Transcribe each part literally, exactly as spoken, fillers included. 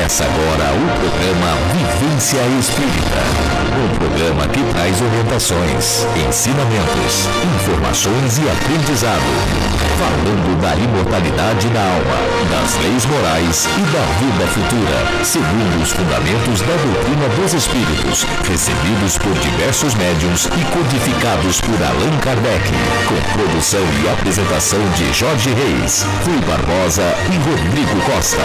Começa agora o programa Vivência Espírita, um programa que traz orientações, ensinamentos, informações e aprendizado, falando da imortalidade da alma, das leis morais e da vida futura, segundo os fundamentos da doutrina dos Espíritos, recebidos por diversos médiuns e codificados por Allan Kardec, com produção e apresentação de Jorge Reis, Rui Barbosa e Rodrigo Costa.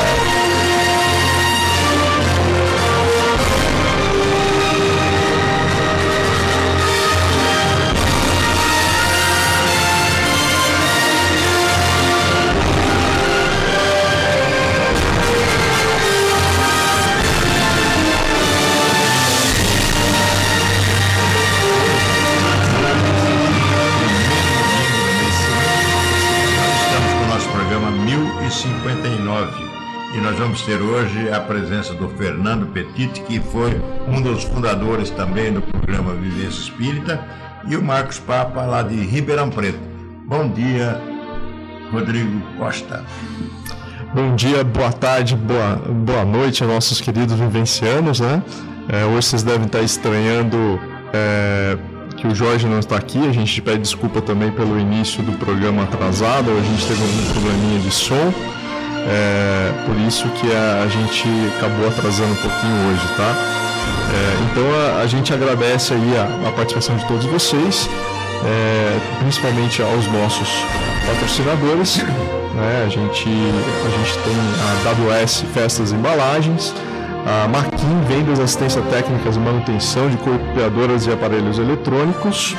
E nós vamos ter hoje a presença do Fernando Petit, que foi um dos fundadores também do programa Vivência Espírita, e o Marcos Papa, lá de Ribeirão Preto. Bom dia, Rodrigo Costa. Bom dia, boa tarde, boa, boa noite a nossos queridos vivencianos, né? É, hoje vocês devem estar estranhando é, que o Jorge não está aqui. A gente pede desculpa também pelo início do programa atrasado, a gente teve um probleminha de som. É, por isso que a, a gente acabou atrasando um pouquinho hoje, tá? É, então a, a gente agradece aí a, a participação de todos vocês, é, principalmente aos nossos patrocinadores, né? A gente, a gente tem a W S Festas e Embalagens, a Marquim Vendas, Assistência Técnicas e Manutenção de Copiadoras e Aparelhos Eletrônicos.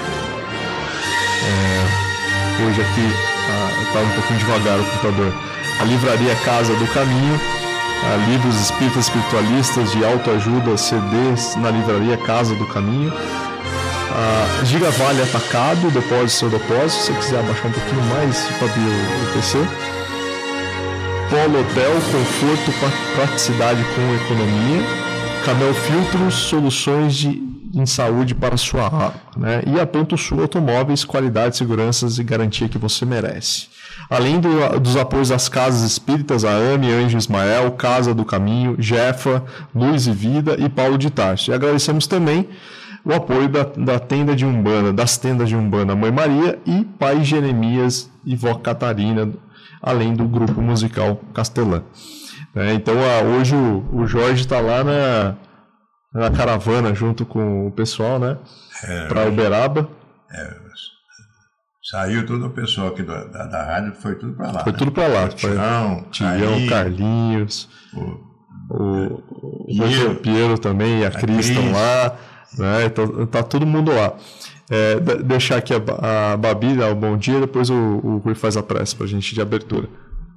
É, hoje aqui está um pouquinho devagar o computador. A Livraria Casa do Caminho, a livros espíritas espiritualistas de autoajuda, C Ds na Livraria Casa do Caminho, a Gigavale Atacado, depósito seu depósito, se você quiser abaixar um pouquinho mais, Fabi, o P C. Polo Hotel, conforto, praticidade com economia. Camel Filtros, soluções de, em saúde para a sua alma, né? E a Ponto Sul Automóveis, qualidade, seguranças e garantia que você merece. Além do, dos apoios às casas espíritas, a AME, Anjo Ismael, Casa do Caminho, Jefa, Luz e Vida e Paulo de Tarso. E agradecemos também o apoio da, da tenda de Umbanda, das tendas de Umbanda Mãe Maria e Pai Jeremias e Vó Catarina, além do grupo musical Castelã. É, então a, hoje o, o Jorge está lá na, na caravana junto com o pessoal, né? É, para Uberaba. É, saiu todo o pessoal aqui da, da, da rádio, foi tudo para lá. Foi né? tudo para lá. O Tião, Tião, Carlinhos, o, o, o, Piero. o Piero também e a, a Cris estão lá. Né? Então, tá todo mundo lá. É, deixar aqui a, a Babi dar o bom dia, depois o, o Rui faz a prece para a gente de abertura.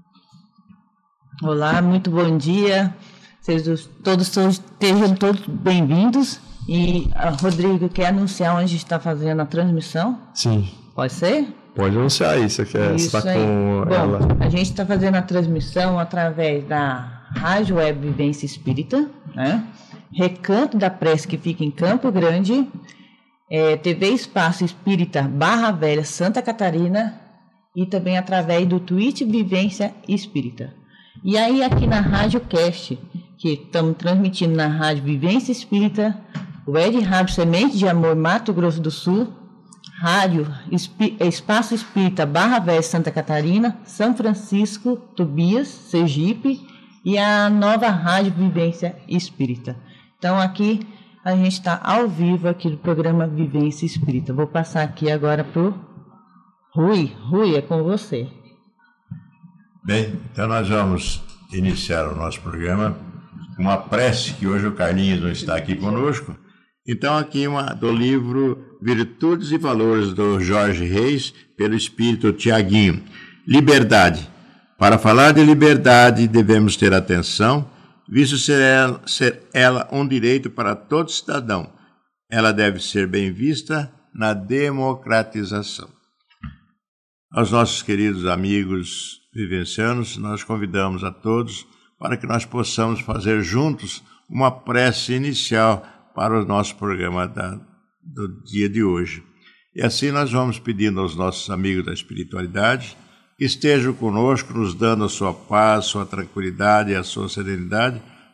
Olá, muito bom dia. Vocês todos estejam todos bem-vindos. E a Rodrigo quer anunciar onde está fazendo a transmissão? Sim. Pode ser? Pode anunciar aí, você quer estar com Bom, ela. A gente está fazendo a transmissão através da Rádio Web Vivência Espírita, né? Recanto da Prece, que fica em Campo Grande, é, T V Espaço Espírita Barra Velha, Santa Catarina, e também através do Twitch Vivência Espírita. E aí aqui na Rádio Cast, que estamos transmitindo na Rádio Vivência Espírita, Web Rádio Semente de Amor, Mato Grosso do Sul, Rádio Espaço Espírita Barra Velha, Santa Catarina, São Francisco, Tobias, Sergipe, e a nova Rádio Vivência Espírita. Então aqui a gente está ao vivo aqui do programa Vivência Espírita. Vou passar aqui agora para o Rui. Rui, é com você. Bem, então nós vamos iniciar o nosso programa com uma prece, que hoje o Carlinhos não está aqui conosco. Então aqui uma do livro Virtudes e Valores, do Jorge Reis, pelo Espírito Tiaguinho. Liberdade. Para falar de liberdade, devemos ter atenção, visto ser ela, ser ela um direito para todo cidadão. Ela deve ser bem vista na democratização. Aos nossos queridos amigos vivencianos, nós convidamos a todos para que nós possamos fazer juntos uma prece inicial para o nosso programa da, do dia de hoje. E assim nós vamos pedindo aos nossos amigos da espiritualidade que estejam conosco, nos dando a sua paz, sua tranquilidade e a sua serenidade,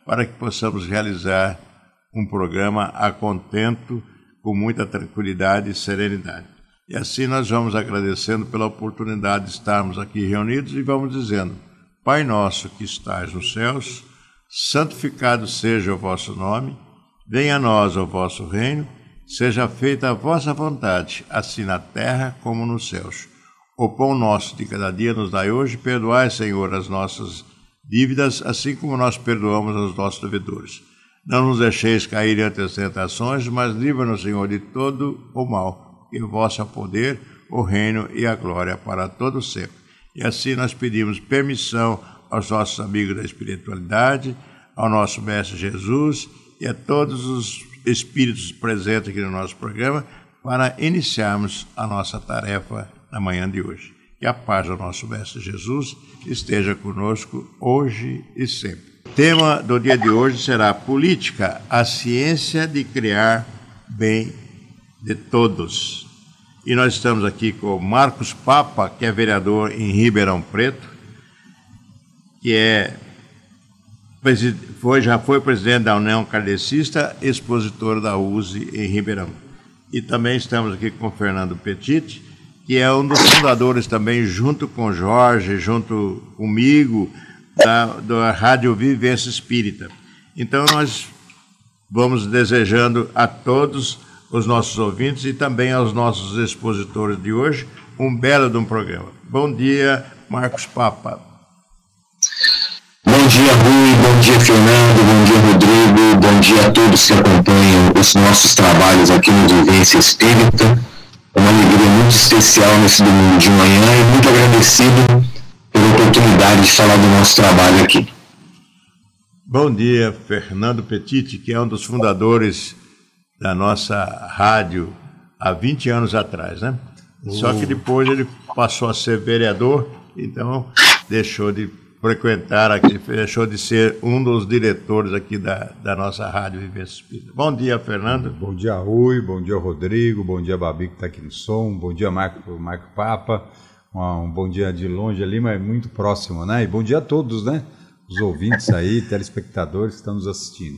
para que possamos realizar um programa a contento, com muita tranquilidade e serenidade. E assim nós vamos agradecendo pela oportunidade de estarmos aqui reunidos e vamos dizendo: Pai nosso que estás nos céus, santificado seja o vosso nome, venha a nós o vosso reino, seja feita a vossa vontade, assim na terra como nos céus. O pão nosso de cada dia nos dai hoje, perdoai, Senhor, as nossas dívidas, assim como nós perdoamos aos nossos devedores. Não nos deixeis cair entre as tentações, mas livra-nos, Senhor, de todo o mal. E o vosso é o poder, o reino e a glória para todo sempre. E assim nós pedimos permissão aos nossos amigos da espiritualidade, ao nosso Mestre Jesus e a todos os espíritos presentes aqui no nosso programa, para iniciarmos a nossa tarefa na manhã de hoje. Que a paz do nosso Mestre Jesus esteja conosco hoje e sempre. O tema do dia de hoje será Política, a ciência de criar bem de todos. E nós estamos aqui com o Marcos Papa, que é vereador em Ribeirão Preto, que é, foi, já foi presidente da União Kardecista, expositor da U S E em Ribeirão. E também estamos aqui com o Fernando Petit, que é um dos fundadores também, junto com o Jorge, junto comigo, da, da Rádio Vivência Espírita. Então, nós vamos desejando a todos os nossos ouvintes e também aos nossos expositores de hoje um belo de um programa. Bom dia, Marcos Papa. Bom dia, Rui, bom dia, Fernando, bom dia, Rodrigo, bom dia a todos que acompanham os nossos trabalhos aqui no Vivência Espírita. É uma alegria muito especial nesse domingo de manhã e muito agradecido pela oportunidade de falar do nosso trabalho aqui. Bom dia, Fernando Petit, que é um dos fundadores da nossa rádio há vinte anos atrás, né? Uh. Só que depois ele passou a ser vereador, então deixou de frequentar aqui, deixou de ser um dos diretores aqui da, da nossa rádio Vivência Espírita. Bom dia, Fernando. Bom dia, Rui, bom dia, Rodrigo, bom dia, Babi, que está aqui no som, bom dia, Marco, Marco Papa, um, um bom dia de longe ali, mas muito próximo, né? E bom dia a todos, né? Os ouvintes aí, telespectadores que estão nos assistindo.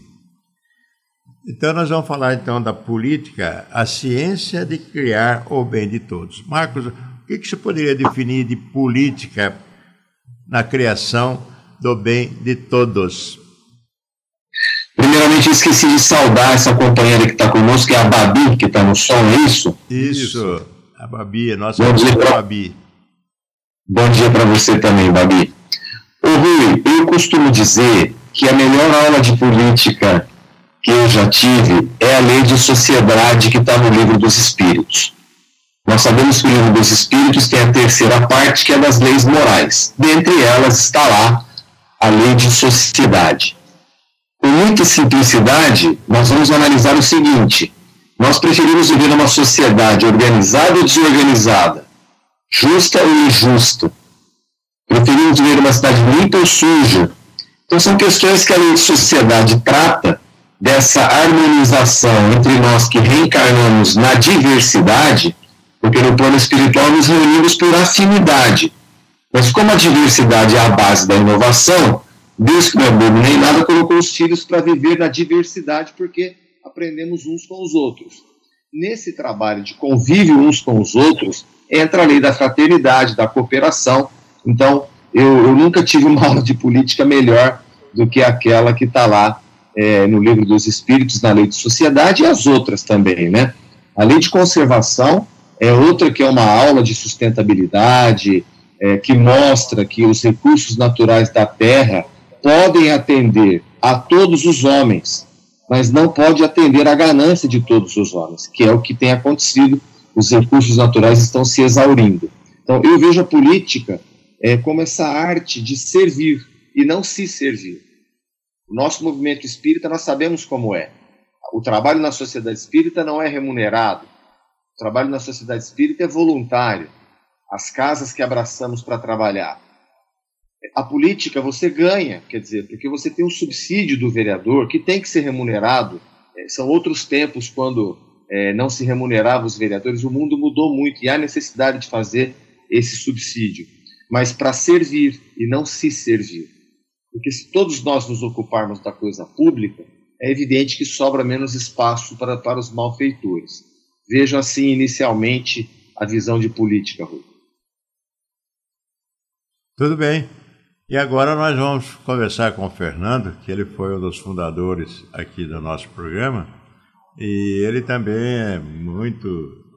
Então, nós vamos falar, então, da política, a ciência de criar o bem de todos. Marcos, o que, que você poderia definir de política na criação do bem de todos? Primeiramente, eu esqueci de saudar essa companheira que está conosco, que é a Babi, que está no som, é isso? Isso, a Babi, a nossa Bom dia pra... Babi. Bom dia para você também, Babi. Ô Rui, eu costumo dizer que a melhor aula de política que eu já tive é a lei de sociedade que está no Livro dos Espíritos. Nós sabemos que o Livro dos Espíritos tem a terceira parte, que é das leis morais. Dentre elas está lá a lei de sociedade. Com muita simplicidade, nós vamos analisar o seguinte: nós preferimos viver numa sociedade organizada ou desorganizada, justa ou injusta. Preferimos viver numa cidade limpa ou suja. Então são questões que a lei de sociedade trata dessa harmonização entre nós que reencarnamos na diversidade, porque no plano espiritual nos reunimos por afinidade. Mas como a diversidade é a base da inovação, Deus, que não é bobo nem nada, colocou os filhos para viver na diversidade, porque aprendemos uns com os outros. Nesse trabalho de convívio uns com os outros, entra a lei da fraternidade, da cooperação. Então, eu, eu nunca tive uma aula de política melhor do que aquela que está lá é, no Livro dos Espíritos, na lei de sociedade, e as outras também, né? A lei de conservação é outra que é uma aula de sustentabilidade, é, que mostra que os recursos naturais da terra podem atender a todos os homens, mas não pode atender à ganância de todos os homens, que é o que tem acontecido. Os recursos naturais estão se exaurindo. Então, eu vejo a política é, como essa arte de servir e não se servir. O nosso movimento espírita, nós sabemos como é. O trabalho na sociedade espírita não é remunerado. O trabalho na sociedade espírita é voluntário. As casas que abraçamos para trabalhar. A política você ganha, quer dizer, porque você tem um subsídio do vereador que tem que ser remunerado. É, são outros tempos quando é, não se remunerava os vereadores. O mundo mudou muito e há necessidade de fazer esse subsídio. Mas para servir e não se servir. Porque se todos nós nos ocuparmos da coisa pública, é evidente que sobra menos espaço para, para os malfeitores. Vejo assim, inicialmente, a visão de política, Rui. Tudo bem. E agora nós vamos conversar com o Fernando, que ele foi um dos fundadores aqui do nosso programa, e ele também é muito...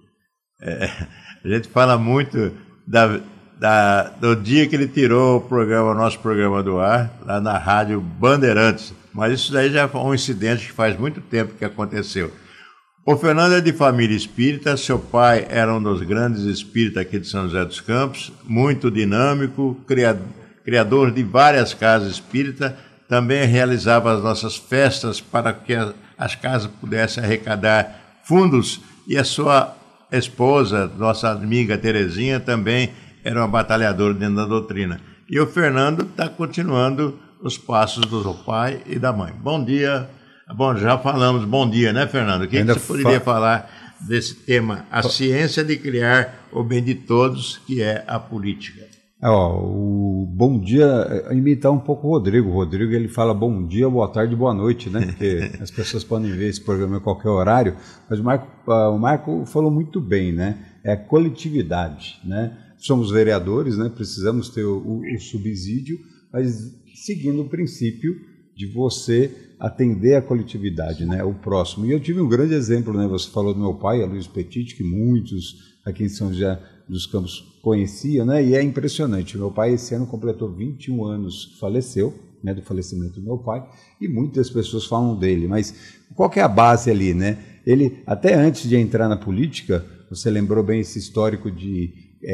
É, a gente fala muito da, da, do dia que ele tirou o programa, o nosso programa do ar, lá na Rádio Bandeirantes, mas isso daí já foi um incidente que faz muito tempo que aconteceu. O Fernando é de família espírita, seu pai era um dos grandes espíritas aqui de São José dos Campos, muito dinâmico, criador, criador de várias casas espíritas, também realizava as nossas festas para que as casas pudessem arrecadar fundos, e a sua esposa, nossa amiga Terezinha, também era uma batalhadora dentro da doutrina. E o Fernando está continuando os passos do pai e da mãe. Bom dia. Bom, já falamos bom dia, né, Fernando? O que, que você poderia fa... falar desse tema, a ciência de criar o bem de todos, que é a política? É, ó, o bom dia, imitar um pouco o Rodrigo. O Rodrigo, ele fala bom dia, boa tarde, boa noite, né? Porque as pessoas podem ver esse programa em qualquer horário, mas o Marco, uh, o Marco falou muito bem, né? É a coletividade, né? Somos vereadores, né? Precisamos ter o, o, o subsídio, mas seguindo o princípio de você atender a coletividade, né? O próximo. E eu tive um grande exemplo, né? Você falou do meu pai, a Luiz Petit, que muitos aqui em São José dos Campos conheciam, né? E é impressionante. Meu pai esse ano completou vinte e um anos, faleceu, né? Do falecimento do meu pai, e muitas pessoas falam dele. Mas qual que é a base ali, né? Ele, até antes de entrar na política, você lembrou bem esse histórico de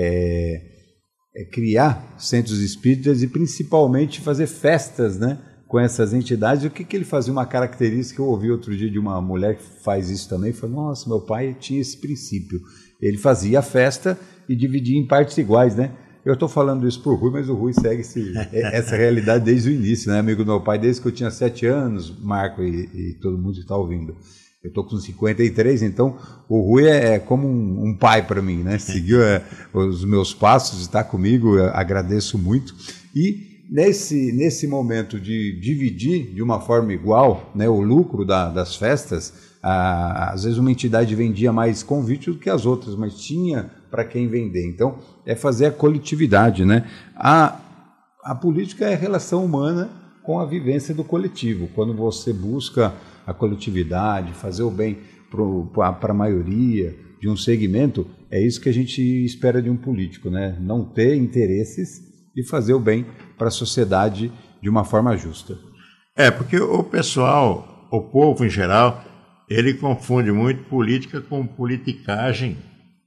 é, é, criar centros espíritas e principalmente fazer festas, né? Com essas entidades. O que, que ele fazia? Uma característica, eu ouvi outro dia de uma mulher que faz isso também, falou, nossa, meu pai tinha esse princípio. Ele fazia a festa e dividia em partes iguais, né? Eu estou falando isso para o Rui, mas o Rui segue esse, essa realidade desde o início, né? Amigo do meu pai, desde que eu tinha sete anos, Marco e, e todo mundo que está ouvindo. Eu estou com cinquenta e três, então o Rui é, é como um, um pai para mim, né? Seguiu é, os meus passos, está comigo, agradeço muito. E Nesse, nesse momento de dividir de uma forma igual, né, o lucro da, das festas, ah, às vezes uma entidade vendia mais convite do que as outras, mas tinha para quem vender. Então, é fazer a coletividade, né? A, a política é a relação humana com a vivência do coletivo. Quando você busca a coletividade, fazer o bem para a maioria de um segmento, é isso que a gente espera de um político, né? Não ter interesses e fazer o bem para a sociedade de uma forma justa. É, porque o pessoal, o povo em geral, ele confunde muito política com politicagem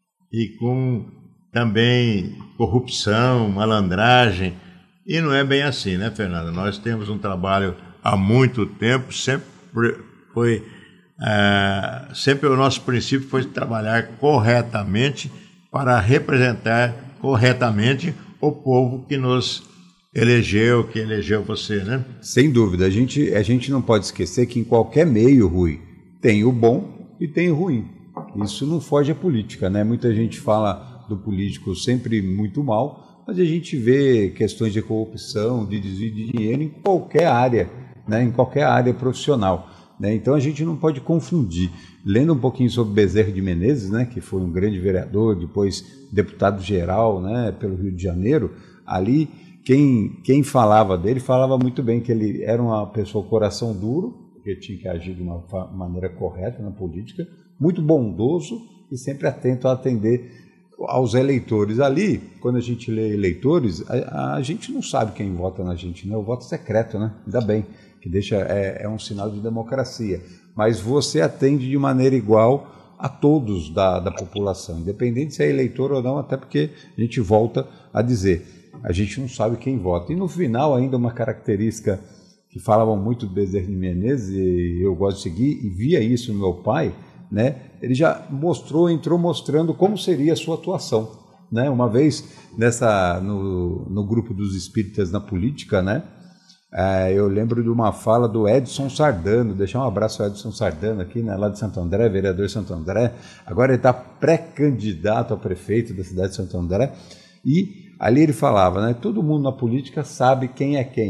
e com também corrupção, malandragem, e não é bem assim, né, Fernando? Nós temos um trabalho há muito tempo, sempre foi, é, sempre o nosso princípio foi trabalhar corretamente para representar corretamente o povo que nos elegeu, que elegeu você, né? Sem dúvida. A gente, a gente não pode esquecer que em qualquer meio, Rui, tem o bom e tem o ruim. Isso não foge à política, né? Muita gente fala do político sempre muito mal, mas a gente vê questões de corrupção, de desvio de dinheiro em qualquer área, né? Em qualquer área profissional, né? Então a gente não pode confundir. Lendo um pouquinho sobre Bezerra de Menezes, né, que foi um grande vereador, depois deputado-geral, né, pelo Rio de Janeiro, ali quem, quem falava dele falava muito bem que ele era uma pessoa coração duro, porque tinha que agir de uma maneira correta na política, muito bondoso e sempre atento a atender aos eleitores. Ali, quando a gente lê eleitores, a, a gente não sabe quem vota na gente, né? O voto secreto, né? Ainda bem, que deixa, é, é um sinal de democracia. Mas você atende de maneira igual a todos da, da população, independente se é eleitor ou não, até porque a gente volta a dizer, a gente não sabe quem vota. E no final, ainda uma característica que falavam muito do Bezerra de Menezes, e eu gosto de seguir, e via isso no meu pai, né? Ele já mostrou, entrou mostrando como seria a sua atuação, né? Uma vez nessa, no, no grupo dos espíritas na política, né? É, eu lembro de uma fala do Edson Sardano, deixar um abraço ao Edson Sardano aqui, né, lá de Santo André, vereador de Santo André, agora ele está pré-candidato a prefeito da cidade de Santo André, e ali ele falava, né, todo mundo na política sabe quem é quem,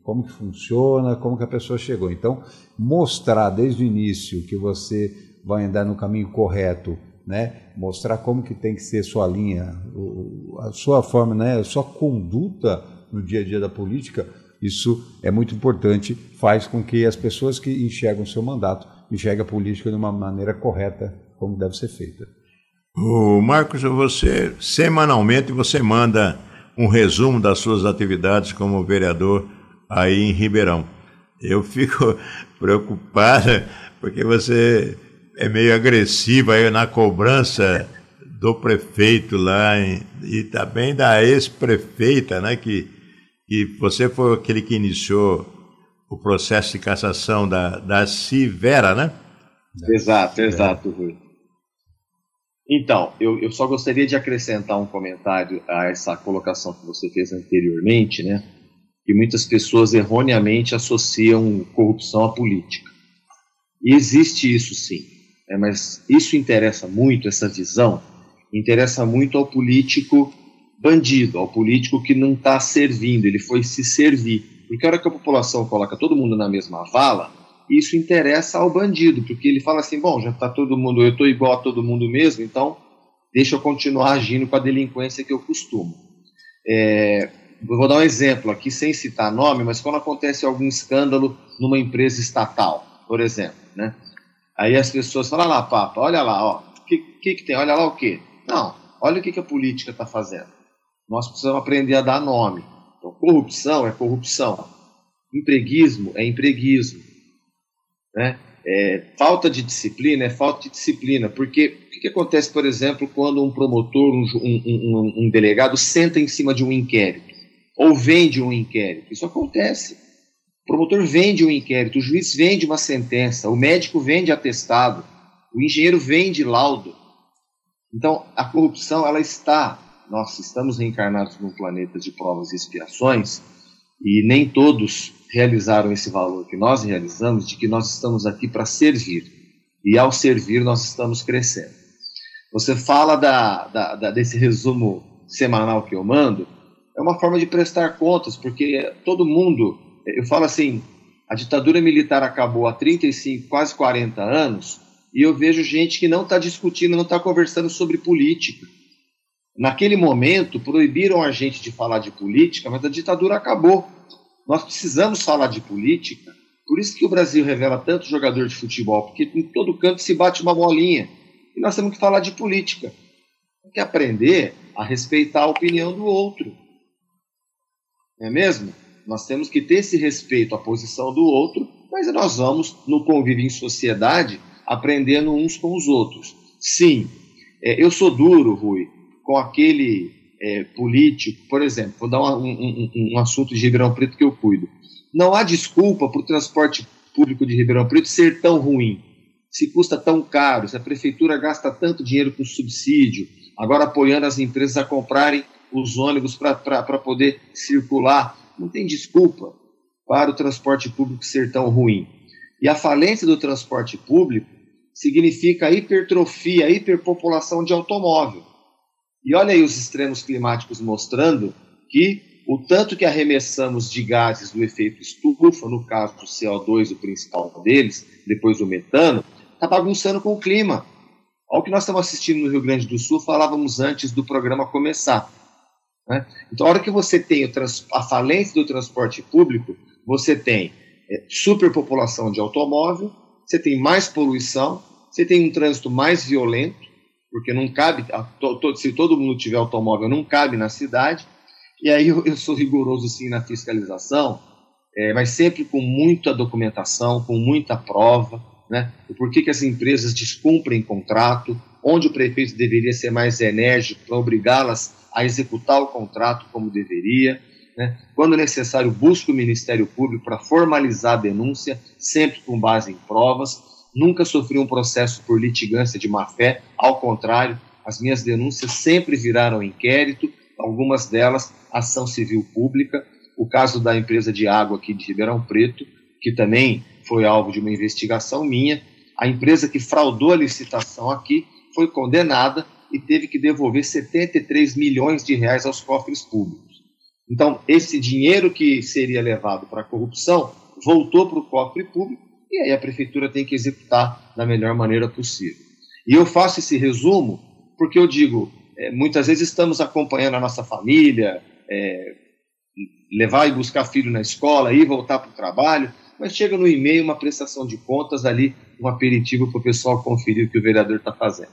como que funciona, como que a pessoa chegou. Então, mostrar desde o início que você vai andar no caminho correto, né? Mostrar como que tem que ser sua linha, a sua forma, né? A sua conduta no dia a dia da política, isso é muito importante, faz com que as pessoas que enxergam o seu mandato enxerguem a política de uma maneira correta, como deve ser feita. O Marcos, você semanalmente você manda um resumo das suas atividades como vereador aí em Ribeirão. Eu fico preocupado porque você é meio agressivo aí na cobrança do prefeito lá em, e também da ex-prefeita, né, que, que você foi aquele que iniciou o processo de cassação da, da Civera, né? Exato, exato, Rui. Então, eu, eu só gostaria de acrescentar um comentário a essa colocação que você fez anteriormente, né? Que muitas pessoas erroneamente associam corrupção à política. E existe isso sim, né? Mas isso interessa muito, essa visão, interessa muito ao político bandido, ao político que não está servindo, ele foi se servir. Porque a hora que a população coloca todo mundo na mesma vala, isso interessa ao bandido, porque ele fala assim, bom, já está todo mundo, eu estou igual a todo mundo mesmo, então deixa eu continuar agindo com a delinquência que eu costumo. É, eu vou dar um exemplo aqui, sem citar nome, mas quando acontece algum escândalo numa empresa estatal, por exemplo, né? Aí as pessoas falam, olha lá, Papa, olha lá, ó, o que, que, que tem? Olha lá o quê? Não, olha o que, que a política está fazendo. Nós precisamos aprender a dar nome. Então, corrupção é corrupção, empreguismo é empreguismo. Né? É, falta de disciplina é falta de disciplina, porque o que, que acontece, por exemplo, quando um promotor, um, um, um, um delegado senta em cima de um inquérito, ou vende um inquérito? Isso acontece. O promotor vende um inquérito, o juiz vende uma sentença, o médico vende atestado, o engenheiro vende laudo. Então, a corrupção, ela está, nós estamos reencarnados num planeta de provas e expiações, e nem todos realizaram esse valor que nós realizamos, de que nós estamos aqui para servir. E ao servir, nós estamos crescendo. Você fala da, da, da, desse resumo semanal que eu mando, é uma forma de prestar contas, porque todo mundo, eu falo assim, a ditadura militar acabou há trinta e cinco, quase quarenta anos, e eu vejo gente que não está discutindo, não está conversando sobre política. Naquele momento, proibiram a gente de falar de política, mas a ditadura acabou. Nós precisamos falar de política, por isso que o Brasil revela tanto jogador de futebol, porque em todo canto se bate uma bolinha, e nós temos que falar de política. Tem que aprender a respeitar a opinião do outro. Não é mesmo? Nós temos que ter esse respeito à posição do outro, mas nós vamos, no convívio em sociedade, aprendendo uns com os outros. Sim, é, eu sou duro, Rui, com aquele... É, político, por exemplo, vou dar um, um, um assunto de Ribeirão Preto que eu cuido. Não há desculpa para o transporte público de Ribeirão Preto ser tão ruim, se custa tão caro, se a prefeitura gasta tanto dinheiro com subsídio, agora apoiando as empresas a comprarem os ônibus para poder circular. Não tem desculpa para o transporte público ser tão ruim. E a falência do transporte público significa a hipertrofia, a hiperpopulação de automóvel. E olha aí os extremos climáticos mostrando que o tanto que arremessamos de gases do efeito estufa, no caso do C O dois, o principal deles, depois o metano, está bagunçando com o clima. Olha o que nós estamos assistindo no Rio Grande do Sul, falávamos antes do programa começar. Né? Então, a hora que você tem o trans, a falência do transporte público, você tem é, superpopulação de automóvel, você tem mais poluição, você tem um trânsito mais violento, porque não cabe, se todo mundo tiver automóvel, não cabe na cidade, e aí eu, eu sou rigoroso sim na fiscalização, é, mas sempre com muita documentação, com muita prova, né? O porquê que as empresas descumprem contrato, onde o prefeito deveria ser mais enérgico para obrigá-las a executar o contrato como deveria, né? Quando necessário, busca o Ministério Público para formalizar a denúncia, sempre com base em provas. Nunca sofri um processo por litigância de má-fé, ao contrário, as minhas denúncias sempre viraram inquérito, algumas delas ação civil pública. O caso da empresa de água aqui de Ribeirão Preto, que também foi alvo de uma investigação minha, a empresa que fraudou a licitação aqui foi condenada e teve que devolver setenta e três milhões de reais aos cofres públicos. Então, esse dinheiro que seria levado para a corrupção voltou para o cofre público e aí a prefeitura tem que executar da melhor maneira possível. E eu faço esse resumo porque eu digo, é, muitas vezes estamos acompanhando a nossa família, é, levar e buscar filho na escola, ir voltar para o trabalho, mas chega no e-mail uma prestação de contas ali, um aperitivo para o pessoal conferir o que o vereador está fazendo.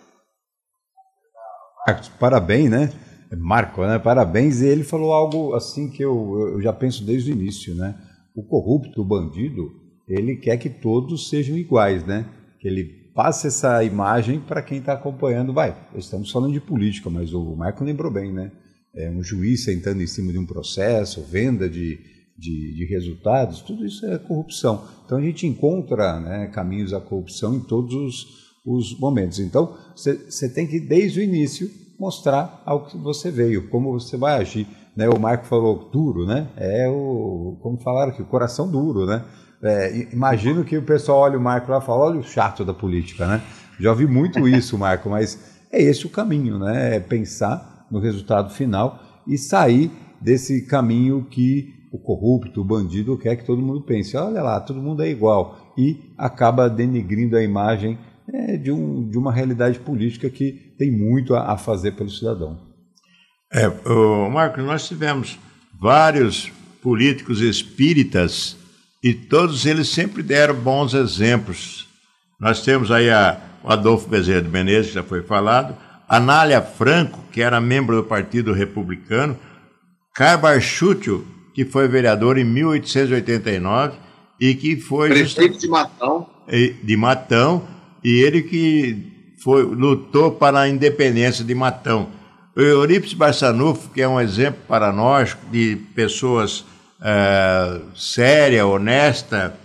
Marcos, parabéns, né? Marco, né? Parabéns. E ele falou algo assim que eu, eu já penso desde o início, né? O corrupto, o bandido, ele quer que todos sejam iguais, né? Que ele passe essa imagem para quem está acompanhando. Vai, estamos falando de política, mas o Marco lembrou bem, né? É um juiz sentando em cima de um processo, venda de, de, de resultados, tudo isso é corrupção. Então a gente encontra, né, caminhos à corrupção em todos os, os momentos. Então você tem que, desde o início, mostrar ao que você veio, como você vai agir. Né? O Marco falou duro, né? É o, como falaram aqui, o coração duro, né? É, imagino que o pessoal olha o Marco lá e fala, olha o chato da política, né? Já ouvi muito isso, Marco, mas é esse o caminho, né? É pensar no resultado final e sair desse caminho que o corrupto, o bandido quer que todo mundo pense, olha lá, todo mundo é igual, e acaba denegrindo a imagem é, de, um, de uma realidade política que tem muito a, a fazer pelo cidadão. É, o Marcos, nós tivemos vários políticos espíritas e todos eles sempre deram bons exemplos. Nós temos aí a, o Adolfo Bezerra de Menezes, que já foi falado, Anália Franco, que era membro do Partido Republicano, Caio Barchútil, que foi vereador em mil oitocentos e oitenta e nove e que foi... Prefeito de Matão. De Matão, e ele que foi, lutou para a independência de Matão. O Eurípides Barçanufo, que é um exemplo para nós de pessoas é, séria, honesta.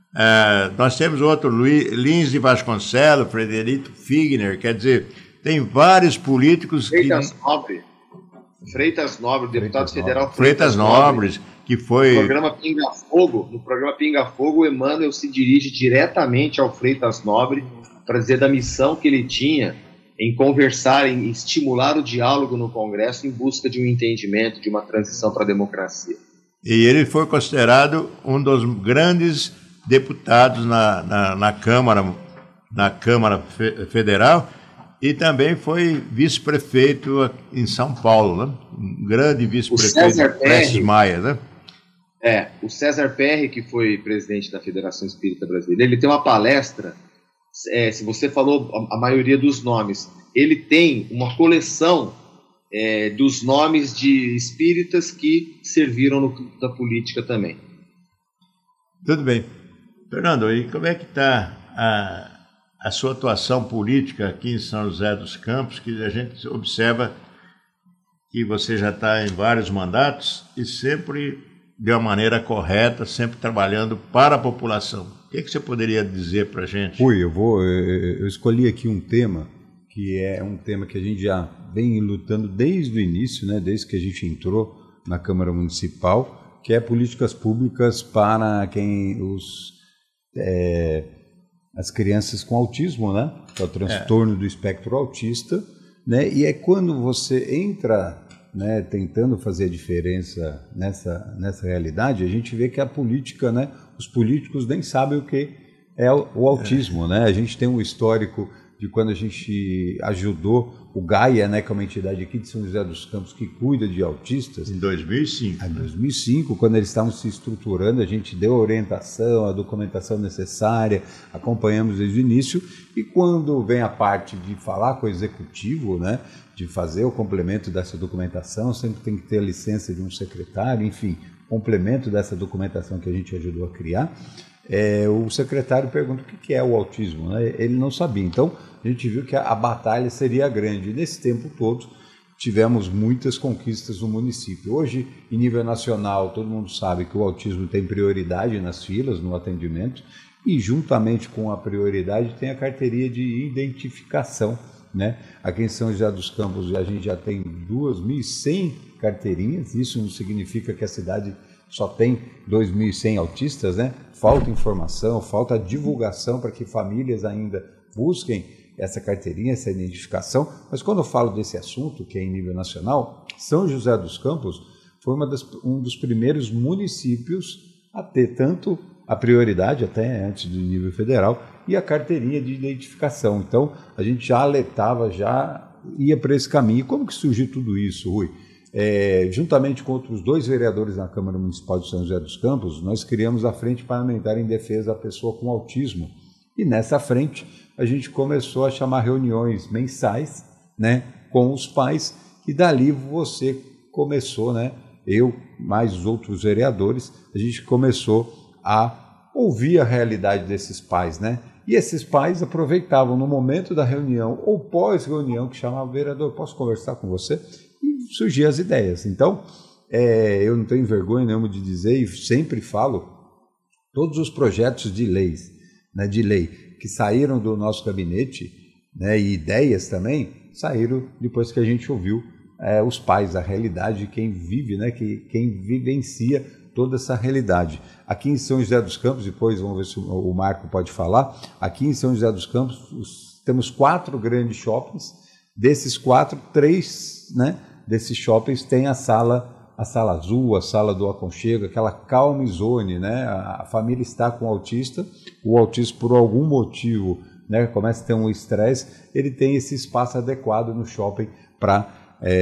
É, nós temos outro, Luiz, Lins de Vasconcelos, Frederico Figner, quer dizer, tem vários políticos Freitas que... Nobre. Freitas Nobre, deputado Freitas federal Nobre. Freitas Nobres, que foi... No programa Pinga Fogo, no programa Pinga Fogo, o Emmanuel se dirige diretamente ao Freitas Nobre para dizer da missão que ele tinha em conversar, em estimular o diálogo no Congresso em busca de um entendimento, de uma transição para a democracia. E ele foi considerado um dos grandes deputados na, na, na Câmara, na Câmara Fe- Federal, e também foi vice-prefeito em São Paulo, né? Um grande vice-prefeito, Prestes Maia, né? É, o César Perry, que foi presidente da Federação Espírita Brasileira, ele tem uma palestra, é, se você falou a, a maioria dos nomes, ele tem uma coleção é, dos nomes de espíritas que serviram no campo da política também. Tudo bem. Fernando, e como é que está a... a sua atuação política aqui em São José dos Campos, que a gente observa que você já está em vários mandatos e sempre de uma maneira correta, sempre trabalhando para a população. O que, é que você poderia dizer para a gente? Ui, eu vou, eu escolhi aqui um tema que é um tema que a gente já vem lutando desde o início, né, desde que a gente entrou na Câmara Municipal, que é políticas públicas para quem os... É, as crianças com autismo, né? Que é o transtorno é. do espectro autista, né? E é quando você entra, né, tentando fazer a diferença nessa, nessa realidade, a gente vê que a política, né? Os políticos nem sabem o que é o, o autismo, é. né? A gente tem um histórico de quando a gente ajudou o Gaia, né, que é uma entidade aqui de São José dos Campos que cuida de autistas. Em dois mil e cinco. Em dois mil e cinco, quando eles estavam se estruturando, a gente deu a orientação, a documentação necessária, acompanhamos desde o início, e quando vem a parte de falar com o executivo, né, de fazer o complemento dessa documentação, sempre tem que ter a licença de um secretário, enfim, complemento dessa documentação que a gente ajudou a criar. É, o secretário pergunta o que é o autismo, né? Ele não sabia, então a gente viu que a, a batalha seria grande, e nesse tempo todo tivemos muitas conquistas no município. Hoje, em nível nacional, todo mundo sabe que o autismo tem prioridade nas filas, no atendimento, e juntamente com a prioridade tem a carteirinha de identificação, né? Aqui em São José dos Campos a gente já tem duas mil e cem carteirinhas, isso não significa que a cidade só tem dois mil e cem autistas, né? Falta informação, falta divulgação para que famílias ainda busquem essa carteirinha, essa identificação. Mas quando eu falo desse assunto, que é em nível nacional, São José dos Campos foi uma das, um dos primeiros municípios a ter tanto a prioridade, até antes do nível federal, e a carteirinha de identificação. Então, a gente já alertava, já ia para esse caminho. Como que surgiu tudo isso, Rui? É, juntamente com outros dois vereadores na Câmara Municipal de São José dos Campos, nós criamos a Frente Parlamentar em Defesa da Pessoa com Autismo. E nessa frente, a gente começou a chamar reuniões mensais, né, com os pais, e dali você começou, né, eu mais os outros vereadores, a gente começou a ouvir a realidade desses pais, né? E esses pais aproveitavam no momento da reunião ou pós-reunião que chamava o vereador, posso conversar com você? E surgiam as ideias. Então, é, eu não tenho vergonha nenhuma de dizer, e sempre falo, todos os projetos de leis, né, de lei que saíram do nosso gabinete, né, e ideias também, saíram depois que a gente ouviu é, os pais, a realidade de quem vive, né, que, quem vivencia toda essa realidade. Aqui em São José dos Campos, depois vamos ver se o Marco pode falar, aqui em São José dos Campos os, temos quatro grandes shoppings, desses quatro, três, né, desses shoppings têm a sala, a sala azul, a sala do aconchego, aquela calm zone, né, a, a família está com o autista, o autista por algum motivo, né, começa a ter um estresse, ele tem esse espaço adequado no shopping para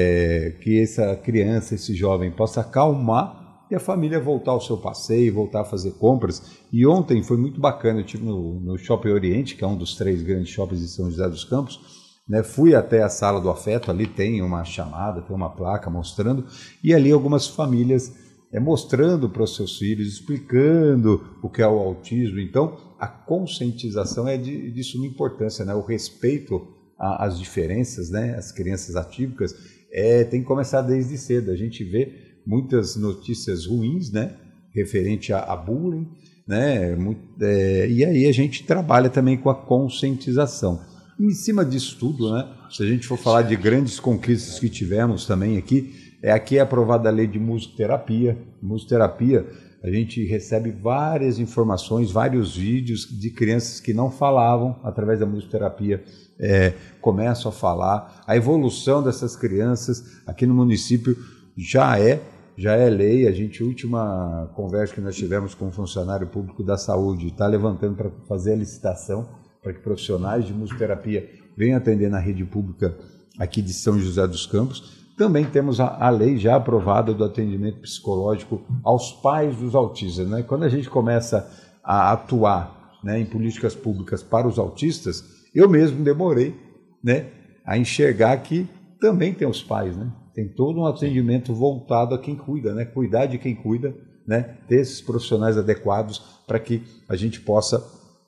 é, que essa criança, esse jovem possa acalmar e a família voltar ao seu passeio, voltar a fazer compras. E ontem foi muito bacana, eu estive no, no Shopping Oriente, que é um dos três grandes shoppings de São José dos Campos, né, fui até a Sala do Afeto, ali tem uma chamada, tem uma placa mostrando, e ali algumas famílias é, mostrando para os seus filhos, explicando o que é o autismo. Então, a conscientização é de, de suma importância, né, o respeito às diferenças, né, as crianças atípicas, é, tem que começar desde cedo. A gente vê muitas notícias ruins, né, referente a, a bullying, né, muito, é, e aí a gente trabalha também com a conscientização. Em cima disso tudo, né, se a gente for falar de grandes conquistas que tivemos também aqui, é, aqui é aprovada a lei de musicoterapia. Musicoterapia, a gente recebe várias informações, vários vídeos de crianças que não falavam, através da musicoterapia é, começam a falar. A evolução dessas crianças aqui no município já é, já é lei. A gente, a última conversa que nós tivemos com um funcionário público da saúde, está levantando para fazer a licitação para que profissionais de musicoterapia venham atender na rede pública aqui de São José dos Campos. Também temos a, a lei já aprovada do atendimento psicológico aos pais dos autistas, né? Quando a gente começa a atuar, né, em políticas públicas para os autistas, eu mesmo demorei, né, a enxergar que também tem os pais, né? Tem todo um atendimento voltado a quem cuida, né? Cuidar de quem cuida, né? Ter esses profissionais adequados para que a gente possa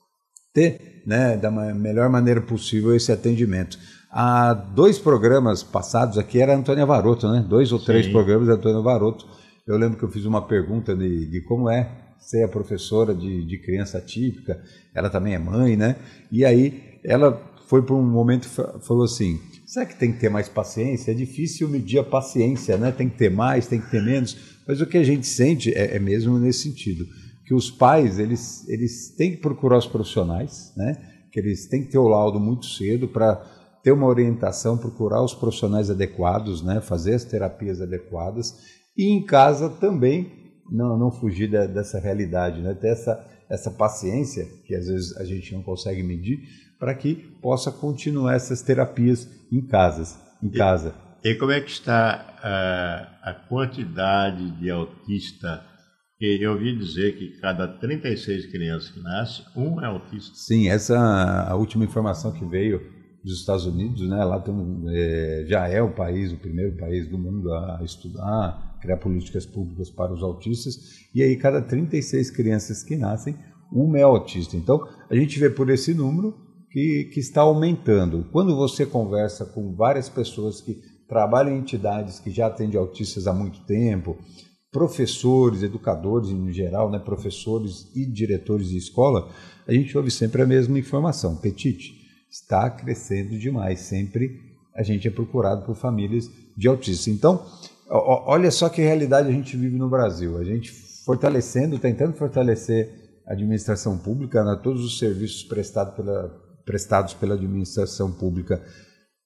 ter, né, da melhor maneira possível esse atendimento. Há dois programas passados aqui, era a Antônia Varoto, né? Dois ou três Sim. programas da Antônia Varoto. Eu lembro que eu fiz uma pergunta de, de como é ser a professora de, de criança atípica. Ela também é mãe, né? E aí ela foi por um momento e falou assim, será que tem que ter mais paciência? É difícil medir a paciência, né? Tem que ter mais, tem que ter menos. Mas o que a gente sente é, é mesmo nesse sentido, que os pais, eles, eles têm que procurar os profissionais, né? Que eles têm que ter o laudo muito cedo para ter uma orientação, procurar os profissionais adequados, né? Fazer as terapias adequadas e em casa também não, não fugir da, dessa realidade, né? Ter essa, essa paciência, que às vezes a gente não consegue medir, para que possa continuar essas terapias em, casas, em casa. E, e como é que está a, a quantidade de autistas? Eu ouvi dizer que cada trinta e seis crianças que nascem, um é autista. Sim, essa a última informação que veio dos Estados Unidos, né? Lá tem, é, já é o país, o primeiro país do mundo a estudar, criar políticas públicas para os autistas, e aí cada trinta e seis crianças que nascem, uma é autista. Então, a gente vê por esse número que, que está aumentando. Quando você conversa com várias pessoas que trabalham em entidades que já atendem autistas há muito tempo, professores, educadores em geral, né, professores e diretores de escola, a gente ouve sempre a mesma informação. Petite, está crescendo demais, sempre a gente é procurado por famílias de autistas. Então, olha só que realidade a gente vive no Brasil, a gente fortalecendo, tentando fortalecer a administração pública, né, todos os serviços prestados pela, prestados pela administração pública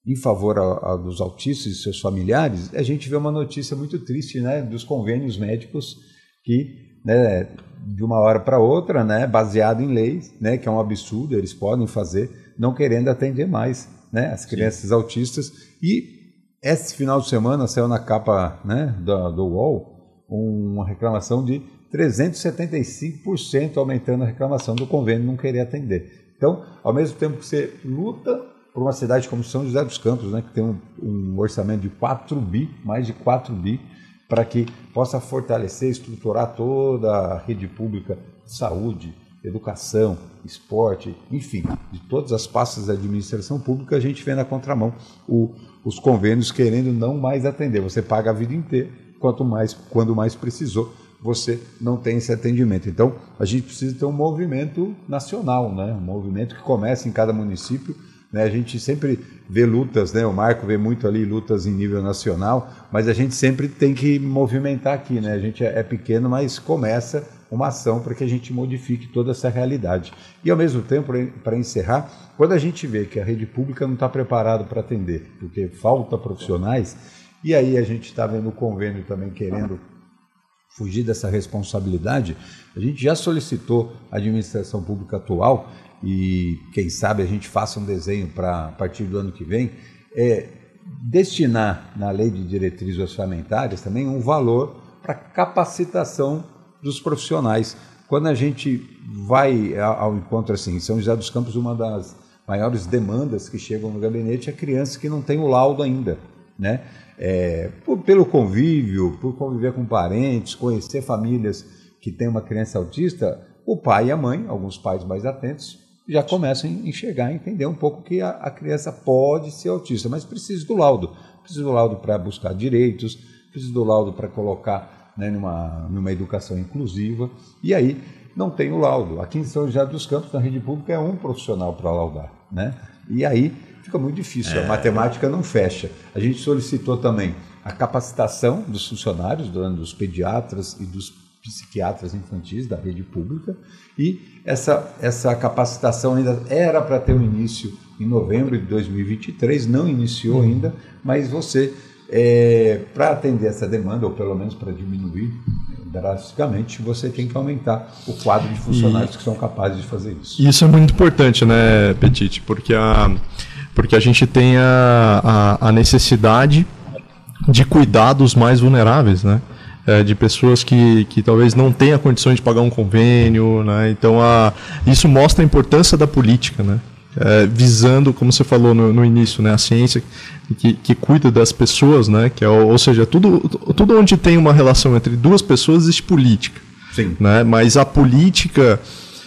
em favor a, a dos autistas e seus familiares, a gente vê uma notícia muito triste, né, dos convênios médicos que, né, de uma hora para outra, né, baseado em leis, né, que é um absurdo, eles podem fazer, não querendo atender mais, né, as crianças Sim. autistas. E esse final de semana saiu na capa, né, do, do U O L uma reclamação de trezentos e setenta e cinco por cento aumentando a reclamação do convênio não querer atender. Então, ao mesmo tempo que você luta por uma cidade como São José dos Campos, né, que tem um, um orçamento de quatro bi, mais de quatro bi, para que possa fortalecer, estruturar toda a rede pública de saúde, educação, esporte, enfim, de todas as pastas da administração pública, a gente vê na contramão o, os convênios querendo não mais atender. Você paga a vida inteira, quanto mais, quando mais precisou, você não tem esse atendimento. Então, a gente precisa ter um movimento nacional, né? Um movimento que começa em cada município, né? A gente sempre vê lutas, né? O Marco vê muito ali lutas em nível nacional, mas a gente sempre tem que movimentar aqui, né? A gente é pequeno, mas começa uma ação para que a gente modifique toda essa realidade. E, ao mesmo tempo, para encerrar, quando a gente vê que a rede pública não está preparada para atender, porque falta profissionais, e aí a gente está vendo o convênio também querendo fugir dessa responsabilidade, a gente já solicitou à administração pública atual, e quem sabe a gente faça um desenho para a partir do ano que vem, é destinar na lei de diretrizes orçamentárias também um valor para capacitação dos profissionais. Quando a gente vai ao encontro, assim, em São José dos Campos, uma das maiores demandas que chegam no gabinete é crianças que não têm o laudo ainda, né? É, por, pelo convívio, por conviver com parentes, conhecer famílias que têm uma criança autista, o pai e a mãe, alguns pais mais atentos, já começam a enxergar, entender um pouco que a, a criança pode ser autista, mas precisa do laudo. Precisa do laudo para buscar direitos, precisa do laudo para colocar, né, numa, numa educação inclusiva, e aí não tem o laudo. Aqui em São José dos Campos, na rede pública, é um profissional para laudar, né? E aí fica muito difícil, é. A matemática não fecha. A gente solicitou também a capacitação dos funcionários, dos pediatras e dos psiquiatras infantis da rede pública, e essa, essa capacitação ainda era para ter um início em novembro de dois mil e vinte e três, não iniciou ainda, mas você, é, para atender essa demanda, ou pelo menos para diminuir drasticamente, você tem que aumentar o quadro de funcionários e, que são capazes de fazer isso. Isso é muito importante, né, Petit, porque a, porque a gente tem a, a, a necessidade de cuidar dos mais vulneráveis, né? É, de pessoas que, que talvez não tenham condições de pagar um convênio, né? Então, a, isso mostra a importância da política, né? É, visando, como você falou no, no início, né? A ciência que, que cuida das pessoas, né? Que é, ou seja, tudo, tudo onde tem uma relação entre duas pessoas existe política. Sim. Né? Mas a política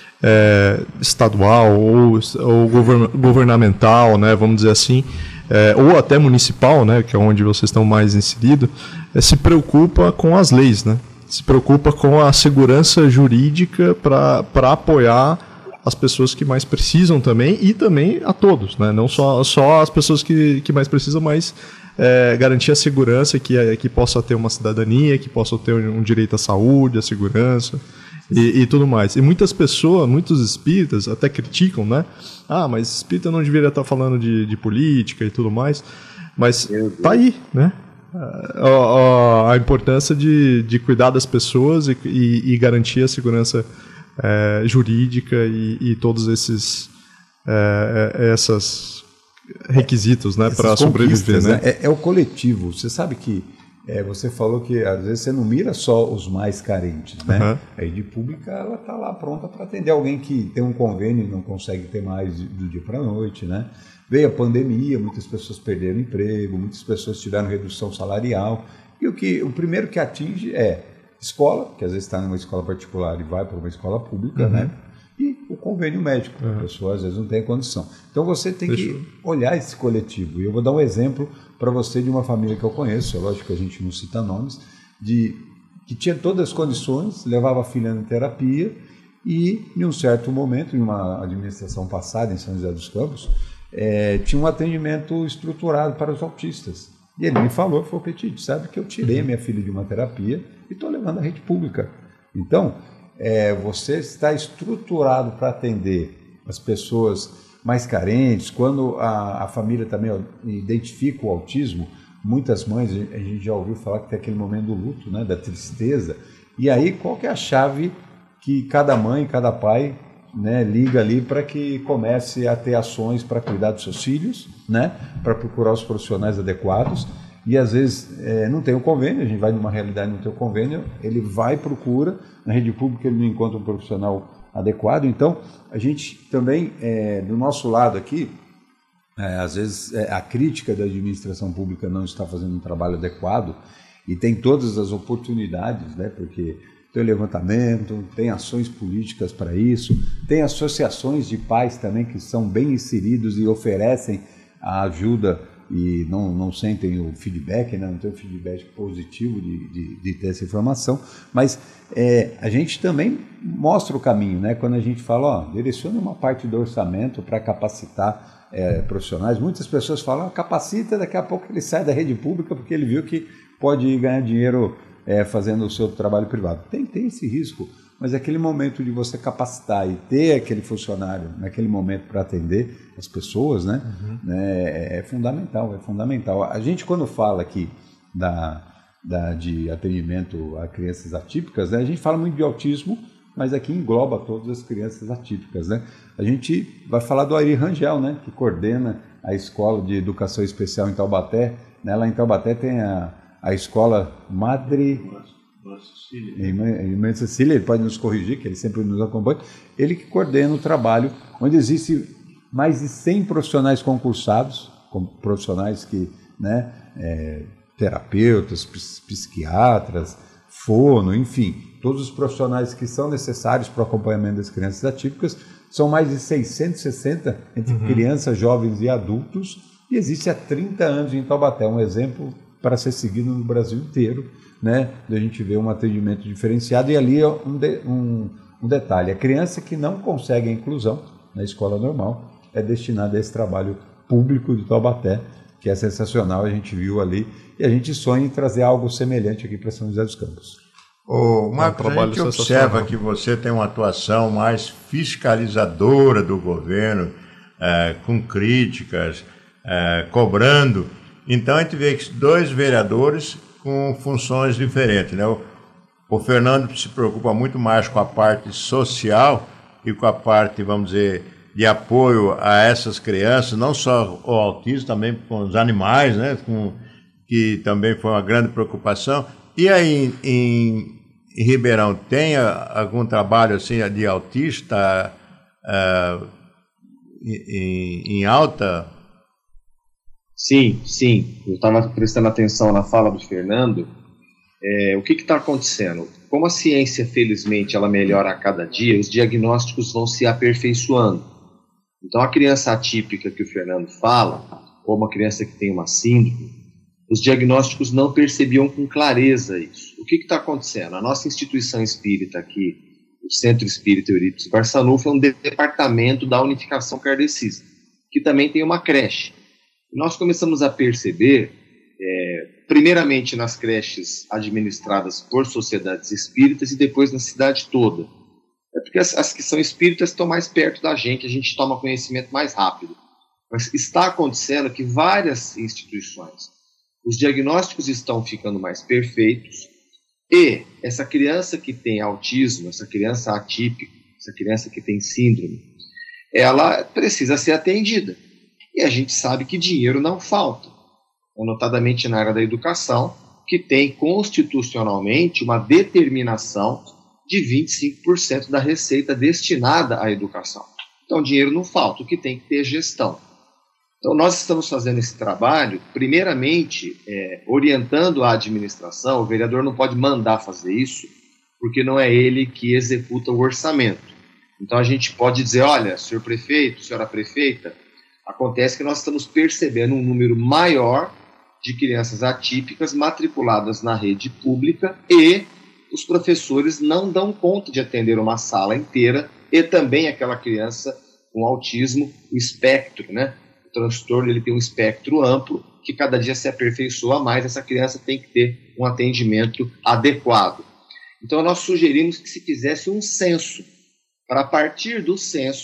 é, estadual ou, ou govern, governamental, né? Vamos dizer assim, é, ou até municipal, né? Que é onde vocês estão mais inseridos, é, se preocupa com as leis, né? Se preocupa com a segurança jurídica para apoiar as pessoas que mais precisam também, e também a todos, né? Não só, só as pessoas que, que mais precisam, mas é, garantir a segurança, que, que possa ter uma cidadania, que possa ter um direito à saúde, à segurança e, e tudo mais. E muitas pessoas, muitos espíritas até criticam, né? Ah, mas espírita não deveria estar falando de, de política e tudo mais, mas tá aí, né? A, a, a importância de, de cuidar das pessoas e, e, e garantir a segurança É, jurídica e, e todos esses é, essas requisitos, né, para sobreviver, né? É, é o coletivo. Você sabe que é, você falou que às vezes você não mira só os mais carentes, né? Uhum. A rede pública, ela está lá pronta para atender alguém que tem um convênio e não consegue ter mais do dia para a noite, né? Veio a pandemia, muitas pessoas perderam emprego, muitas pessoas tiveram redução salarial, e o que o primeiro que atinge é escola, que às vezes está numa escola particular e vai para uma escola pública, uhum. né? E o convênio médico, uhum. a pessoa às vezes não tem condição. Então você tem Deixa. que olhar esse coletivo. E eu vou dar um exemplo para você de uma família que eu conheço, é lógico que a gente não cita nomes, de, que tinha todas as condições, levava a filha na terapia e, em um certo momento, em uma administração passada em São José dos Campos, é, tinha um atendimento estruturado para os autistas. E ele me falou, falou, Petit, sabe que eu tirei a minha filha de uma terapia e estou levando a rede pública. Então, é, você está estruturado para atender as pessoas mais carentes, quando a, a família também identifica o autismo, muitas mães, a gente já ouviu falar que tem aquele momento do luto, né, da tristeza, e aí qual que é a chave que cada mãe, cada pai, né, liga ali para que comece a ter ações para cuidar dos seus filhos, né, para procurar os profissionais adequados, e às vezes é, não tem o convênio, a gente vai numa realidade não tem o convênio, ele vai, procura, na rede pública ele não encontra um profissional adequado, então a gente também, é, do nosso lado aqui, é, às vezes é, a crítica da administração pública não está fazendo um trabalho adequado e tem todas as oportunidades, né, porque tem levantamento, tem ações políticas para isso, tem associações de pais também que são bem inseridos e oferecem a ajuda e não, não sentem o feedback, né? Não tem o feedback positivo de, de, de ter essa informação, mas é, a gente também mostra o caminho, né? Quando a gente fala, ó, direciona uma parte do orçamento para capacitar é, profissionais, muitas pessoas falam, ah, capacita, daqui a pouco ele sai da rede pública porque ele viu que pode ganhar dinheiro é, fazendo o seu trabalho privado. Tem que ter esse risco, mas aquele momento de você capacitar e ter aquele funcionário naquele momento para atender as pessoas, né, uhum. né, é fundamental, é fundamental. A gente, quando fala aqui da, da, de atendimento a crianças atípicas, né, a gente fala muito de autismo, mas aqui engloba todas as crianças atípicas, né? A gente vai falar do Ari Rangel, né, que coordena a Escola de Educação Especial em Taubaté. Né, lá em Taubaté tem a, a Escola Madre... Irmã Cecília, ele pode nos corrigir, que ele sempre nos acompanha, ele que coordena o trabalho, onde existe mais de cem profissionais concursados, profissionais que, né, é, terapeutas, psiquiatras, fono, enfim, todos os profissionais que são necessários para o acompanhamento das crianças atípicas, são mais de seiscentos e sessenta entre uhum. crianças, jovens e adultos, e existe há trinta anos em Taubaté, um exemplo para ser seguido no Brasil inteiro, né, da gente ver um atendimento diferenciado. E ali é um, de, um, um detalhe, a criança que não consegue a inclusão na escola normal é destinada a esse trabalho público de Taubaté, que é sensacional, a gente viu ali, e a gente sonha em trazer algo semelhante aqui para São José dos Campos. Ô, Marcos, é um a gente observa que você tem uma atuação mais fiscalizadora do governo, é, com críticas, é, cobrando. Então a gente vê que dois vereadores com funções diferentes, né? O, o Fernando se preocupa muito mais com a parte social e com a parte, vamos dizer, de apoio a essas crianças, não só o autismo, também com os animais, né? Com, que também foi uma grande preocupação. E aí em, em Ribeirão tem algum trabalho assim de autista uh, em, em alta? Sim, sim. Eu estava prestando atenção na fala do Fernando. É, o que está acontecendo? Como a ciência, felizmente, ela melhora a cada dia, os diagnósticos vão se aperfeiçoando. Então, a criança atípica que o Fernando fala, ou uma criança que tem uma síndrome, os diagnósticos não percebiam com clareza isso. O que está acontecendo? A nossa instituição espírita aqui, o Centro Espírita Eurípides Barçanufo, é um departamento da unificação kardecista, que também tem uma creche. Nós começamos a perceber, é, primeiramente nas creches administradas por sociedades espíritas e depois na cidade toda. É porque as, as que são espíritas estão mais perto da gente, a gente toma conhecimento mais rápido. Mas está acontecendo que várias instituições, os diagnósticos estão ficando mais perfeitos e essa criança que tem autismo, essa criança atípica, essa criança que tem síndrome, ela precisa ser atendida. E a gente sabe que dinheiro não falta, notadamente na área da educação, que tem constitucionalmente uma determinação de vinte e cinco por cento da receita destinada à educação. Então, dinheiro não falta, o que tem que ter é gestão. Então, nós estamos fazendo esse trabalho, primeiramente, é, orientando a administração. O vereador não pode mandar fazer isso, porque não é ele que executa o orçamento. Então, a gente pode dizer, olha, senhor prefeito, senhora prefeita, acontece que nós estamos percebendo um número maior de crianças atípicas matriculadas na rede pública e os professores não dão conta de atender uma sala inteira e também aquela criança com autismo, o espectro, né? O transtorno, ele tem um espectro amplo que cada dia se aperfeiçoa mais, essa criança tem que ter um atendimento adequado. Então nós sugerimos que se fizesse um censo, para a partir do censo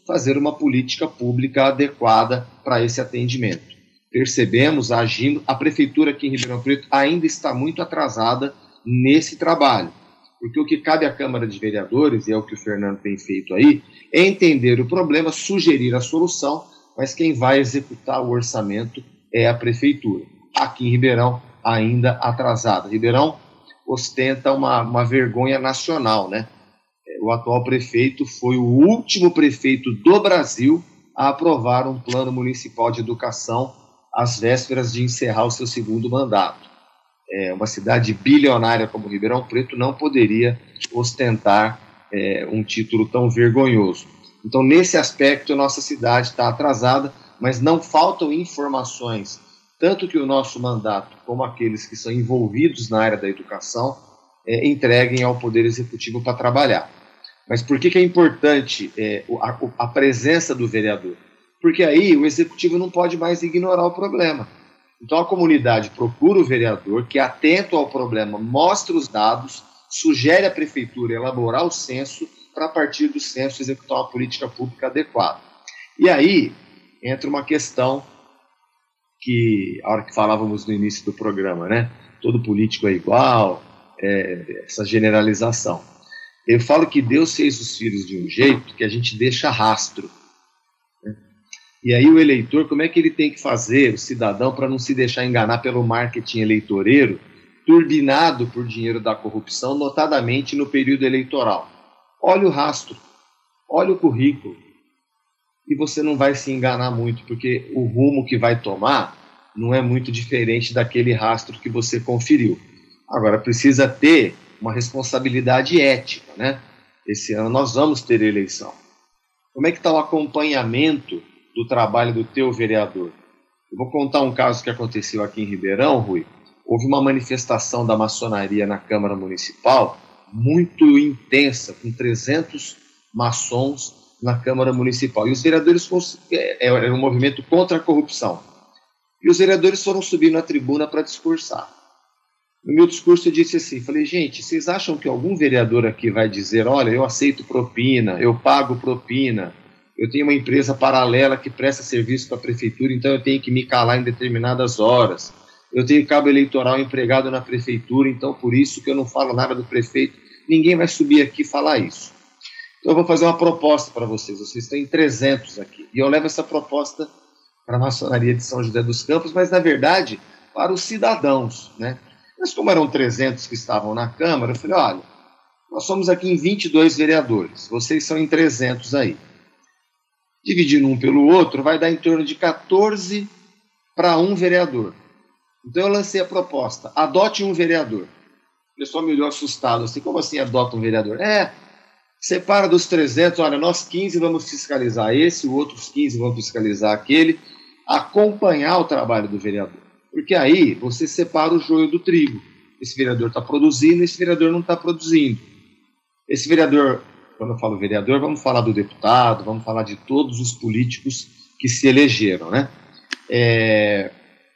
fazer uma política pública adequada para esse atendimento. Percebemos, agindo, a Prefeitura aqui em Ribeirão Preto ainda está muito atrasada nesse trabalho, porque o que cabe à Câmara de Vereadores, e é o que o Fernando tem feito aí, é entender o problema, sugerir a solução, mas quem vai executar o orçamento é a Prefeitura. Aqui em Ribeirão, ainda atrasada. Ribeirão ostenta uma, uma vergonha nacional, né? O atual prefeito foi o último prefeito do Brasil a aprovar um plano municipal de educação às vésperas de encerrar o seu segundo mandato. É, uma cidade bilionária como Ribeirão Preto não poderia ostentar é, um título tão vergonhoso. Então, nesse aspecto, a nossa cidade está atrasada, mas não faltam informações, tanto que o nosso mandato, como aqueles que são envolvidos na área da educação, é, entreguem ao Poder Executivo para trabalhar. Mas por que, que é importante é, a, a presença do vereador? Porque aí o Executivo não pode mais ignorar o problema. Então a comunidade procura o vereador, que atento ao problema, mostra os dados, sugere à Prefeitura elaborar o censo, para a partir do censo executar uma política pública adequada. E aí entra uma questão que, a hora que falávamos no início do programa, né? Todo político é igual, é, essa generalização. Eu falo que Deus fez os filhos de um jeito que a gente deixa rastro. Né? E aí o eleitor, como é que ele tem que fazer, o cidadão, para não se deixar enganar pelo marketing eleitoreiro, turbinado por dinheiro da corrupção, notadamente no período eleitoral? Olha o rastro, olha o currículo, e você não vai se enganar muito, porque o rumo que vai tomar não é muito diferente daquele rastro que você conferiu. Agora, precisa ter uma responsabilidade ética, né? Esse ano nós vamos ter eleição. Como é que está o acompanhamento do trabalho do teu vereador? Eu vou contar um caso que aconteceu aqui em Ribeirão, Rui. Houve uma manifestação da maçonaria na Câmara Municipal, muito intensa, com trezentos maçons na Câmara Municipal. E os vereadores, era um movimento contra a corrupção. E os vereadores foram subir na tribuna para discursar. No meu discurso eu disse assim, falei, gente, vocês acham que algum vereador aqui vai dizer, olha, eu aceito propina, eu pago propina, eu tenho uma empresa paralela que presta serviço para a prefeitura, então eu tenho que me calar em determinadas horas. Eu tenho cabo eleitoral empregado na prefeitura, então por isso que eu não falo nada do prefeito. Ninguém vai subir aqui e falar isso. Então eu vou fazer uma proposta para vocês. Vocês têm trezentos aqui. E eu levo essa proposta para a maçonaria de São José dos Campos, mas na verdade para os cidadãos, né? Mas como eram trezentos que estavam na Câmara, eu falei, olha, nós somos aqui em vinte e dois vereadores, vocês são em trezentos aí. Dividindo um pelo outro, vai dar em torno de quatorze para um vereador. Então eu lancei a proposta, adote um vereador. O pessoal me olhou assustado, assim, como assim adota um vereador? É, separa dos trezentos, olha, nós quinze vamos fiscalizar esse, os outros quinze vão fiscalizar aquele, acompanhar o trabalho do vereador. Porque aí você separa o joio do trigo. Esse vereador está produzindo, esse vereador não está produzindo. Esse vereador, quando eu falo vereador, vamos falar do deputado, vamos falar de todos os políticos que se elegeram, né? É...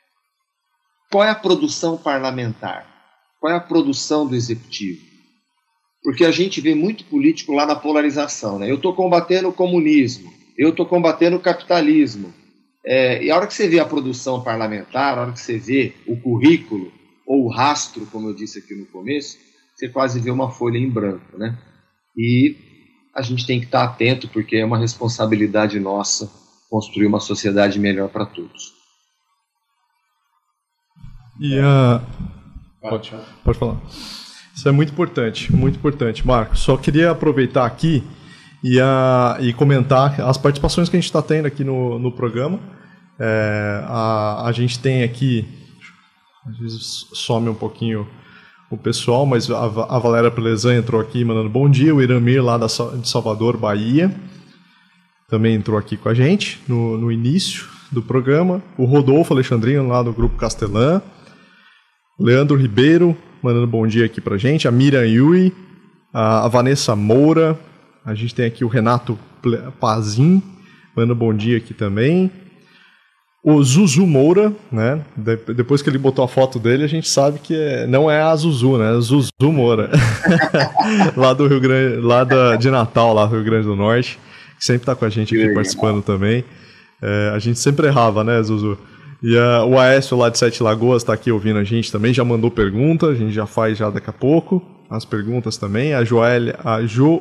Qual é a produção parlamentar? Qual é a produção do executivo? Porque a gente vê muito político lá na polarização, né? Eu estou combatendo o comunismo, eu estou combatendo o capitalismo. É, e a hora que você vê a produção parlamentar, a hora que você vê o currículo, ou o rastro, como eu disse aqui no começo, você quase vê uma folha em branco, né? E a gente tem que estar atento, porque é uma responsabilidade nossa construir uma sociedade melhor para todos. E a... Pode, pode falar. Isso é muito importante, muito importante. Marcos, só queria aproveitar aqui e, a, e comentar as participações que a gente está tendo aqui no, no programa. É, a, a gente tem aqui, às vezes some um pouquinho o pessoal, mas a, a Valéria Pelezan entrou aqui mandando bom dia, o Iramir lá da, de Salvador, Bahia, também entrou aqui com a gente no, no início do programa, o Rodolfo Alexandrino lá do Grupo Castelã, Leandro Ribeiro mandando bom dia aqui pra gente, a Miriam Yui, a, a Vanessa Moura, a gente tem aqui o Renato Pazin mandando bom dia aqui também, o Zuzu Moura, né? De, depois que ele botou a foto dele, a gente sabe que é, não é a Zuzu, né? É Zuzu Moura, lá do Rio Grande, lá da, de Natal, lá do Rio Grande do Norte. que sempre está com a gente aqui participando também. É, a gente sempre errava, né, Zuzu? E uh, o Aécio lá de Sete Lagoas está aqui ouvindo a gente também, já mandou pergunta, a gente já faz já daqui a pouco as perguntas também. A Joélia, a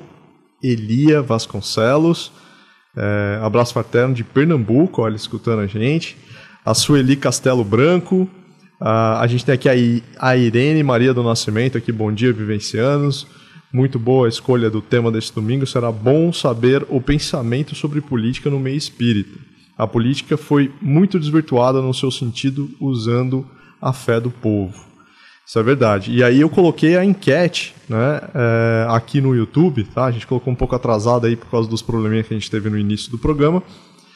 Joelia Vasconcelos, é, abraço fraterno de Pernambuco, olha, escutando a gente. A Sueli Castelo Branco, uh, a gente tem aqui a, I, a Irene Maria do Nascimento, aqui, bom dia, vivencianos. Muito boa a escolha do tema deste domingo, será bom saber o pensamento sobre política no meio espírita. A política foi muito desvirtuada no seu sentido usando a fé do povo. Isso é verdade. E aí eu coloquei a enquete, né, é, aqui no YouTube, tá? A gente colocou um pouco atrasado aí por causa dos probleminhas que a gente teve no início do programa,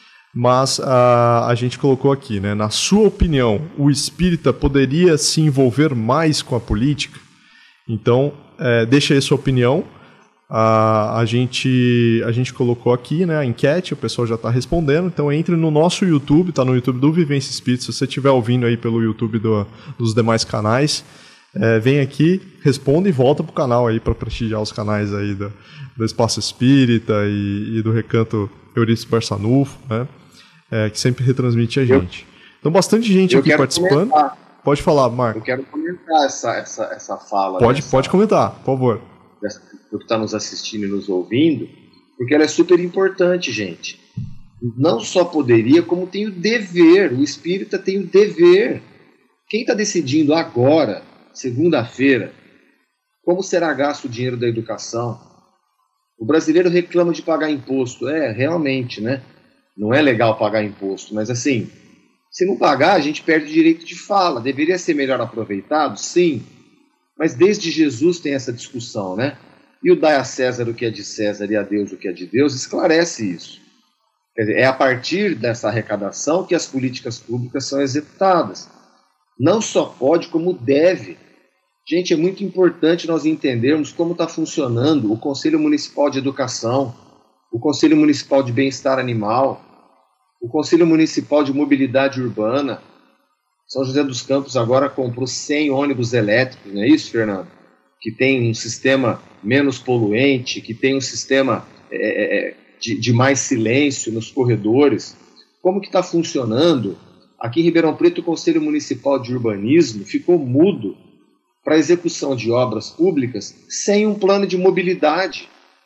mas a, a gente colocou aqui, né? Na sua opinião, o espírita poderia se envolver mais com a política? Então, é, deixa aí a sua opinião. A, a, gente, a gente colocou aqui, né, a enquete, o pessoal já está respondendo, então entre no nosso YouTube, está no YouTube do Vivência Espírita, se você estiver ouvindo aí pelo YouTube do, dos demais canais, é, vem aqui, responde e volta para o canal aí para prestigiar os canais aí do, do Espaço Espírita e, e do Recanto Eurípides Barçanufo, né, é, que sempre retransmite a gente. Então bastante gente aqui participando. Comentar. Pode falar, Marco. Eu quero comentar essa, essa, essa fala. Pode, dessa... pode comentar, por favor. do que está nos assistindo e nos ouvindo, porque ela é super importante, gente. Não só poderia, como tem o dever. O espírita tem o dever. Quem está decidindo agora, segunda-feira, como será gasto o dinheiro da educação? O brasileiro reclama de pagar imposto. É, realmente, né? Não é legal pagar imposto, mas assim, se não pagar, a gente perde o direito de fala. Deveria ser melhor aproveitado? Sim. Mas desde Jesus tem essa discussão, né? E o dai a César o que é de César e a Deus o que é de Deus esclarece isso. Quer dizer, é a partir dessa arrecadação que as políticas públicas são executadas. Não só pode, como deve. Gente, é muito importante nós entendermos como está funcionando o Conselho Municipal de Educação, o Conselho Municipal de Bem-Estar Animal, o Conselho Municipal de Mobilidade Urbana. São José dos Campos agora comprou cem ônibus elétricos, não é isso, Fernando? Que tem um sistema menos poluente, que tem um sistema é, de, de mais silêncio nos corredores. Como que está funcionando? Aqui em Ribeirão Preto, o Conselho Municipal de Urbanismo ficou mudo para a execução de obras públicas sem um plano de mobilidade.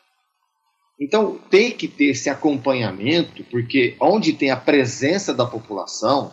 Então, tem que ter esse acompanhamento, porque onde tem a presença da população,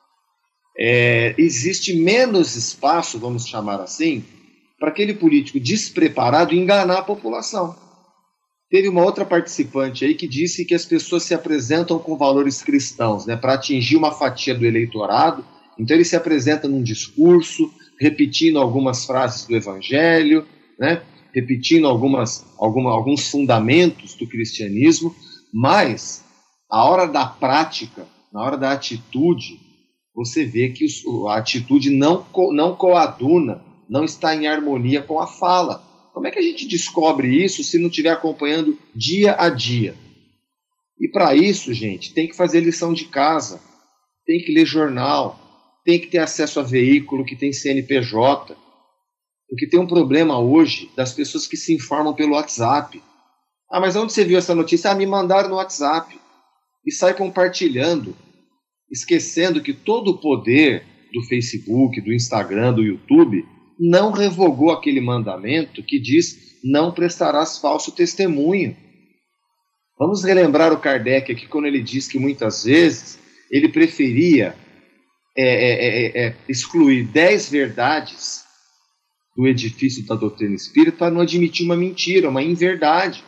É, existe menos espaço, vamos chamar assim, para aquele político despreparado enganar a população. Teve uma outra participante aí que disse que as pessoas se apresentam com valores cristãos, né, para atingir uma fatia do eleitorado. Então ele se apresenta num discurso, repetindo algumas frases do Evangelho, né, repetindo algumas, alguma, alguns fundamentos do cristianismo, mas a hora da prática, na hora da atitude, você vê que a atitude não, não coaduna, não está em harmonia com a fala. Como é que a gente descobre isso se não estiver acompanhando dia a dia? E para isso, gente, tem que fazer lição de casa, tem que ler jornal, tem que ter acesso a veículo que tem C N P J. Porque tem um problema hoje das pessoas que se informam pelo WhatsApp. Ah, mas onde você viu essa notícia? Ah, me mandaram no WhatsApp. E sai compartilhando, esquecendo que todo o poder do Facebook, do Instagram, do YouTube, não revogou aquele mandamento que diz não prestarás falso testemunho. Vamos relembrar o Kardec aqui quando ele diz que muitas vezes ele preferia é, é, é, excluir dez verdades do edifício da doutrina espírita para não admitir uma mentira, uma inverdade.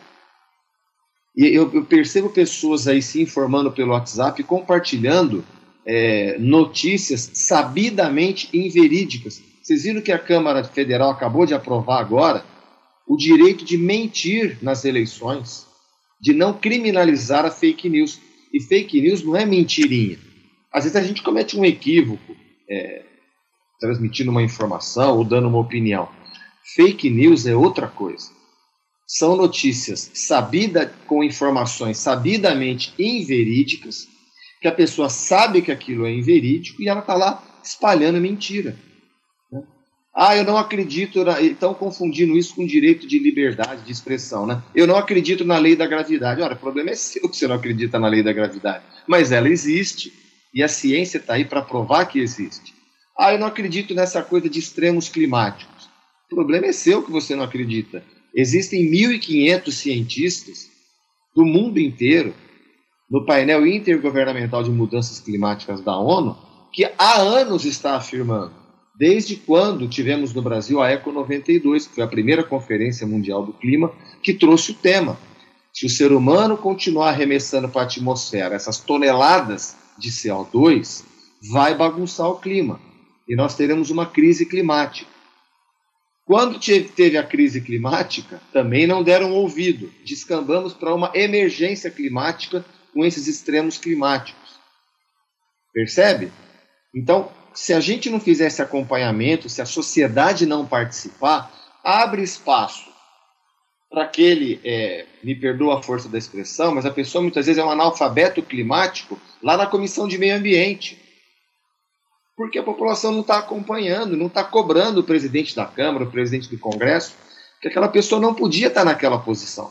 E eu, eu percebo pessoas aí se informando pelo WhatsApp, compartilhando é, notícias sabidamente inverídicas. Vocês viram que a Câmara Federal acabou de aprovar agora o direito de mentir nas eleições, de não criminalizar a fake news. E fake news não é mentirinha. Às vezes a gente comete um equívoco, é, transmitindo uma informação ou dando uma opinião. Fake news é outra coisa. São notícias sabidas, com informações sabidamente inverídicas, que a pessoa sabe que aquilo é inverídico e ela está lá espalhando mentira. Né? Ah, eu não acredito, na... estão confundindo isso com direito de liberdade de expressão, né? Eu não acredito na lei da gravidade. Ora, o problema é seu que você não acredita na lei da gravidade. Mas ela existe, e a ciência está aí para provar que existe. Ah, eu não acredito nessa coisa de extremos climáticos. O problema é seu que você não acredita. Existem mil e quinhentos cientistas do mundo inteiro, no painel intergovernamental de mudanças climáticas da ONU, que há anos está afirmando. Desde quando tivemos no Brasil a Eco noventa e dois, que foi a primeira conferência mundial do clima, que trouxe o tema. Se o ser humano continuar arremessando para a atmosfera essas toneladas de C O dois, vai bagunçar o clima. E nós teremos uma crise climática. Quando teve a crise climática, também não deram ouvido. Descambamos para uma emergência climática com esses extremos climáticos. Percebe? Então, se a gente não fizer esse acompanhamento, se a sociedade não participar, abre espaço para aquele, é, me perdoa a força da expressão, mas a pessoa muitas vezes é um analfabeto climático lá na Comissão de Meio Ambiente. Porque a população não está acompanhando, não está cobrando o presidente da Câmara, o presidente do Congresso, que aquela pessoa não podia estar naquela posição.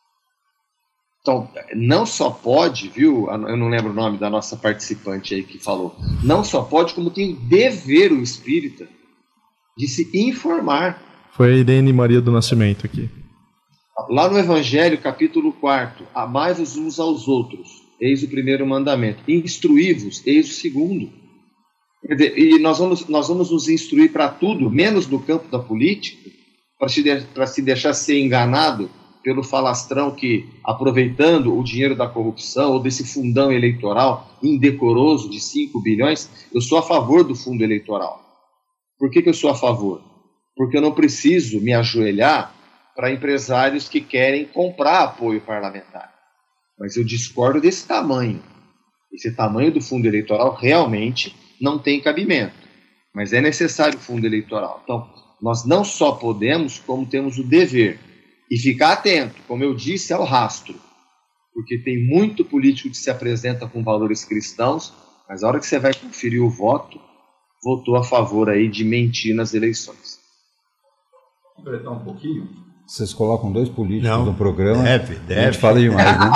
Então, não só pode, viu, eu não lembro o nome da nossa participante aí que falou, não só pode, como tem o dever, o espírita, de se informar. Foi a Irene Maria do Nascimento aqui. Lá no Evangelho, capítulo quarto, amai-vos uns aos outros, eis o primeiro mandamento, instruí-vos, eis o segundo. Quer dizer, e nós vamos, nós vamos nos instruir para tudo, menos no campo da política, para se, de, para se deixar ser enganado pelo falastrão que, aproveitando o dinheiro da corrupção ou desse fundão eleitoral indecoroso de cinco bilhões, eu sou a favor do fundo eleitoral. Por que que eu sou a favor? Porque eu não preciso me ajoelhar para empresários que querem comprar apoio parlamentar. Mas eu discordo desse tamanho. Esse tamanho do fundo eleitoral realmente não tem cabimento. Mas é necessário o fundo eleitoral. Então, nós não só podemos, como temos o dever. E ficar atento, como eu disse, ao rastro. Porque tem muito político que se apresenta com valores cristãos, mas a hora que você vai conferir o voto, votou a favor aí de mentir nas eleições. Vamos apertar um pouquinho? Vocês colocam dois políticos Não, no programa. Deve, deve. A gente fala demais, né?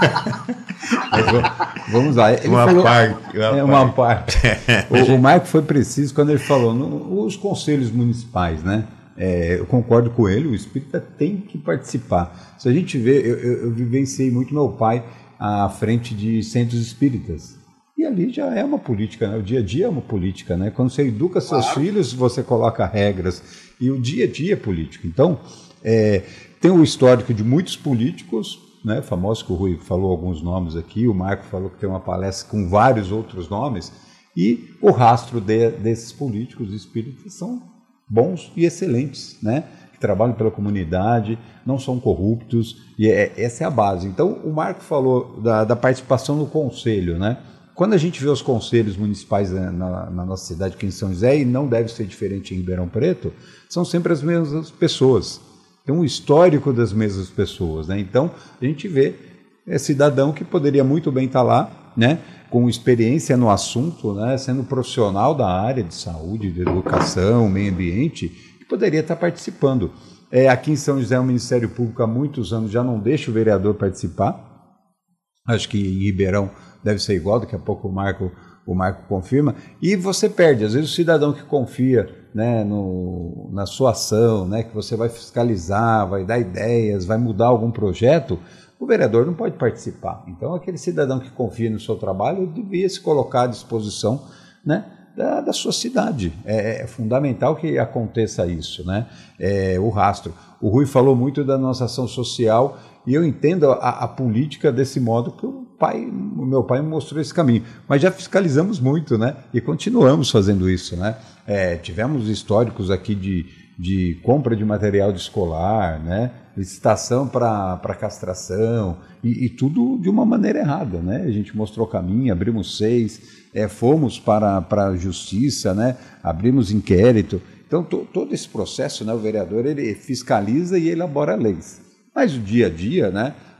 Mas, vamos lá. Ele uma falou, parte. Uma é uma parte. parte. O, o Marco foi preciso quando ele falou, no, os conselhos municipais, né? É, eu concordo com ele, o espírita tem que participar. Se a gente vê, eu, eu, eu vivenciei muito meu pai à frente de centros espíritas. E ali já é uma política, né? O dia a dia é uma política, né? Quando você educa seus claro. filhos, você coloca regras. E o dia a dia é político. Então, é, tem o histórico de muitos políticos, né? Famoso, que o Rui falou alguns nomes aqui, o Marco falou que tem uma palestra com vários outros nomes. E o rastro de, desses políticos espíritas são bons e excelentes, né? Que trabalham pela comunidade, não são corruptos, e é, essa é a base. Então, o Marco falou da, da participação no conselho, né? Quando a gente vê os conselhos municipais na, na, na nossa cidade, aqui em São José, e não deve ser diferente em Ribeirão Preto, são sempre as mesmas pessoas. Tem um histórico das mesmas pessoas, né? Então, a gente vê é, cidadão que poderia muito bem estar lá, né? Com experiência no assunto, né, sendo profissional da área de saúde, de educação, meio ambiente, que poderia estar participando. É, aqui em São José, o Ministério Público há muitos anos já não deixa o vereador participar. Acho que em Ribeirão deve ser igual, daqui a pouco o Marco, o Marco confirma. E você perde, às vezes o cidadão que confia, né, no, na sua ação, né, que você vai fiscalizar, vai dar ideias, vai mudar algum projeto, o vereador não pode participar. Então, aquele cidadão que confia no seu trabalho devia se colocar à disposição, né, da, da sua cidade. É, é fundamental que aconteça isso, né? É, o rastro. O Rui falou muito da nossa ação social e eu entendo a, a política desse modo que o, pai, o meu pai me mostrou esse caminho. Mas já fiscalizamos muito, né? E continuamos fazendo isso, né? É, tivemos históricos aqui de, de compra de material de escolar, né? Licitação para castração, e, e tudo de uma maneira errada, né? A gente mostrou caminho, abrimos seis, é, fomos para, para a justiça, né? Abrimos inquérito. Então, to, todo esse processo, né? O vereador ele fiscaliza e elabora leis. Mas o dia a dia, né?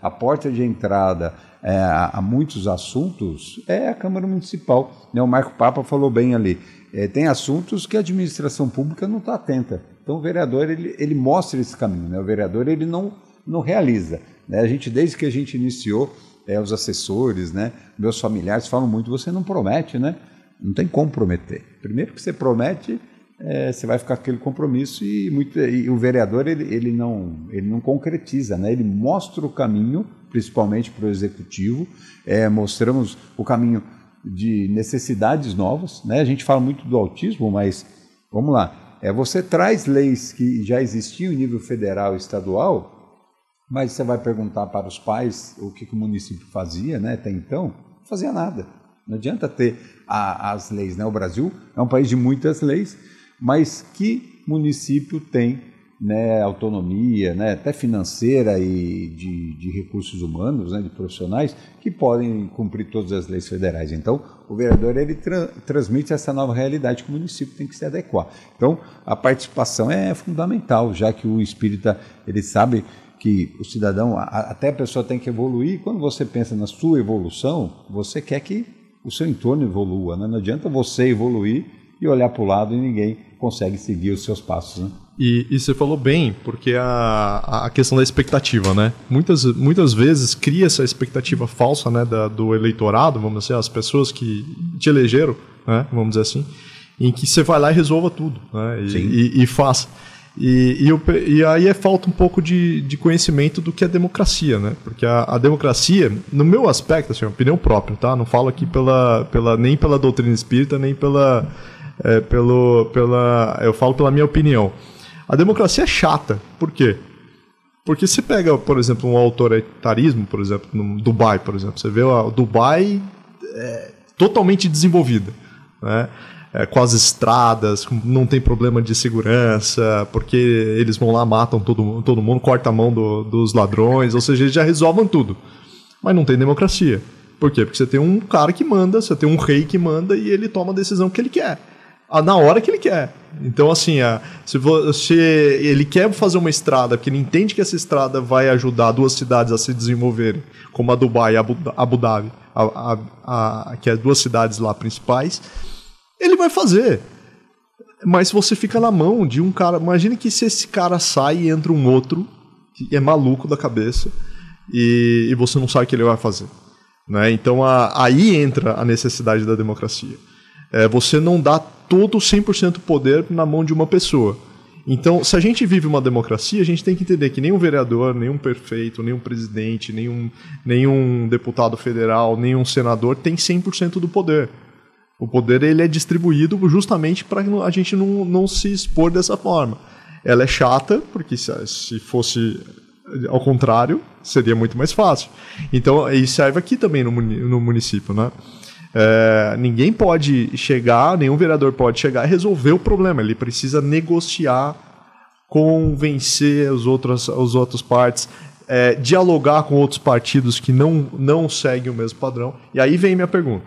a porta de entrada é, a, a muitos assuntos é a Câmara Municipal. Né? O Marco Papa falou bem ali. É, tem assuntos que a administração pública não está atenta. Então o vereador ele, ele mostra esse caminho. Né? O vereador ele não, não realiza. Né? A gente, desde que a gente iniciou, é, os assessores, né? Meus familiares falam muito, você não promete, né? Não tem como prometer. Primeiro que você promete, é, você vai ficar com aquele compromisso e, muito, e o vereador ele, ele, não, ele não concretiza, né? Ele mostra o caminho, principalmente para o executivo, é, mostramos o caminho de necessidades novas, né? A gente fala muito do autismo, mas vamos lá, é, você traz leis que já existiam em nível federal e estadual, mas você vai perguntar para os pais o que, que o município fazia, né? Até então, não fazia nada. Não adianta ter a, as leis, né? O Brasil é um país de muitas leis, mas que município tem, né, autonomia, né, até financeira e de, de recursos humanos, né, de profissionais, que podem cumprir todas as leis federais. Então, o vereador ele tra transmite essa nova realidade que o município tem que se adequar. Então, a participação é fundamental, já que o espírita ele sabe que o cidadão, até a pessoa tem que evoluir. Quando você pensa na sua evolução, você quer que o seu entorno evolua, né? Não adianta você evoluir e olhar para o lado e ninguém consegue seguir os seus passos, né? E, e você falou bem, porque a, a questão da expectativa, né? Muitas, muitas vezes cria essa expectativa falsa, né, da, do eleitorado, vamos dizer, as pessoas que te elegeram, né, vamos dizer assim, em que você vai lá e resolva tudo, né, e, e, e faça. E, e, eu, e aí é falta um pouco de, de conhecimento do que é democracia, né? Porque a, a democracia, no meu aspecto, assim, opinião própria, tá? Não falo aqui pela, pela, nem pela doutrina espírita, nem pela, é, pelo, pela... Eu falo pela minha opinião. A democracia é chata. Por quê? Porque você pega, por exemplo, um autoritarismo, por exemplo, no Dubai, por exemplo. Você vê o Dubai é, totalmente desenvolvida, né? É, com as estradas, não tem problema de segurança, porque eles vão lá, matam todo, todo mundo, cortam a mão do, dos ladrões, ou seja, eles já resolvam tudo. Mas não tem democracia. Por quê? Porque você tem um cara que manda, você tem um rei que manda e ele toma a decisão que ele quer, na hora que ele quer. Então, assim, se você, ele quer fazer uma estrada, porque ele entende que essa estrada vai ajudar duas cidades a se desenvolverem, como a Dubai e a Abu, Abu Dhabi, a, a, a, que é as duas cidades lá principais, ele vai fazer. Mas você fica na mão de um cara. Imagine que se esse cara sai e entra um outro que é maluco da cabeça e, e você não sabe o que ele vai fazer, né? Então a, aí entra a necessidade da democracia. É, você não dá todo cem por cento poder na mão de uma pessoa. Então, se a gente vive uma democracia, a gente tem que entender que nenhum vereador, nenhum prefeito, nenhum presidente, nenhum, nenhum deputado federal, nenhum senador tem cem por cento do poder. O poder ele é distribuído justamente para a gente não, não se expor dessa forma. Ela é chata, porque se, se fosse ao contrário, seria muito mais fácil. Então, isso serve aqui também no, no município, né? É, ninguém pode chegar, nenhum vereador pode chegar e resolver o problema. Ele precisa negociar, convencer os outros, os outros partes, é, dialogar com outros partidos que não, não seguem o mesmo padrão. E aí vem minha pergunta.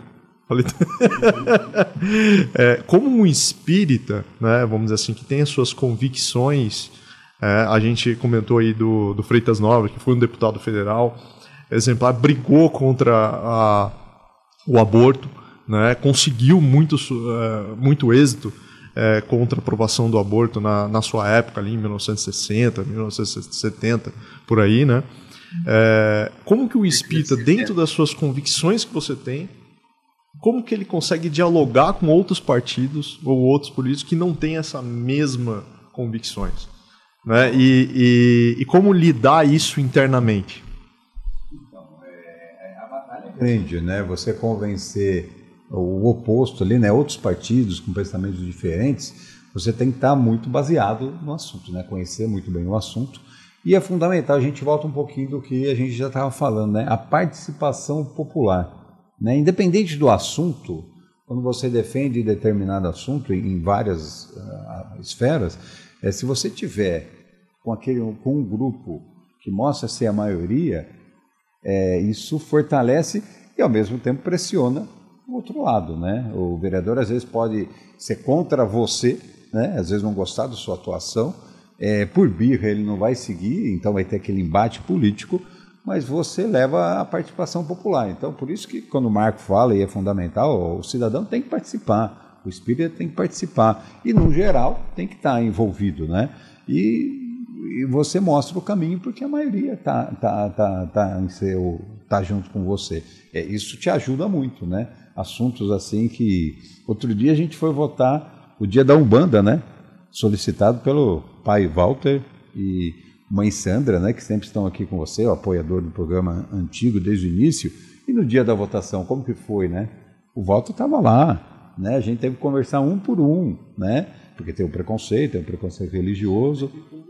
É, como um espírita, né, vamos dizer assim, que tem as suas convicções, é, a gente comentou aí do, do Freitas Nova, que foi um deputado federal exemplar, brigou contra a, o aborto, né, conseguiu muito, uh, muito êxito uh, contra a aprovação do aborto na, na sua época, ali em mil novecentos e sessenta, mil novecentos e setenta, por aí, né? É, como que o espírita, dentro das suas convicções que você tem, como que ele consegue dialogar com outros partidos ou outros políticos que não têm essa mesma convicções, né? E, e, e como lidar isso internamente? Então, é, a batalha é grande, né? Você convencer o oposto ali, né? Outros partidos com pensamentos diferentes, você tem que estar muito baseado no assunto, né? Conhecer muito bem o assunto. E é fundamental, a gente volta um pouquinho do que a gente já estava falando, né? A participação popular. Né? Independente do assunto, quando você defende determinado assunto em várias uh, esferas, é, se você tiver com, aquele, com um grupo que mostra ser a maioria, é, isso fortalece e ao mesmo tempo pressiona o outro lado, né? O vereador às vezes pode ser contra você, né? Às vezes não gostar da sua atuação, é, por birra ele não vai seguir, então vai ter aquele embate político, mas você leva a participação popular. Então, por isso que quando o Marco fala, e é fundamental, o cidadão tem que participar, o espírita tem que participar, e, no geral, tem que estar envolvido, né? E, e você mostra o caminho, porque a maioria está tá, tá, tá em seu, tá junto com você. É, isso te ajuda muito, né? Assuntos assim que... Outro dia a gente foi votar o dia da Umbanda, né? Solicitado pelo pai Walter e mãe Sandra, né, que sempre estão aqui com você, o apoiador do programa antigo desde o início. E no dia da votação, como que foi, né? O voto estava lá, né? A gente teve que conversar um por um, né? Porque tem o preconceito, tem o preconceito religioso.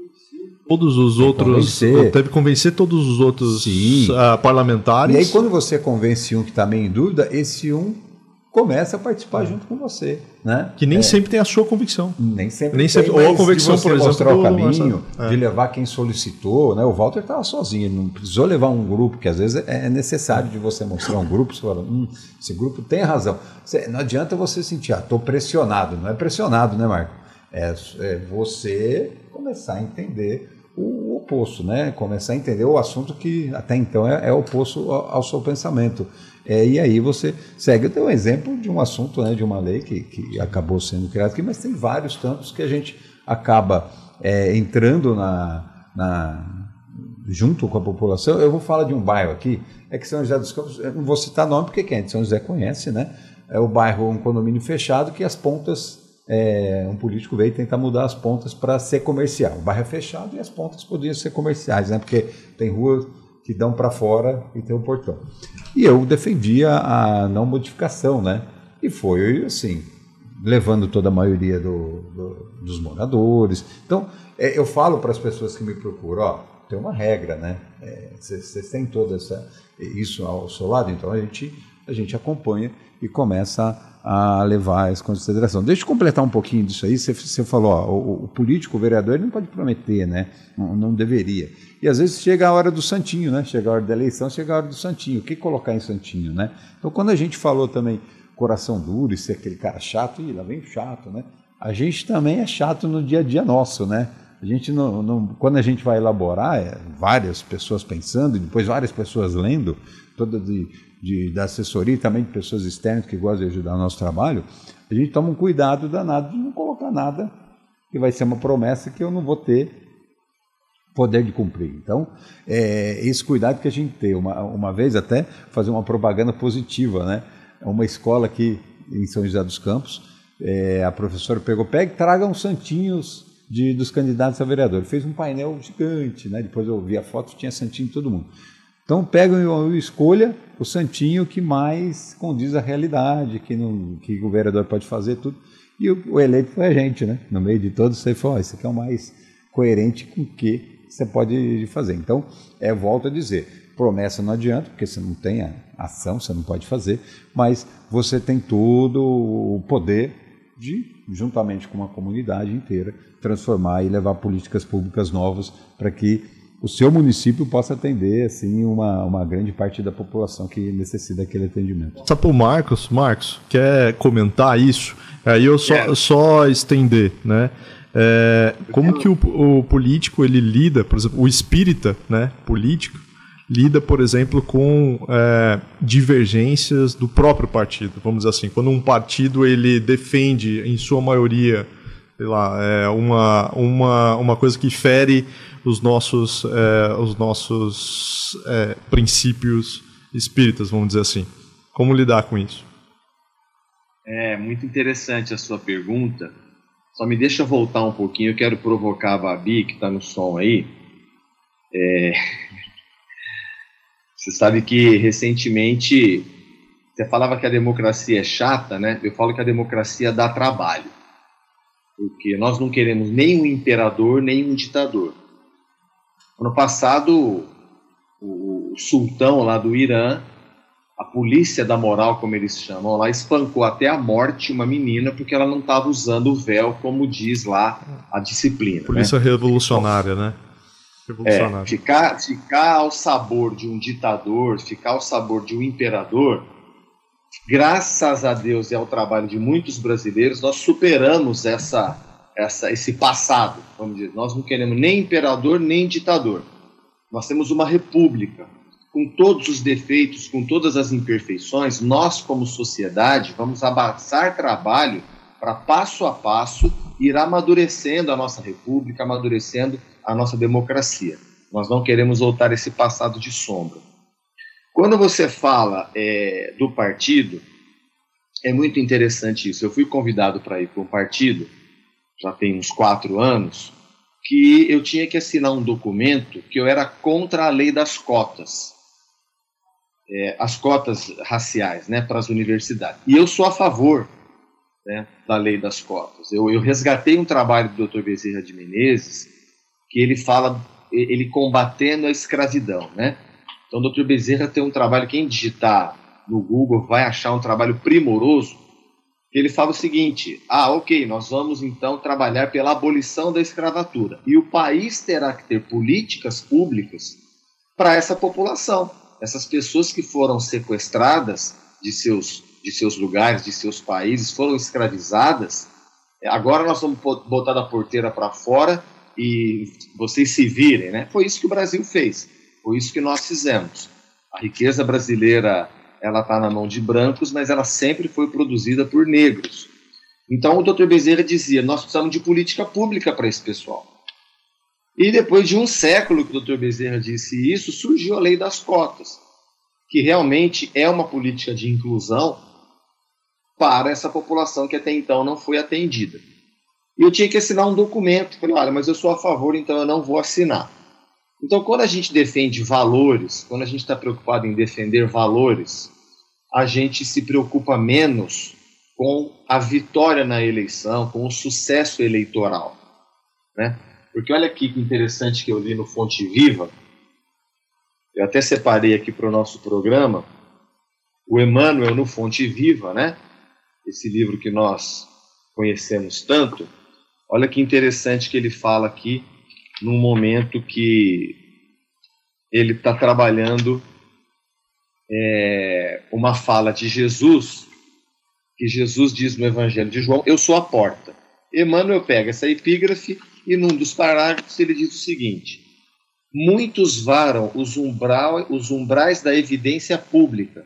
Todos os outros... Convencer. Teve que convencer todos os outros uh, parlamentares. E aí, quando você convence um que está meio em dúvida, esse um começa a participar é. junto com você, né? Que nem é. sempre tem a sua convicção. Nem sempre nem tem, sempre, ou a convicção, de você por exemplo, mostrar do, o caminho, é. de levar quem solicitou, né? O Walter estava sozinho, ele não precisou levar um grupo, que às vezes é necessário de você mostrar um grupo, você fala, hum, esse grupo tem razão. Você, não adianta você sentir, ah, estou pressionado. Não é pressionado, né, Marco? É, é você começar a entender o oposto, né? Começar a entender o assunto que até então é, é oposto ao, ao seu pensamento. É, e aí você segue. Eu tenho um exemplo de um assunto, né, de uma lei que, que acabou sendo criada aqui, mas tem vários tantos que a gente acaba é, entrando na, na, junto com a população. Eu vou falar de um bairro aqui, é que São José dos Campos, eu não vou citar nome porque quem é de São José conhece, né? É o bairro, um condomínio fechado que as pontas... É, um político veio tentar mudar as pontas para ser comercial. O bairro é fechado e as pontas podiam ser comerciais, né? Porque tem ruas que dão para fora e tem o portão. E eu defendia a não modificação, né? E foi assim, levando toda a maioria do, do, dos moradores. Então, é, eu falo para as pessoas que me procuram, ó, tem uma regra, né? Vocês é, têm toda essa, isso ao seu lado, então a gente, a gente acompanha e começa a levar essa consideração. Deixa eu completar um pouquinho disso aí. Você, você falou, ó, o, o político, o vereador, ele não pode prometer, né? Não, não deveria. E às vezes chega a hora do santinho, né? Chega a hora da eleição, chega a hora do santinho. O que colocar em santinho, né? Então, quando a gente falou também coração duro e ser aquele cara chato, ih, lá vem chato, né? A gente também é chato no dia a dia nosso, né? A gente não, não, quando a gente vai elaborar, é, várias pessoas pensando, e depois várias pessoas lendo, toda de, de, da assessoria e também de pessoas externas que gostam de ajudar o nosso trabalho, a gente toma um cuidado danado de não colocar nada que vai ser uma promessa que eu não vou ter poder de cumprir. Então, é esse cuidado que a gente tem. Uma, uma vez até fazer uma propaganda positiva, né? Uma escola aqui em São José dos Campos, é, a professora pegou, pega e traga uns santinhos De, dos candidatos a vereador. Fez um painel gigante, né? Depois eu vi a foto, tinha santinho de todo mundo. Então pega e escolha o santinho que mais condiz à realidade, que, não, que o vereador pode fazer tudo. E o, o eleito foi a gente, né? No meio de todos, você falou, oh, esse aqui é o mais coerente com o que você pode fazer. Então, é, volto a dizer, promessa não adianta, porque você não tem a ação, você não pode fazer, mas você tem todo o poder de, juntamente com uma comunidade inteira, transformar e levar políticas públicas novas para que o seu município possa atender assim, uma, uma grande parte da população que necessita daquele atendimento. Só para o Marcos, Marcos, quer comentar isso? Aí eu só, é. só estender, né? É, como que o, o político ele lida, por exemplo, o espírita, né, político, lida, por exemplo, com é, divergências do próprio partido, vamos dizer assim. Quando um partido ele defende, em sua maioria, sei lá, é, uma, uma, uma coisa que fere os nossos, é, os nossos é, princípios espíritas, vamos dizer assim. Como lidar com isso? É muito interessante a sua pergunta. Só me deixa voltar um pouquinho, eu quero provocar a Babi, que está no som aí. É... Você sabe que, recentemente, você falava que a democracia é chata, né? Eu falo que a democracia dá trabalho. Porque nós não queremos nem um imperador, nem um ditador. Ano passado, o, o sultão lá do Irã, a polícia da moral, como eles chamam lá, espancou até a morte uma menina porque ela não estava usando o véu, como diz lá a disciplina. Polícia, né? Revolucionária, né? É, ficar, ficar ao sabor de um ditador, ficar ao sabor de um imperador, graças a Deus e ao trabalho de muitos brasileiros, nós superamos essa, essa, esse passado, vamos dizer. Nós não queremos nem imperador, nem ditador. Nós temos uma república. com todos os defeitos, com todas as imperfeições, nós, como sociedade, vamos abraçar trabalho para, passo a passo, ir amadurecendo a nossa república, amadurecendo a nossa democracia. Nós não queremos voltar a esse passado de sombra. Quando você fala é, do partido, é muito interessante isso. Eu fui convidado para ir para um partido, já tem uns quatro anos, que eu tinha que assinar um documento que eu era contra a lei das cotas, é, as cotas raciais, né, para as universidades. E eu sou a favor, né, da lei das cotas. Eu, eu resgatei um trabalho do doutor Bezerra de Menezes, que ele fala, ele combatendo a escravidão, né? Então, o doutor Bezerra tem um trabalho, quem digitar no Google vai achar um trabalho primoroso, que ele fala o seguinte: ah, ok, nós vamos então trabalhar pela abolição da escravatura. E o país terá que ter políticas públicas para essa população, essas pessoas que foram sequestradas de seus, de seus lugares, de seus países, foram escravizadas. Agora nós vamos botar da porteira para fora e vocês se virem, né? Foi isso que o Brasil fez, foi isso que nós fizemos. A riqueza brasileira, ela está na mão de brancos, mas ela sempre foi produzida por negros. Então o doutor Bezerra dizia, nós precisamos de política pública para esse pessoal. E depois de um século que o doutor Bezerra disse isso, surgiu a lei das cotas, que realmente é uma política de inclusão para essa população que até então não foi atendida. E eu tinha que assinar um documento. Falei, olha, mas eu sou a favor, então eu não vou assinar. Então, quando a gente defende valores, quando a gente está preocupado em defender valores, a gente se preocupa menos com a vitória na eleição, com o sucesso eleitoral, né? Porque olha aqui que interessante que eu li no Fonte Viva, eu até separei aqui para o nosso programa, o Emmanuel no Fonte Viva, né? Esse livro que nós conhecemos tanto. Olha que interessante que ele fala aqui, num momento que ele está trabalhando é, uma fala de Jesus, que Jesus diz no Evangelho de João, eu sou a porta. Emmanuel pega essa epígrafe e num dos parágrafos ele diz o seguinte: muitos varam os, umbral, os umbrais da evidência pública,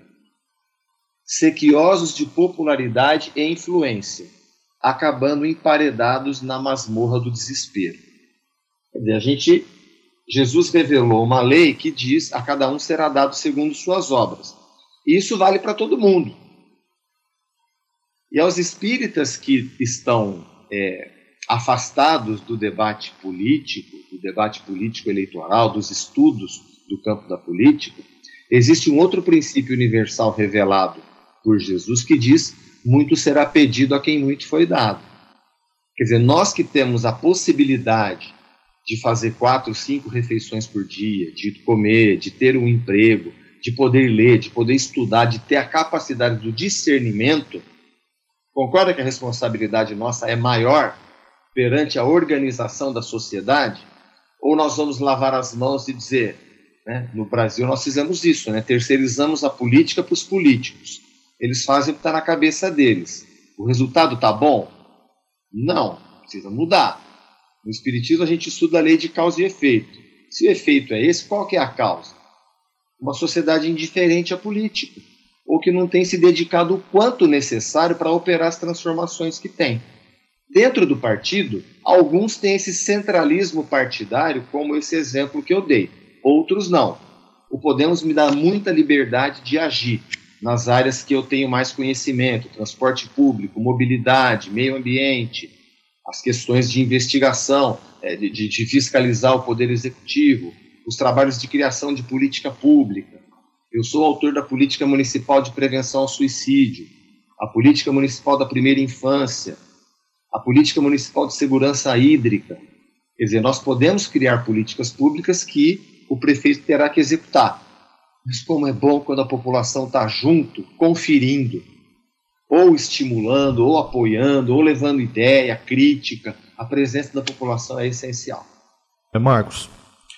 sequiosos de popularidade e influência, acabando emparedados na masmorra do desespero. A gente, Jesus revelou uma lei que diz a cada um será dado segundo suas obras. E isso vale para todo mundo. E aos espíritas que estão é, afastados do debate político, do debate político-eleitoral, dos estudos do campo da política, existe um outro princípio universal revelado por Jesus que diz: muito será pedido a quem muito foi dado. Quer dizer, nós que temos a possibilidade de fazer quatro, cinco refeições por dia, de comer, de ter um emprego, de poder ler, de poder estudar, de ter a capacidade do discernimento, concorda que a responsabilidade nossa é maior perante a organização da sociedade? Ou nós vamos lavar as mãos e dizer, né, no Brasil nós fizemos isso, né, terceirizamos a política para os políticos. Eles fazem o que está na cabeça deles. O resultado está bom? Não, precisa mudar. No Espiritismo a gente estuda a lei de causa e efeito. Se o efeito é esse, qual que é a causa? Uma sociedade indiferente à política, ou que não tem se dedicado o quanto necessário para operar as transformações que tem. Dentro do partido, alguns têm esse centralismo partidário, como esse exemplo que eu dei. Outros não. O Podemos me dá muita liberdade de agir nas áreas que eu tenho mais conhecimento: transporte público, mobilidade, meio ambiente, as questões de investigação, de, de fiscalizar o Poder Executivo, os trabalhos de criação de política pública. Eu sou autor da Política Municipal de Prevenção ao Suicídio, a Política Municipal da Primeira Infância, a Política Municipal de Segurança Hídrica. Quer dizer, nós podemos criar políticas públicas que o prefeito terá que executar. Mas como é bom quando a população está junto, conferindo, ou estimulando, ou apoiando, ou levando ideia, crítica. A presença da população é essencial. É, Marcos,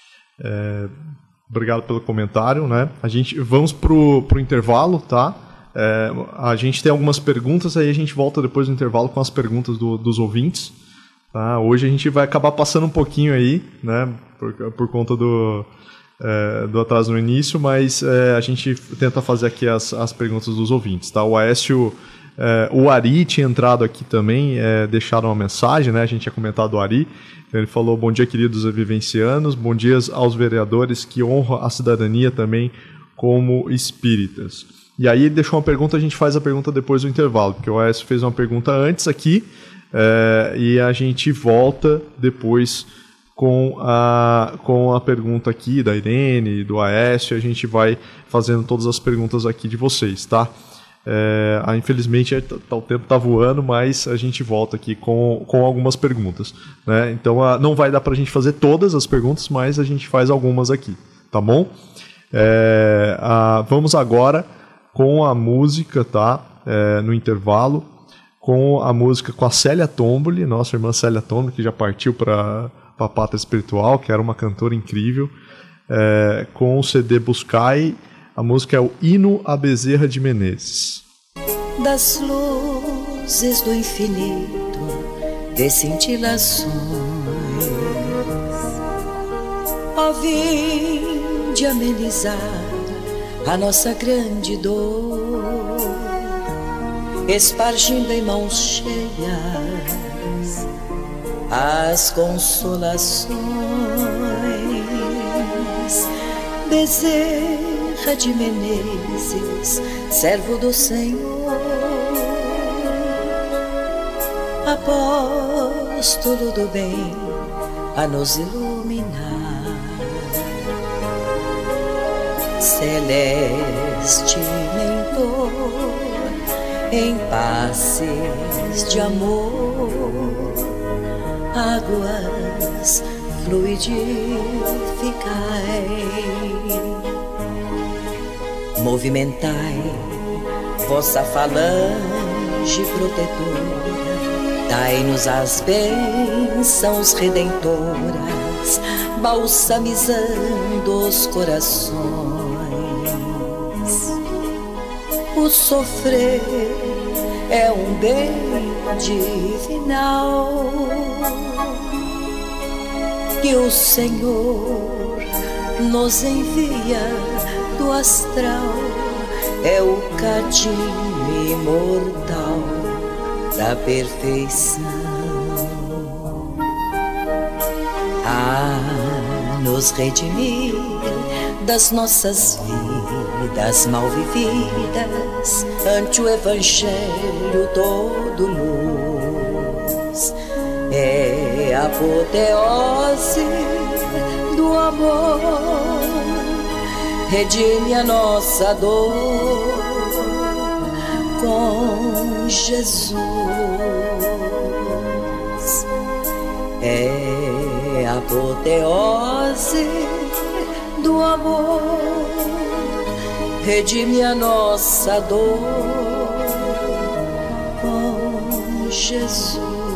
é, obrigado pelo comentário, né? A gente vamos pro, pro intervalo, tá? É, a gente tem algumas perguntas, aí a gente volta depois do intervalo com as perguntas do, dos ouvintes. Tá? Hoje a gente vai acabar passando um pouquinho aí, né? Por, por conta do é, do atraso no início, mas é, a gente tenta fazer aqui as, as perguntas dos ouvintes, tá? O Aécio, é, o Ari tinha entrado aqui também, é, deixaram uma mensagem, né? A gente tinha comentado o Ari, então ele falou: bom dia, queridos vivencianos, bom dia aos vereadores que honram a cidadania também como espíritas. E aí ele deixou uma pergunta, a gente faz a pergunta depois do intervalo, porque o Aécio fez uma pergunta antes aqui, é, e a gente volta depois com a, com a pergunta aqui da Irene, do Aécio, a gente vai fazendo todas as perguntas aqui de vocês, tá? É, ah, infelizmente o tempo está voando, mas a gente volta aqui com, com algumas perguntas, né? Então a, não vai dar para a gente fazer todas as perguntas, mas a gente faz algumas aqui, tá bom? É, a, vamos agora com a música, tá? É, no intervalo, com a música com a Célia Tomboli, nossa irmã Célia Tomboli, que já partiu para a Pátria Espiritual, que era uma cantora incrível, é, com o C D Buscai. A música é o Hino a Bezerra de Menezes. Das luzes do infinito, de cintilações, ó, vinde amenizar a nossa grande dor, espargindo em mãos cheias as consolações. Bezerra de Menezes, servo do Senhor, apóstolo do bem, a nos iluminar. Celeste mentor, em passes de amor, águas fluidificai, movimentai vossa falange protetora, dai-nos as bênçãos redentoras, balsamizando os corações. O sofrer é um bem divinal que o Senhor nos envia do astral, é o cadinho imortal da perfeição. A nos redimir das nossas vidas mal vividas, ante o Evangelho todo luz, é a apoteose do amor, redime a nossa dor com Jesus. É a apoteose do amor, redime a nossa dor com Jesus.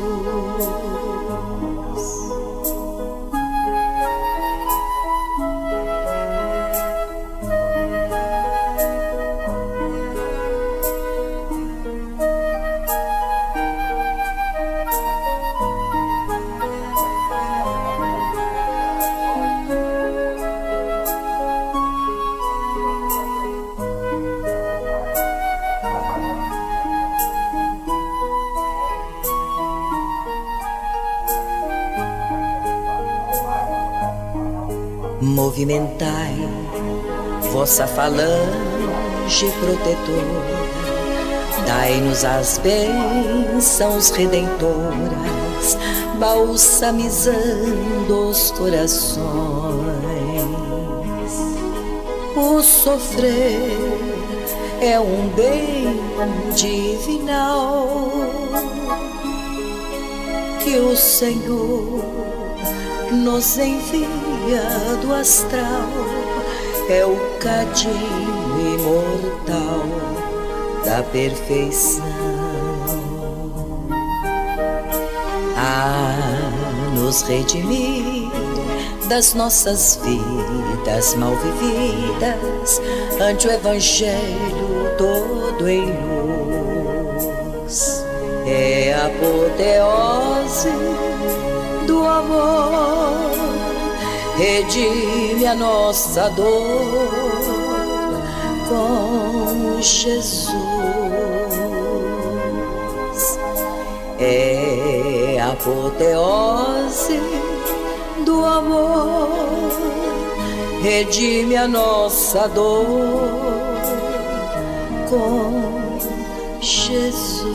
Movimentai vossa falange protetora, dai-nos as bênçãos redentoras, balsamizando os corações. O sofrer é um bem divinal que o Senhor nos envia do astral, é o cadinho imortal da perfeição. A nos redimir das nossas vidas mal vividas, ante o Evangelho todo em luz, é a apoteose do amor, redime redime a nossa dor com Jesus. É a apoteose do amor, redime a nossa dor com Jesus.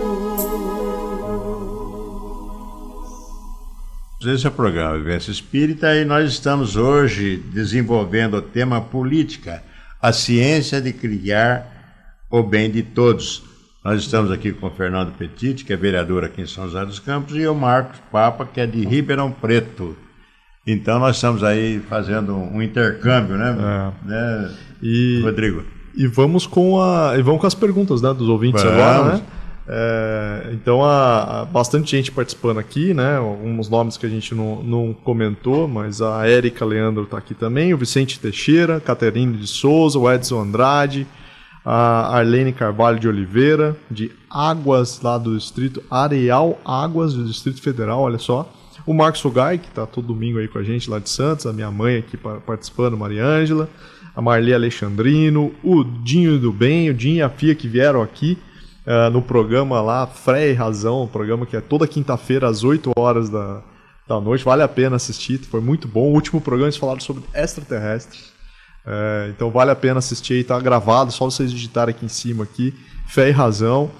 Esse é o programa Vivência Espírita e nós estamos hoje desenvolvendo o tema política, a ciência de criar o bem de todos. Nós estamos aqui com o Fernando Petit, que é vereador aqui em São José dos Campos, e o Marcos Papa, que é de Ribeirão Preto. Então nós estamos aí fazendo um intercâmbio, né, É. né E, Rodrigo? e vamos com a e vamos com as perguntas, né, dos ouvintes Vamos. agora, né? É, então há, há bastante gente participando aqui, né? Alguns nomes que a gente não, não comentou, mas a Érica Leandro está aqui também, o Vicente Teixeira, Caterine de Souza, o Edson Andrade, a Arlene Carvalho de Oliveira, de Águas, lá do Distrito Areal Águas, do Distrito Federal, olha só. O Marcos Fugai, que está todo domingo aí com a gente lá de Santos, a minha mãe aqui participando, Maria Ângela, a Marli Alexandrino, o Dinho do Bem, o Dinho e a Fia que vieram aqui uh, no programa lá, Fé e Razão, um programa que é toda quinta-feira às oito horas da, da noite, vale a pena assistir, foi muito bom. O último programa eles falaram sobre extraterrestres. É, então vale a pena assistir aí, tá gravado, só vocês digitarem aqui em cima aqui, Fé e Razão,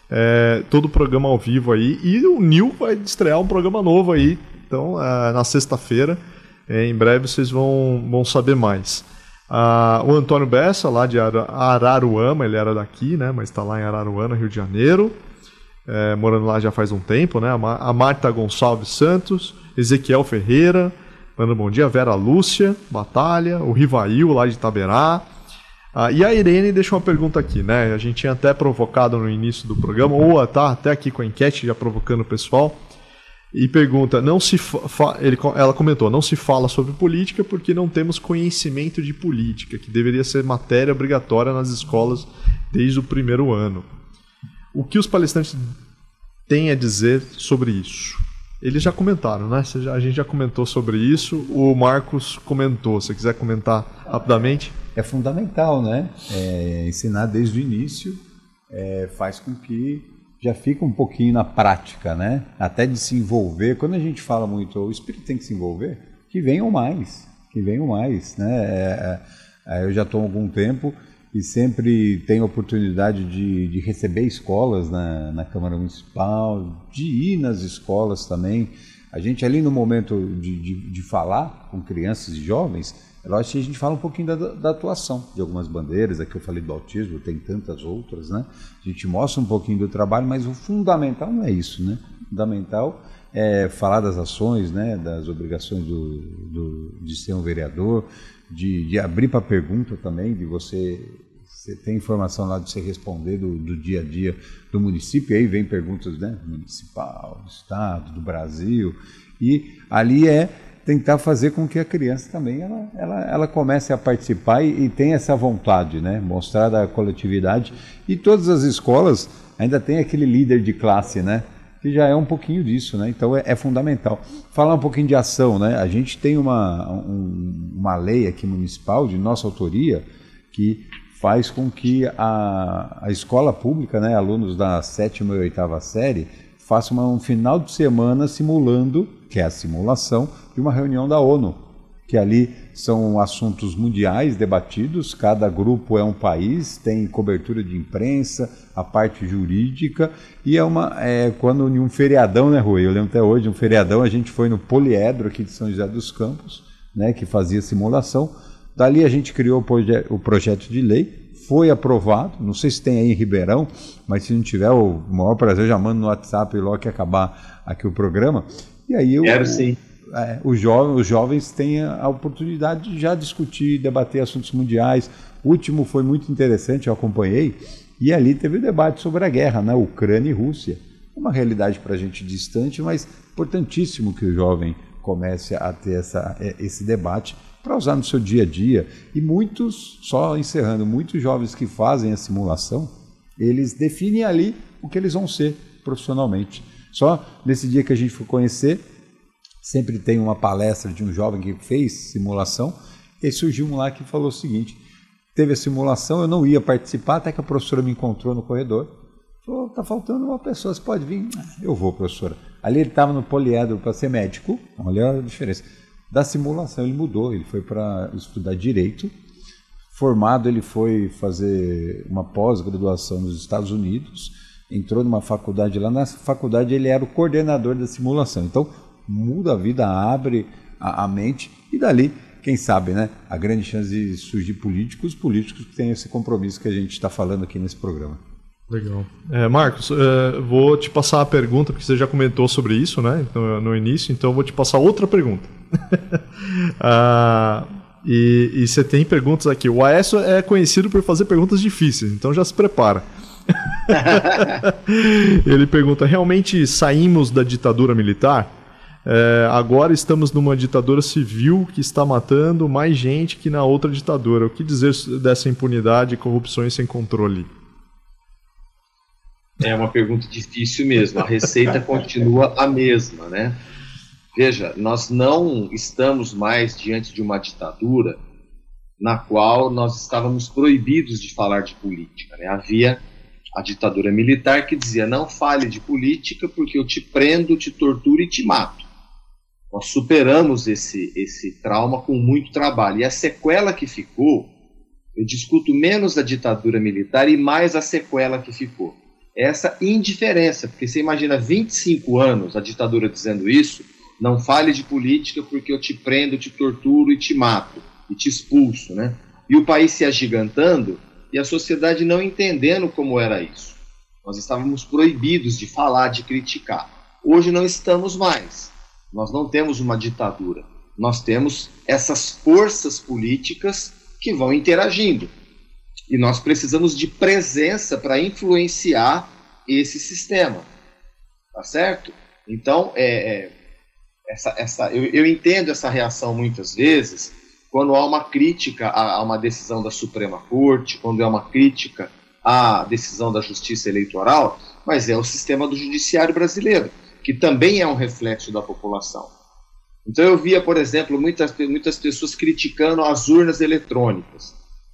é, todo o programa ao vivo aí, e o Nil vai estrear um programa novo aí, então é, na sexta-feira, é, em breve vocês vão, vão saber mais. Ah, o Antônio Bessa, lá de Araruama, ele era daqui, né, mas está lá em Araruama, Rio de Janeiro, é, morando lá já faz um tempo, né, a Marta Gonçalves Santos, Ezequiel Ferreira, manda um bom dia, Vera Lúcia, Batalha, o Rivail lá de Itaberá. Ah, e a Irene deixou uma pergunta aqui, né? A gente tinha até provocado no início do programa, ou tá até aqui com a enquete, já provocando o pessoal. E pergunta, não se fa ele, ela comentou, não se fala sobre política porque não temos conhecimento de política, que deveria ser matéria obrigatória nas escolas desde o primeiro ano. O que os palestrantes têm a dizer sobre isso? Eles já comentaram, né? A gente já comentou sobre isso. O Marcos comentou. Se você quiser comentar rapidamente. É fundamental, né? É, ensinar desde o início é, faz com que já fique um pouquinho na prática, né? Até de se envolver. Quando a gente fala muito, o espírito tem que se envolver, que venham mais, que venham mais, né? É, é, eu já estou há algum tempo e sempre tenho a oportunidade de, de receber escolas na, na Câmara Municipal, de ir nas escolas também. A gente ali no momento de, de, de falar com crianças e jovens, é lógico que a gente fala um pouquinho da, da atuação de algumas bandeiras, aqui eu falei do autismo, tem tantas outras, né? A gente mostra um pouquinho do trabalho, mas o fundamental não é isso, né? O fundamental é falar das ações, né? Das obrigações do, do, de ser um vereador, de, de abrir para pergunta também, de você... Você tem informação lá de você responder do, do dia a dia do município, e aí vem perguntas, né, municipal, do estado, do Brasil, e ali é tentar fazer com que a criança também ela, ela, ela comece a participar e, e tenha essa vontade, né, mostrar a coletividade. E todas as escolas ainda tem aquele líder de classe, né, que já é um pouquinho disso, né, então é, é fundamental. Falar um pouquinho de ação, né, a gente tem uma, um, uma lei aqui municipal de nossa autoria que faz com que a, a escola pública, né, alunos da sétima e oitava série, façam uma, um final de semana simulando, que é a simulação, de uma reunião da ONU, que ali são assuntos mundiais debatidos, cada grupo é um país, tem cobertura de imprensa, a parte jurídica, e é uma, é, quando em um feriadão, né, Rui? Eu lembro até hoje, um feriadão, a gente foi no Poliedro aqui de São José dos Campos, né, que fazia simulação. Dali a gente criou o, proje o projeto de lei, foi aprovado, não sei se tem aí em Ribeirão, mas se não tiver, o maior prazer, eu já mando no WhatsApp logo que acabar aqui o programa. E aí eu, Quero sim. É, o jo os jovens têm a oportunidade de já discutir, debater assuntos mundiais. O último foi muito interessante, eu acompanhei, e ali teve o debate sobre a guerra, né, Ucrânia e Rússia. Uma realidade para a gente distante, mas importantíssimo que o jovem comece a ter essa, esse debate, para usar no seu dia a dia. E muitos, só encerrando, muitos jovens que fazem a simulação, eles definem ali o que eles vão ser profissionalmente. Só nesse dia que a gente for conhecer, sempre tem uma palestra de um jovem que fez simulação, E aí surgiu um lá que falou o seguinte, teve a simulação, eu não ia participar, até que a professora me encontrou no corredor, falou, tá faltando uma pessoa, você pode vir? Eu vou, professora. Ali ele estava no poliedro para ser médico, olha a diferença. Da simulação ele mudou, ele foi para estudar Direito, formado ele foi fazer uma pós-graduação nos Estados Unidos, entrou numa faculdade lá, na faculdade ele era o coordenador da simulação, então muda a vida, abre a, a mente e dali, quem sabe, né, a grande chance de surgir políticos, políticos que têm esse compromisso que a gente está falando aqui nesse programa. Legal. É, Marcos, é, vou te passar a pergunta, porque você já comentou sobre isso, né, então, no início, então eu vou te passar outra pergunta. ah, e, e você tem perguntas aqui. O Aécio é conhecido por fazer perguntas difíceis, então já se prepara. Ele pergunta, realmente saímos da ditadura militar? É, agora estamos numa ditadura civil que está matando mais gente que na outra ditadura. O que dizer dessa impunidade e corrupções sem controle? É uma pergunta difícil mesmo. A receita continua a mesma, né? Veja, nós não estamos mais diante de uma ditadura na qual nós estávamos proibidos de falar de política, né? Havia a ditadura militar que dizia, não fale de política porque eu te prendo, te torturo e te mato. Nós superamos esse, esse trauma com muito trabalho. E a sequela que ficou, eu discuto menos a ditadura militar e mais a sequela que ficou. Essa indiferença, porque você imagina vinte e cinco anos a ditadura dizendo isso, não fale de política porque eu te prendo, te torturo e te mato, e te expulso, né? E o país se agigantando e a sociedade não entendendo como era isso. Nós estávamos proibidos de falar, de criticar. Hoje não estamos mais. Nós não temos uma ditadura. Nós temos essas forças políticas que vão interagindo. E nós precisamos de presença para influenciar esse sistema. Tá certo? Então, é, é, essa, essa, eu, eu entendo essa reação muitas vezes quando há uma crítica a, a uma decisão da Suprema Corte, quando há uma crítica à decisão da Justiça Eleitoral, mas é o sistema do judiciário brasileiro, que também é um reflexo da população. Então eu via, por exemplo, muitas, muitas pessoas criticando as urnas eletrônicas.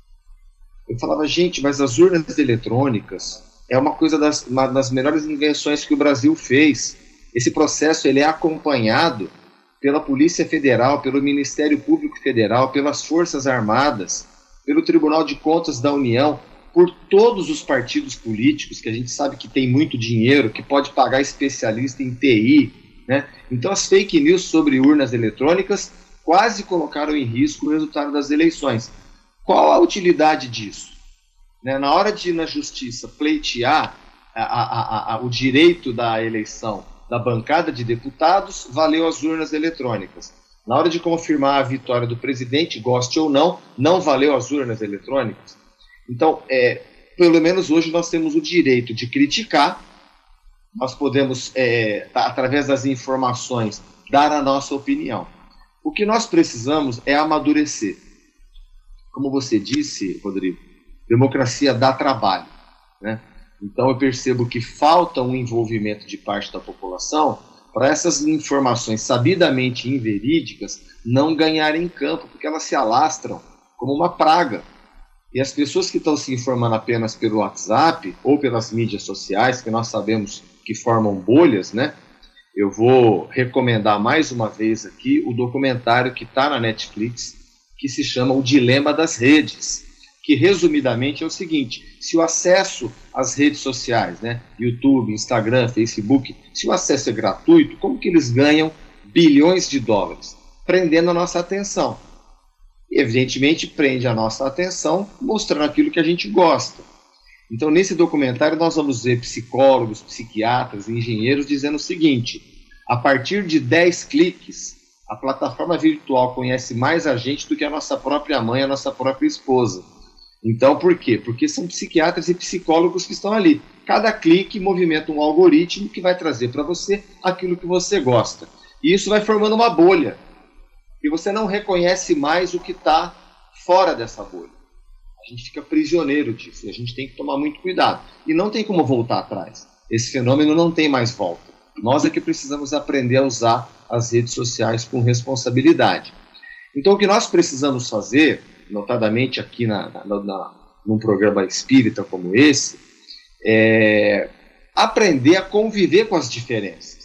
Eu falava, gente, mas as urnas eletrônicas é uma coisa das, uma das melhores invenções que o Brasil fez. Esse processo ele é acompanhado pela Polícia Federal, pelo Ministério Público Federal, pelas Forças Armadas, pelo Tribunal de Contas da União, por todos os partidos políticos, que a gente sabe que tem muito dinheiro, que pode pagar especialista em T I, né? Então as fake news sobre urnas eletrônicas quase colocaram em risco o resultado das eleições. Qual a utilidade disso? Né? Na hora de ir na justiça pleitear a, a, a, a, o direito da eleição da bancada de deputados, valeu as urnas eletrônicas. Na hora de confirmar a vitória do presidente, goste ou não, não valeu as urnas eletrônicas. Então, é, pelo menos hoje nós temos o direito de criticar, nós podemos, é, através das informações, dar a nossa opinião. O que nós precisamos é amadurecer. Como você disse, Rodrigo, democracia dá trabalho, né? Então eu percebo que falta um envolvimento de parte da população para essas informações sabidamente inverídicas não ganharem campo, porque elas se alastram como uma praga. E as pessoas que estão se informando apenas pelo WhatsApp ou pelas mídias sociais, que nós sabemos que formam bolhas, né? Eu vou recomendar mais uma vez aqui o documentário que está na Netflix, que se chama O Dilema das Redes, que resumidamente é o seguinte: se o acesso às redes sociais, né, YouTube, Instagram, Facebook, se o acesso é gratuito, como que eles ganham bilhões de dólares? Prendendo a nossa atenção. E, evidentemente, prende a nossa atenção mostrando aquilo que a gente gosta. Então, nesse documentário, nós vamos ver psicólogos, psiquiatras, engenheiros dizendo o seguinte: a partir de dez cliques, a plataforma virtual conhece mais a gente do que a nossa própria mãe, a nossa própria esposa. Então, por quê? Porque são psiquiatras e psicólogos que estão ali. Cada clique movimenta um algoritmo que vai trazer para você aquilo que você gosta. E isso vai formando uma bolha. E você não reconhece mais o que está fora dessa bolha. A gente fica prisioneiro disso. E a gente tem que tomar muito cuidado. E não tem como voltar atrás. Esse fenômeno não tem mais volta. Nós é que precisamos aprender a usar as redes sociais com responsabilidade. Então, o que nós precisamos fazer, notadamente aqui na, na, na, num programa espírita como esse, é aprender a conviver com as diferenças.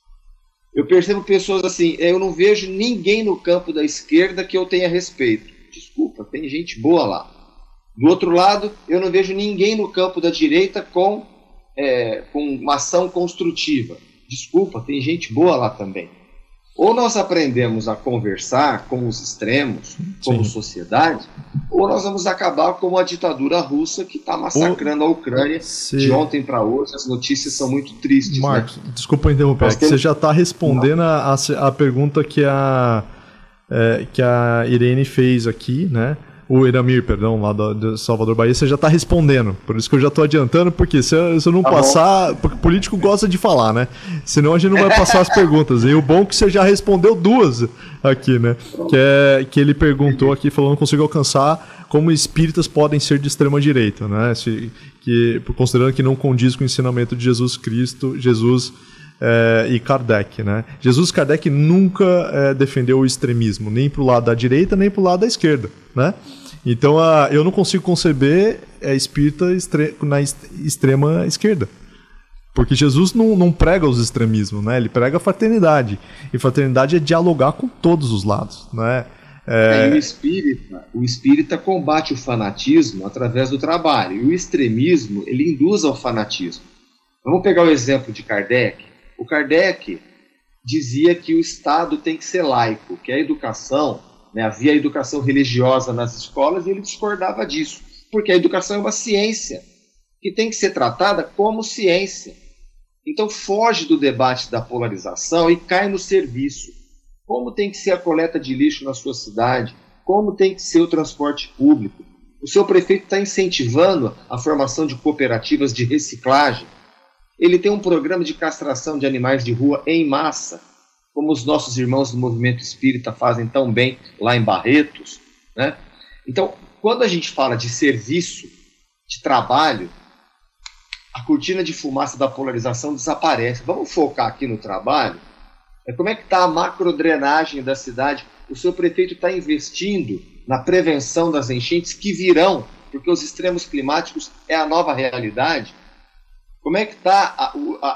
Eu percebo pessoas assim, eu não vejo ninguém no campo da esquerda que eu tenha respeito. Desculpa, tem gente boa lá. Do outro lado, eu não vejo ninguém no campo da direita com, é, com uma ação construtiva. Desculpa, tem gente boa lá também. Ou nós aprendemos a conversar com os extremos, como Sim. sociedade, ou nós vamos acabar como a ditadura russa que está massacrando ou... a Ucrânia Se... de ontem para hoje. As notícias são muito tristes. Marcos, né? desculpa interromper, é que temos... você já está respondendo a, a pergunta que a, é, que a Irene fez aqui, né? O Iramir, perdão, lá do, do Salvador Bahia, você já está respondendo. Por isso que eu já estou adiantando, porque se eu, se eu não tá passar... Bom. Porque político gosta de falar, né? Senão a gente não vai passar as perguntas. E o bom é que você já respondeu duas aqui, né? Que, é, que ele perguntou aqui, falando que não consigo alcançar como espíritas podem ser de extrema-direita, né? Se, que, considerando que não condiz com o ensinamento de Jesus Cristo, Jesus... É, e Kardec, né? Jesus Kardec nunca é, defendeu o extremismo, nem para o lado da direita, nem para o lado da esquerda, né? Então a, eu não consigo conceber é, espírita estre, na est, extrema esquerda, porque Jesus não, não prega os extremismos, né? Ele prega a fraternidade, e fraternidade é dialogar com todos os lados, né? É... É, o, espírita, o espírita combate o fanatismo através do trabalho, e o extremismo ele induz ao fanatismo. Vamos pegar o exemplo de Kardec. O Kardec dizia que o Estado tem que ser laico, que a educação, né, havia a educação religiosa nas escolas e ele discordava disso, porque a educação é uma ciência que tem que ser tratada como ciência. Então foge do debate da polarização e cai no serviço. Como tem que ser a coleta de lixo na sua cidade? Como tem que ser o transporte público? O seu prefeito está incentivando a formação de cooperativas de reciclagem. Ele tem um programa de castração de animais de rua em massa, como os nossos irmãos do movimento espírita fazem tão bem lá em Barretos, né? Então, quando a gente fala de serviço, de trabalho, a cortina de fumaça da polarização desaparece. Vamos focar aqui no trabalho. É como é que está a macrodrenagem da cidade? O seu prefeito está investindo na prevenção das enchentes que virão, porque os extremos climáticos é a nova realidade. Como é que está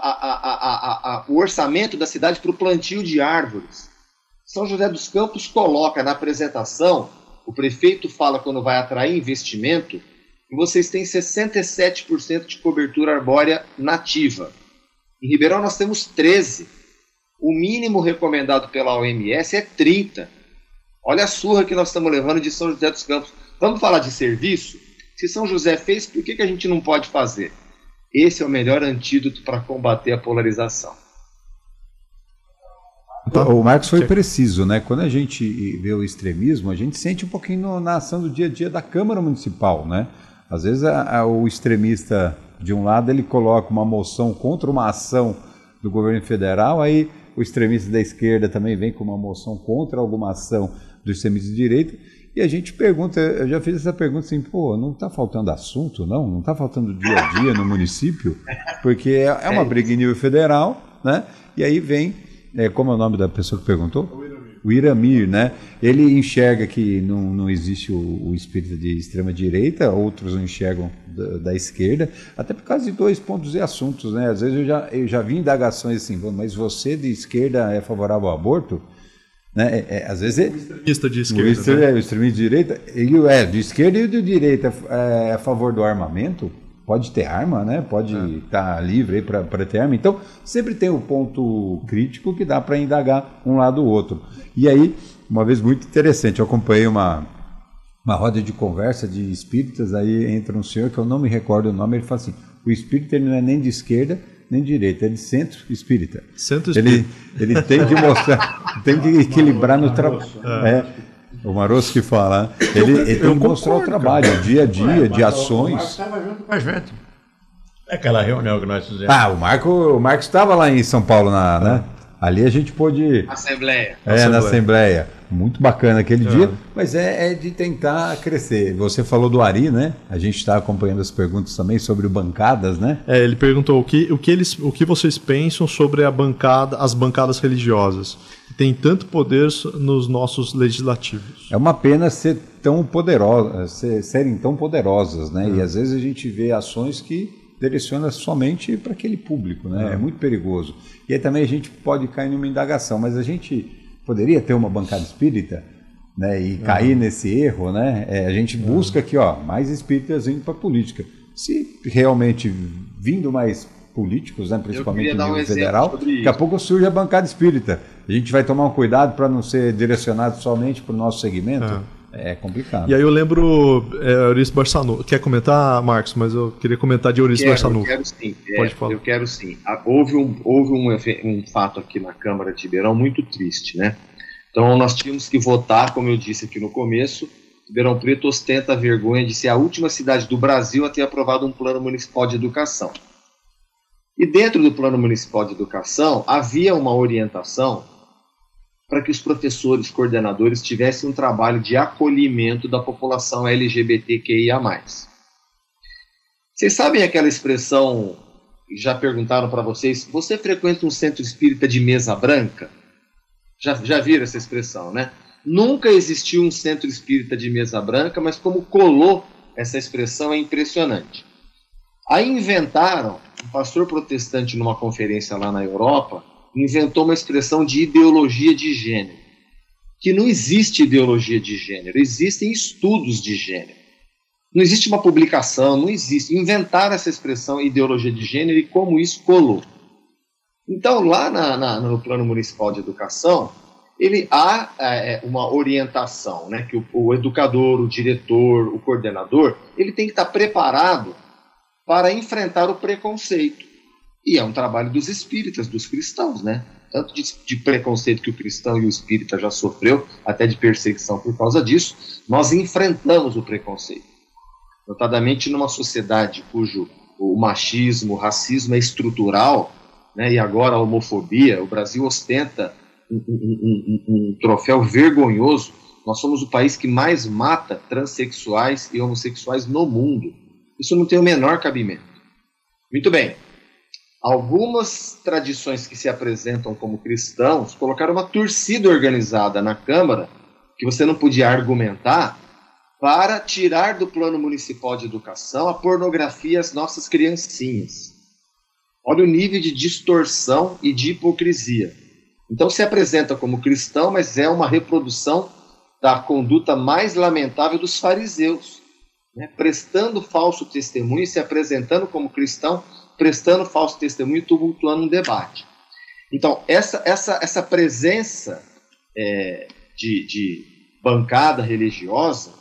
o orçamento da cidade para o plantio de árvores? São José dos Campos coloca na apresentação, o prefeito fala quando vai atrair investimento, que vocês têm sessenta e sete por cento de cobertura arbórea nativa. Em Ribeirão nós temos treze por cento. O mínimo recomendado pela O M S é trinta por cento. Olha a surra que nós estamos levando de São José dos Campos. Vamos falar de serviço? Se São José fez, por que, que a gente não pode fazer? Esse é o melhor antídoto para combater a polarização. O Marcos foi preciso, né? Quando a gente vê o extremismo, a gente sente um pouquinho no, na ação do dia a dia da Câmara Municipal, né? Às vezes a, a, o extremista de um lado ele coloca uma moção contra uma ação do governo federal, aí o extremista da esquerda também vem com uma moção contra alguma ação do extremista de direita. E a gente pergunta, eu já fiz essa pergunta assim, pô, não está faltando assunto, não? Não está faltando dia a dia no município? Porque é, é uma briga em nível federal, né? E aí vem, é, como é o nome da pessoa que perguntou? O Iramir. O Iramir, né? Ele enxerga que não, não existe o, o espírito de extrema-direita, outros não enxergam da, da esquerda, até por causa de dois pontos e assuntos, né? Às vezes eu já, eu já vi indagações assim, mas você de esquerda é favorável ao aborto? Né? É, é, às vezes é, o extremista de esquerda, o, extre, né? é, o extremista de direita, ele é de esquerda e de direita é a favor do armamento, pode ter arma, né? Pode estar é. tá livre para ter arma. Então sempre tem o ponto crítico que dá para indagar um lado ou outro. E aí, uma vez muito interessante, eu acompanhei uma, uma roda de conversa de espíritas, aí entra um senhor que eu não me recordo o nome, ele fala assim, o espírita ele não é nem de esquerda nem de direita, é de centro espírita. Centro espírita. Ele, ele tem que mostrar, tem que equilibrar no trabalho. É, o Marosso que fala, ele, ele tem que mostrar o trabalho, o dia a dia, de ações. O Marcos estava junto com a gente. É aquela reunião que nós fizemos. Ah, o Marco o Marcos estava lá em São Paulo, na, né? Ali a gente pôde... Assembleia. É, Assembleia. na Assembleia. muito bacana aquele É. dia, mas é, é de tentar crescer. Você falou do Ari, né? A gente está acompanhando as perguntas também sobre bancadas, né? É, ele perguntou o que, o, que eles, o que vocês pensam sobre a bancada, as bancadas religiosas. Tem tanto poder nos nossos legislativos. É uma pena ser tão poderosa, ser, serem tão poderosas, né? É. E às vezes a gente vê ações que direcionam somente para aquele público, né? É. é muito perigoso. E aí também a gente pode cair numa indagação, mas a gente poderia ter uma bancada espírita, né? E cair uhum. nesse erro, né? É, a gente busca uhum. aqui, ó, mais espíritas indo para a política. Se realmente vindo mais políticos, né, principalmente no nível um federal, daqui a pouco surge a bancada espírita. A gente vai tomar um cuidado para não ser direcionado somente para o nosso segmento. É. é complicado. E aí eu lembro, é, Eurício Barçanu. Quer comentar, Marcos? Mas eu queria comentar de Eurício Barçanu. Eu quero sim. Pode é, falar. Eu quero sim. Houve, um, houve um, um fato aqui na Câmara de Ribeirão muito triste, né? Então nós tínhamos que votar, como eu disse aqui no começo. Ribeirão Preto ostenta a vergonha de ser a última cidade do Brasil a ter aprovado um plano municipal de educação. E dentro do plano municipal de educação havia uma orientação para que os professores, coordenadores tivessem um trabalho de acolhimento da população L G B T Q I A mais. Vocês sabem aquela expressão, já perguntaram para vocês, você frequenta um centro espírita de mesa branca? Já, já viram essa expressão, né? Nunca existiu um centro espírita de mesa branca, mas como colou essa expressão é impressionante. Aí inventaram, um pastor protestante numa conferência lá na Europa, inventou uma expressão de ideologia de gênero. Que não existe ideologia de gênero, existem estudos de gênero. Não existe uma publicação, não existe. Inventaram essa expressão ideologia de gênero e como isso colou. Então, lá na, na, no Plano Municipal de Educação, ele há é, uma orientação, né, que o, o educador, o diretor, o coordenador, ele tem que estar preparado para enfrentar o preconceito. E é um trabalho dos espíritas, dos cristãos, né? Tanto de, de preconceito que o cristão e o espírita já sofreu, até de perseguição por causa disso, nós enfrentamos o preconceito. Notadamente numa sociedade cujo o machismo, o racismo é estrutural, né, e agora a homofobia, o Brasil ostenta um, um, um, um troféu vergonhoso. Nós somos o país que mais mata transexuais e homossexuais no mundo. Isso não tem o menor cabimento. Muito bem. Algumas tradições que se apresentam como cristãos colocaram uma torcida organizada na Câmara, que você não podia argumentar, para tirar do Plano Municipal de Educação a pornografia e as nossas criancinhas. Olha o nível de distorção e de hipocrisia. Então se apresenta como cristão, mas é uma reprodução da conduta mais lamentável dos fariseus, né? Prestando falso testemunho e se apresentando como cristão, prestando falso testemunho e tumultuando um debate. Então, essa, essa, essa presença é, de, de bancada religiosa,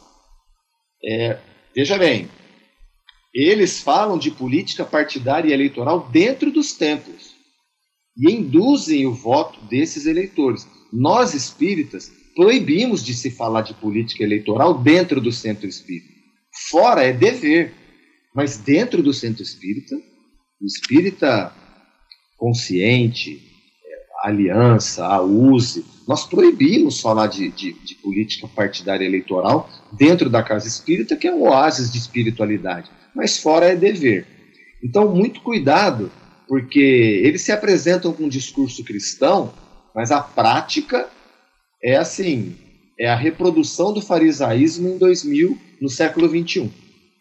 é, veja bem, eles falam de política partidária e eleitoral dentro dos templos e induzem o voto desses eleitores. Nós, espíritas, proibimos de se falar de política eleitoral dentro do centro espírita. Fora é dever, mas dentro do centro espírita, o espírita consciente, a aliança, a U S E, nós proibimos falar de, de, de política partidária eleitoral dentro da casa espírita, que é um oásis de espiritualidade, mas fora é dever. Então, muito cuidado, porque eles se apresentam com um discurso cristão, mas a prática é assim, é a reprodução do farisaísmo em dois mil, no século vinte e um.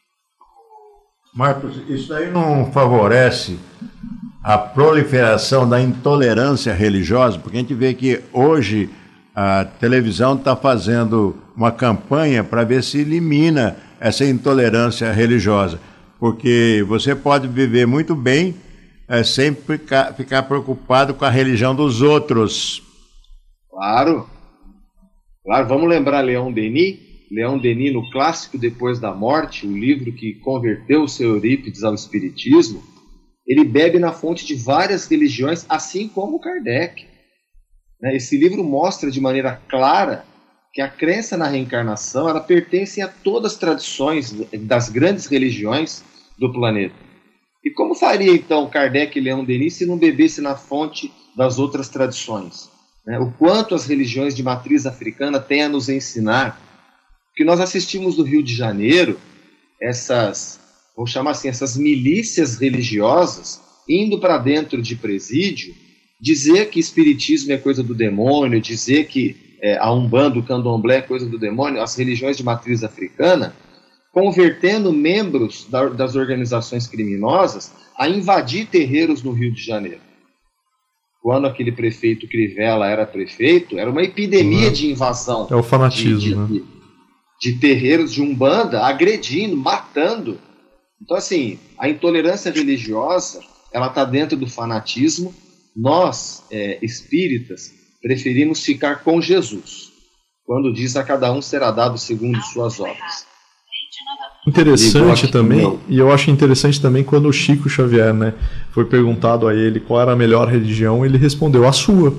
Marcos, isso aí não favorece a proliferação da intolerância religiosa? Porque a gente vê que hoje a televisão está fazendo uma campanha para ver se elimina essa intolerância religiosa. Porque você pode viver muito bem é, sem ficar, ficar preocupado com a religião dos outros. Claro. Claro, vamos lembrar Leon Denis? Leon Denis, no clássico Depois da Morte, o livro que converteu o seu Eurípides ao espiritismo, ele bebe na fonte de várias religiões, assim como Kardec. Esse livro mostra de maneira clara que a crença na reencarnação ela pertence a todas as tradições das grandes religiões do planeta. E como faria então Kardec e Leon Denis se não bebesse na fonte das outras tradições? né? O quanto as religiões de matriz africana têm a nos ensinar. Porque nós assistimos no Rio de Janeiro essas, vou chamar assim, essas milícias religiosas indo para dentro de presídio, dizer que espiritismo é coisa do demônio, dizer que é, a Umbanda, o Candomblé é coisa do demônio, as religiões de matriz africana, convertendo membros da, das organizações criminosas a invadir terreiros no Rio de Janeiro. Quando aquele prefeito Crivella era prefeito, era uma epidemia uhum. de invasão. É o fanatismo, de, de, né? de, de terreiros de Umbanda, agredindo, matando. Então, assim, a intolerância religiosa, ela está dentro do fanatismo. Nós, é, espíritas, preferimos ficar com Jesus, quando diz a cada um será dado segundo suas obras. Interessante também, e eu acho interessante também quando o Chico Xavier, né, foi perguntado a ele qual era a melhor religião, ele respondeu a sua.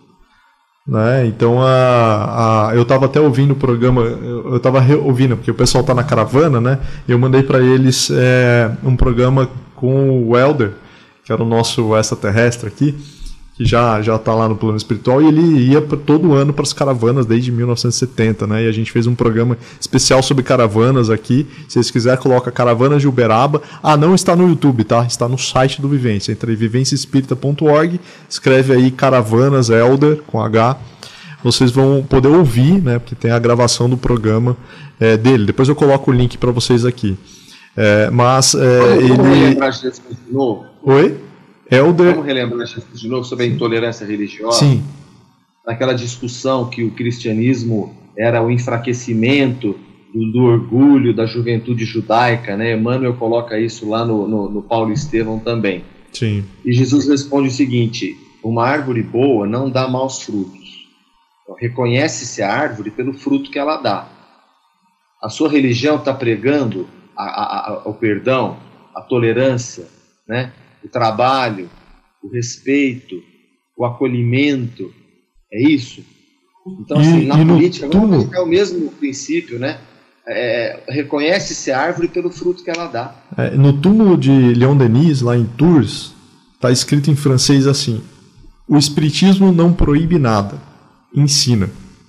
Né? Então a, a, eu estava até ouvindo o programa, eu estava ouvindo, porque o pessoal está na caravana, né? Eu mandei para eles é, um programa com o Elder, que era o nosso extraterrestre aqui, que já já está lá no plano espiritual, e ele ia pra, todo ano para as caravanas desde mil novecentos e setenta, né? E a gente fez um programa especial sobre caravanas aqui. Se vocês quiserem, coloca Caravanas de Uberaba. Ah, não está no YouTube, tá? Está no site do Vivência. Entra em vivência espírita ponto org, escreve aí Caravanas Elder com H. Vocês vão poder ouvir, né? Porque tem a gravação do programa é, dele. Depois eu coloco o link para vocês aqui. É, mas é, ele. Vamos relembrar Jesus de novo? Oi? Elder... Vamos relembrar Jesus de novo sobre a intolerância religiosa? Sim. Naquela discussão que o cristianismo era o enfraquecimento do, do orgulho da juventude judaica, né? Emmanuel coloca isso lá no, no, no Paulo Estevão também. Sim. E Jesus responde o seguinte: uma árvore boa não dá maus frutos. Então, reconhece-se a árvore pelo fruto que ela dá. A sua religião está pregando a, a, a, o perdão, a tolerância, né? O trabalho, o respeito, o acolhimento, é isso? Então, assim, e, na e política, vamos túmulo... buscar o mesmo princípio, né? É, reconhece-se a árvore pelo fruto que ela dá. É, no túmulo de Leon Denis, lá em Tours, está escrito em francês assim: o espiritismo não proíbe nada, ensina.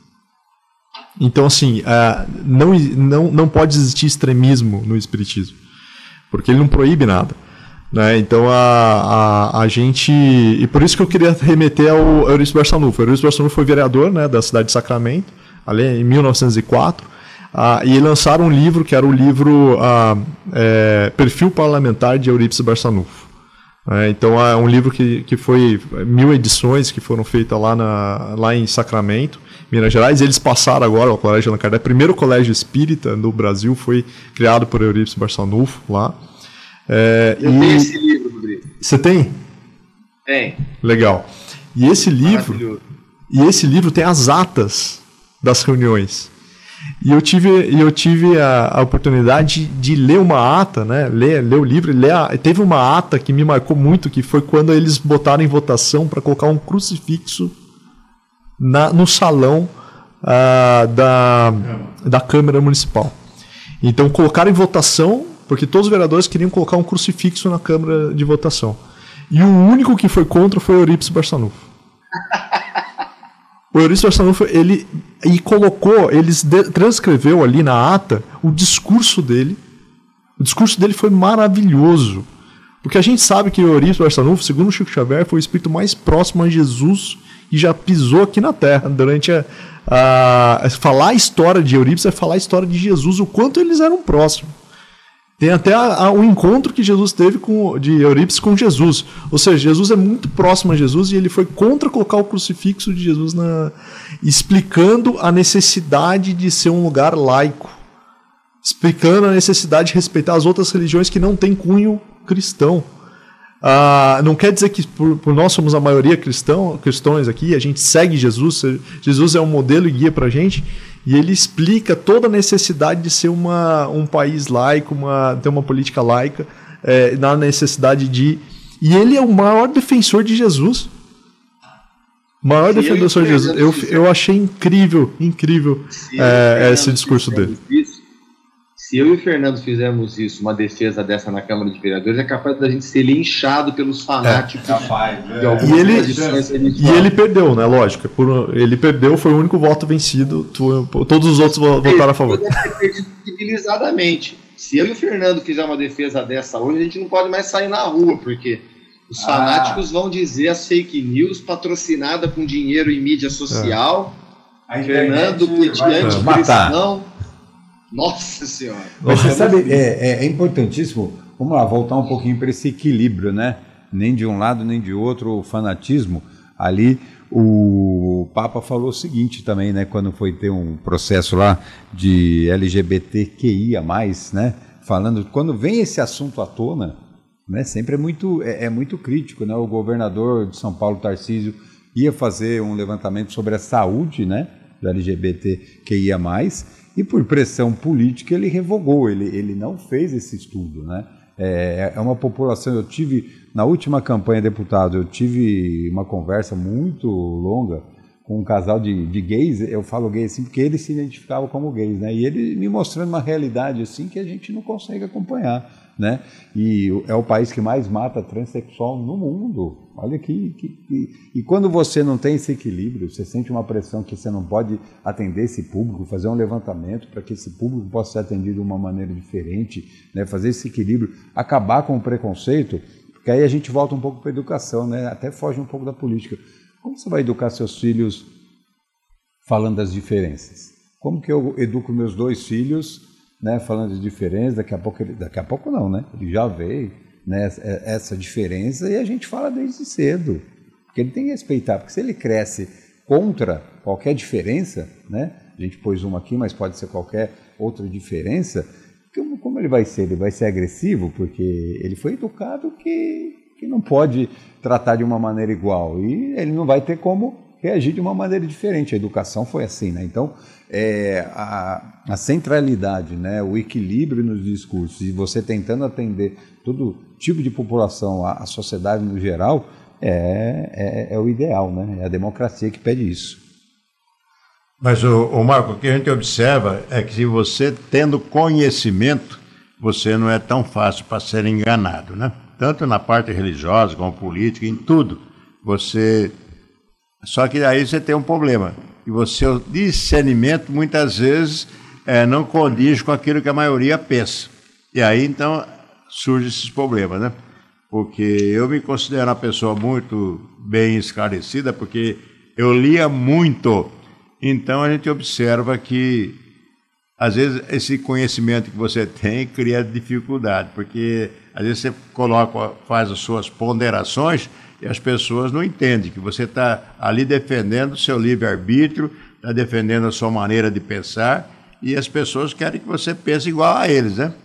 Então, assim, uh, não, não, não pode existir extremismo no espiritismo, porque ele não proíbe nada. Né? Então a, a, a gente... E por isso que eu queria remeter ao Eurípides Barçanufo. O Eurípides Barçanufo foi vereador, né, da cidade de Sacramento, ali em mil novecentos e quatro, ah, e lançaram um livro que era o livro ah, é, Perfil Parlamentar de Eurípides Barçanufo. É, então é um livro que, que foi mil edições que foram feitas lá, na, lá em Sacramento, Minas Gerais. Eles passaram agora ao Colégio Allan Kardec. O primeiro colégio espírita no Brasil foi criado por Eurípides Barçanufo lá. É, eu e... tenho esse livro, Rodrigo. Você tem? Tem. Legal. E esse livro, e esse livro tem as atas das reuniões. E eu tive, eu tive a, a oportunidade de, de ler uma ata, né? Ler, ler o livro. Ler a, teve uma ata que me marcou muito, que foi quando eles botaram em votação para colocar um crucifixo na, no salão uh, da, da Câmara Municipal. Então colocaram em votação, porque todos os vereadores queriam colocar um crucifixo na Câmara de votação. E o único que foi contra foi o Eurípides Barçanufo. O Eurípides Barçanufo, ele e colocou, eles de, transcreveu ali na ata o discurso dele. O discurso dele foi maravilhoso. Porque a gente sabe que o Eurípides Barçanufo, segundo o Chico Xavier, foi o espírito mais próximo a Jesus e já pisou aqui na Terra. Durante a, a, a falar a história de Eurípides é falar a história de Jesus, o quanto eles eram próximos. Tem até a, a, o encontro que Jesus teve com, de Eurípides com Jesus. Ou seja, Jesus é muito próximo a Jesus e ele foi contra colocar o crucifixo de Jesus, na, explicando a necessidade de ser um lugar laico. Explicando a necessidade de respeitar as outras religiões que não têm cunho cristão. Ah, não quer dizer que por, por nós somos a maioria cristão, cristãos aqui, a gente segue Jesus, Jesus é um modelo e guia para a gente. E ele explica toda a necessidade de ser uma, um país laico, uma, ter uma política laica, é, na necessidade de... E ele é o maior defensor de Jesus. O maior Sim, defensor de Jesus. Eu, eu achei incrível, incrível é, esse discurso dele. Isso, Se eu e o Fernando fizermos isso, uma defesa dessa na Câmara de Vereadores, é capaz da gente ser linchado pelos fanáticos. É, capaz, de algumas e, ele, tradições e ele perdeu, né? Lógico. Por, ele perdeu, foi o único voto vencido. Tu, todos os outros votaram a favor. Deve ter perdido civilizadamente. Se eu e o Fernando fizer uma defesa dessa hoje, a gente não pode mais sair na rua, porque os ah. fanáticos vão dizer as fake news patrocinada com dinheiro em mídia social. É. Fernando pediante cristão. Nossa Senhora! Mas você sabe, é, é, é importantíssimo, vamos lá, voltar um pouquinho para esse equilíbrio, né? Nem de um lado, nem de outro, o fanatismo. Ali, o Papa falou o seguinte também, né? Quando foi ter um processo lá de L G B T Q I A mais, né? Falando, quando vem esse assunto à tona, né? Sempre é muito, é, é muito crítico, né? O governador de São Paulo, Tarcísio, ia fazer um levantamento sobre a saúde, né? Do L G B T Q I A mais, e por pressão política ele revogou, ele, ele não fez esse estudo, né? É, é uma população, eu tive, na última campanha deputado, eu tive uma conversa muito longa com um casal de, de gays, eu falo gays assim porque eles se identificavam como gays, né? E ele me mostrando uma realidade assim que a gente não consegue acompanhar, né? E é o país que mais mata transexual no mundo. Olha que, que, que... E quando você não tem esse equilíbrio, você sente uma pressão que você não pode atender esse público, fazer um levantamento para que esse público possa ser atendido de uma maneira diferente, né? Fazer esse equilíbrio, acabar com o preconceito, porque aí a gente volta um pouco para a educação, né? Até foge um pouco da política. Como você vai educar seus filhos falando das diferenças? Como que eu educo meus dois filhos, né, falando de diferença? Daqui a pouco, ele, daqui a pouco não, né? Ele já veio, né, essa diferença e a gente fala desde cedo. Porque ele tem que respeitar, porque se ele cresce contra qualquer diferença, né? A gente pôs uma aqui, mas pode ser qualquer outra diferença. Como, como ele vai ser? Ele vai ser agressivo porque ele foi educado que, que não pode tratar de uma maneira igual e ele não vai ter como reagir de uma maneira diferente. A educação foi assim, né? Então, é, a, a centralidade, né, o equilíbrio nos discursos e você tentando atender todo tipo de população, a, a sociedade no geral, é, é, é o ideal, né? É a democracia que pede isso. Mas, o, o Marco, o que a gente observa é que se você tendo conhecimento, você não é tão fácil para ser enganado, né? Tanto na parte religiosa como política, em tudo. Você... Só que aí você tem um problema. E o seu discernimento, muitas vezes, é, não condiz com aquilo que a maioria pensa. E aí, então, surgem esses problemas, né? Porque eu me considero uma pessoa muito bem esclarecida, porque eu lia muito. Então, a gente observa que, às vezes, esse conhecimento que você tem cria dificuldade, porque, às vezes, você coloca, faz as suas ponderações e as pessoas não entendem que você está ali defendendo o seu livre-arbítrio, está defendendo a sua maneira de pensar, e as pessoas querem que você pense igual a eles, né?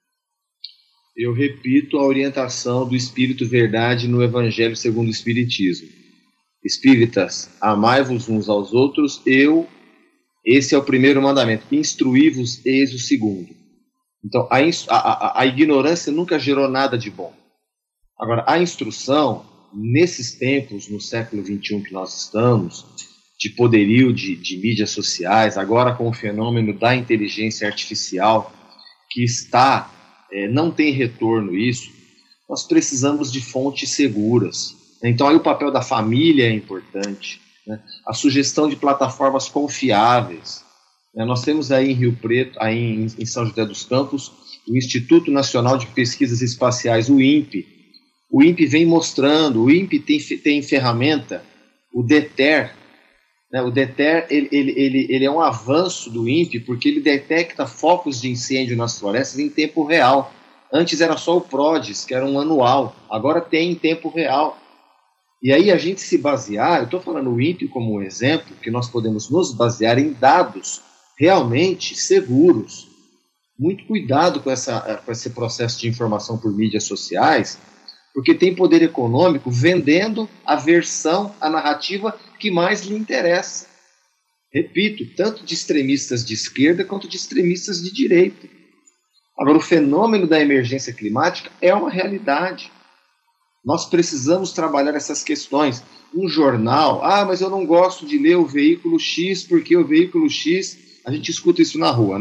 Eu repito a orientação do Espírito Verdade no Evangelho segundo o Espiritismo. Espíritas, amai-vos uns aos outros, eu, esse é o primeiro mandamento, instruí-vos, eis o segundo. Então, a, a, a ignorância nunca gerou nada de bom. Agora, a instrução, nesses tempos, no século vinte e um que nós estamos, de poderio de, de mídias sociais, agora com o fenômeno da inteligência artificial, que está, é, não tem retorno isso, nós precisamos de fontes seguras. Então, aí o papel da família é importante, né? A sugestão de plataformas confiáveis. Né? Nós temos aí em Rio Preto, aí em, em São José dos Campos, o Instituto Nacional de Pesquisas Espaciais, o INPE. O INPE vem mostrando, o INPE tem, tem ferramenta, o DETER. Né? O DETER ele, ele, ele, ele é um avanço do INPE, porque ele detecta focos de incêndio nas florestas em tempo real. Antes era só o PRODES, que era um anual, agora tem em tempo real. E aí a gente se basear, eu estou falando o INPE como um exemplo, que nós podemos nos basear em dados realmente seguros. Muito cuidado com, essa, com esse processo de informação por mídias sociais, porque tem poder econômico vendendo a versão, a narrativa que mais lhe interessa. Repito, tanto de extremistas de esquerda quanto de extremistas de direita. Agora, o fenômeno da emergência climática é uma realidade. Nós precisamos trabalhar essas questões. Um jornal, ah, mas eu não gosto de ler o veículo X, porque o veículo X, a gente escuta isso na rua, né?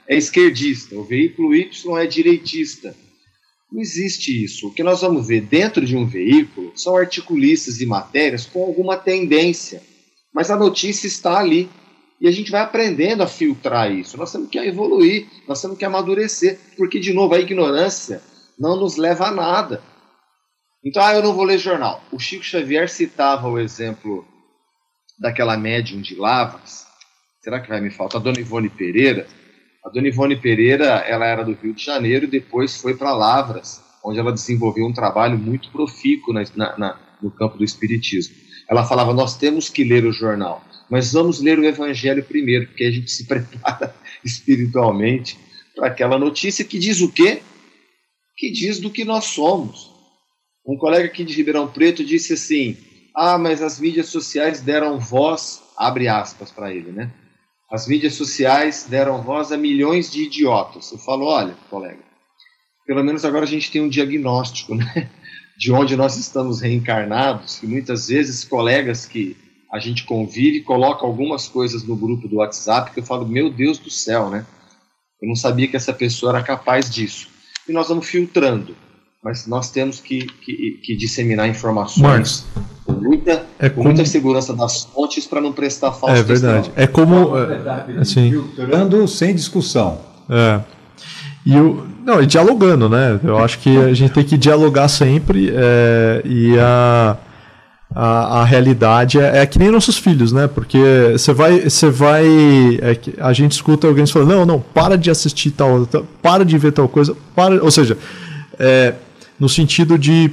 é esquerdista, o veículo Y é direitista. Não existe isso. O que nós vamos ver dentro de um veículo são articulistas e matérias com alguma tendência, mas a notícia está ali. E a gente vai aprendendo a filtrar isso. Nós temos que evoluir, nós temos que amadurecer, porque, de novo, a ignorância não nos leva a nada. Então, ah, eu não vou ler jornal. O Chico Xavier citava o exemplo daquela médium de Lavras. Será que vai me faltar? A Dona Ivone Pereira. A Dona Ivone Pereira, ela era do Rio de Janeiro e depois foi para Lavras, onde ela desenvolveu um trabalho muito profícuo na, na, na, no campo do espiritismo. Ela falava, nós temos que ler o jornal, mas vamos ler o Evangelho primeiro, porque a gente se prepara espiritualmente para aquela notícia que diz o quê? Que diz do que nós somos. Um colega aqui de Ribeirão Preto disse assim, ah, mas as mídias sociais deram voz, abre aspas para ele, né? As mídias sociais deram voz a milhões de idiotas. Eu falo, olha, colega, pelo menos agora a gente tem um diagnóstico, né? De onde nós estamos reencarnados, e muitas vezes colegas que a gente convive colocam algumas coisas no grupo do WhatsApp que eu falo, meu Deus do céu, né? Eu não sabia que essa pessoa era capaz disso. E nós vamos filtrando, mas nós temos que, que, que disseminar informações Marcos, com muita, é com como... muita segurança das fontes para não prestar falso É verdade. testemunho. É como... É, assim, filtrando sem discussão. É. E o, não, e dialogando, né? Eu acho que a gente tem que dialogar sempre é, e a, a, a realidade é, é que nem nossos filhos, né? Porque você vai... Você vai é, a gente escuta alguém falando, não, não, para de assistir tal, tal, para de ver tal coisa, para... Ou seja, é, no sentido de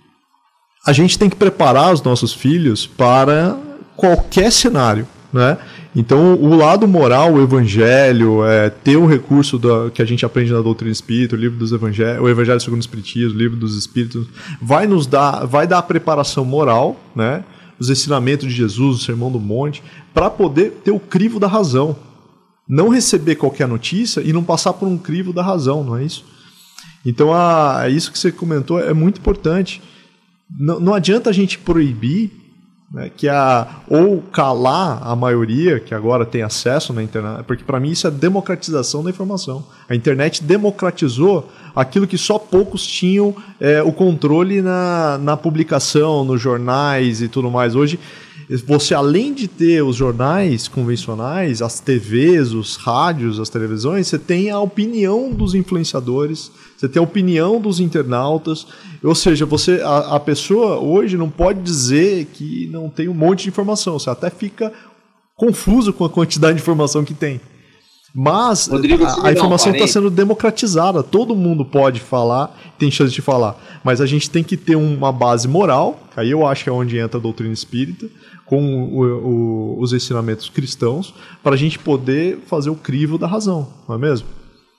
a gente tem que preparar os nossos filhos para qualquer cenário, né? Então, o lado moral, o evangelho, é, ter o recurso da, que a gente aprende na doutrina espírita, o livro dos evangelhos, o Evangelho segundo o Espiritismo, o livro dos Espíritos, vai nos dar, vai dar a preparação moral, né? Os ensinamentos de Jesus, o Sermão do Monte, para poder ter o crivo da razão. Não receber qualquer notícia e não passar por um crivo da razão, não é isso? Então, a, isso que você comentou é muito importante. Não, não adianta a gente proibir, né, que a, ou calar a maioria que agora tem acesso na internet, porque para mim isso é democratização da informação. A internet democratizou aquilo que só poucos tinham é, o controle na, na publicação, nos jornais e tudo mais. Hoje, você, além de ter os jornais convencionais, as T Vs, os rádios, as televisões, você tem a opinião dos influenciadores, você tem a opinião dos internautas, ou seja, você, a, a pessoa hoje não pode dizer que não tem um monte de informação, você até fica confuso com a quantidade de informação que tem. Mas Rodrigo, a, a informação está sendo democratizada, todo mundo pode falar, tem chance de falar, mas a gente tem que ter uma base moral, aí eu acho que é onde entra a doutrina espírita, com o, o, os ensinamentos cristãos, para a gente poder fazer o crivo da razão, não é mesmo?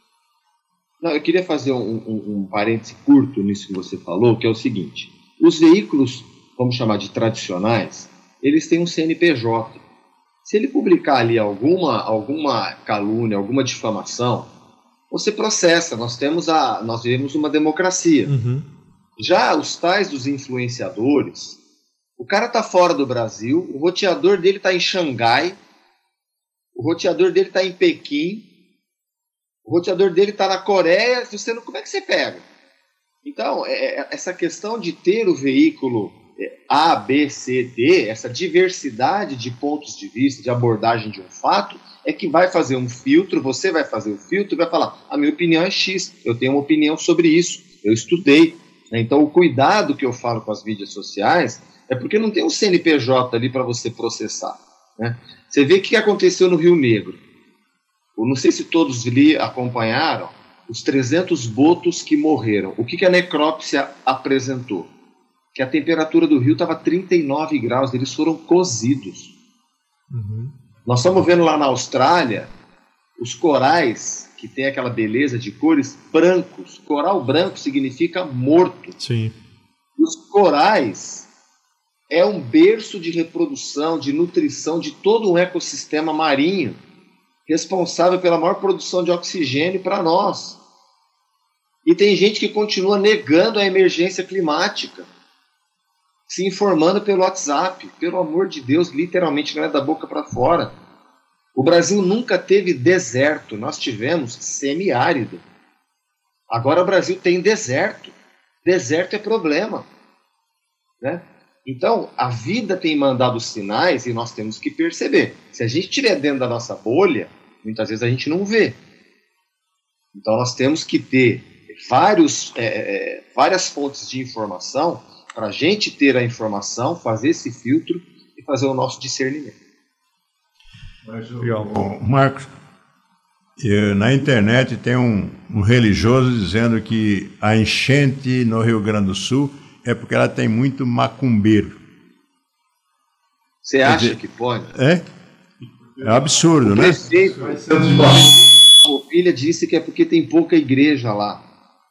Não, eu queria fazer um, um, um parêntese curto nisso que você falou, que é o seguinte, os veículos, vamos chamar de tradicionais, eles têm um C N P J. Se ele publicar ali alguma, alguma calúnia, alguma difamação, você processa. Nós temos a, nós vivemos uma democracia. Uhum. Já os tais dos influenciadores, o cara está fora do Brasil, o roteador dele está em Xangai, o roteador dele está em Pequim, o roteador dele está na Coreia. Você não, como é que você pega? Então, é, essa questão de ter o veículo A, B, C, D, essa diversidade de pontos de vista, de abordagem de um fato, é que vai fazer um filtro, você vai fazer o filtro e vai falar, a minha opinião é X, eu tenho uma opinião sobre isso, eu estudei. Então, o cuidado que eu falo com as mídias sociais é porque não tem um C N P J ali para você processar, né? Você vê o que aconteceu no Rio Negro. Eu não sei se todos ali acompanharam os trezentos botos que morreram. O que, que a necrópsia apresentou? Que a temperatura do rio estava trinta e nove graus, eles foram cozidos. Uhum. Nós estamos vendo lá na Austrália os corais, que tem aquela beleza de cores brancos. Coral branco significa morto. Sim. Os corais é um berço de reprodução, de nutrição de todo um ecossistema marinho, responsável pela maior produção de oxigênio para nós. E tem gente que continua negando a emergência climática, se informando pelo WhatsApp. Pelo amor de Deus, literalmente não é da boca para fora. O Brasil nunca teve deserto, nós tivemos semiárido. Agora o Brasil tem deserto. Deserto é problema, né? Então, a vida tem mandado sinais e nós temos que perceber. Se a gente estiver dentro da nossa bolha, muitas vezes a gente não vê. Então, nós temos que ter vários, é, várias fontes de informação para a gente ter a informação, fazer esse filtro e fazer o nosso discernimento. Legal. Bom, Marcos, eu, na internet tem um, um religioso dizendo que a enchente no Rio Grande do Sul é porque ela tem muito macumbeiro. Você acha dizer, que pode? É? É um absurdo, o né? Prefeito, a filha disse que é porque tem pouca igreja lá.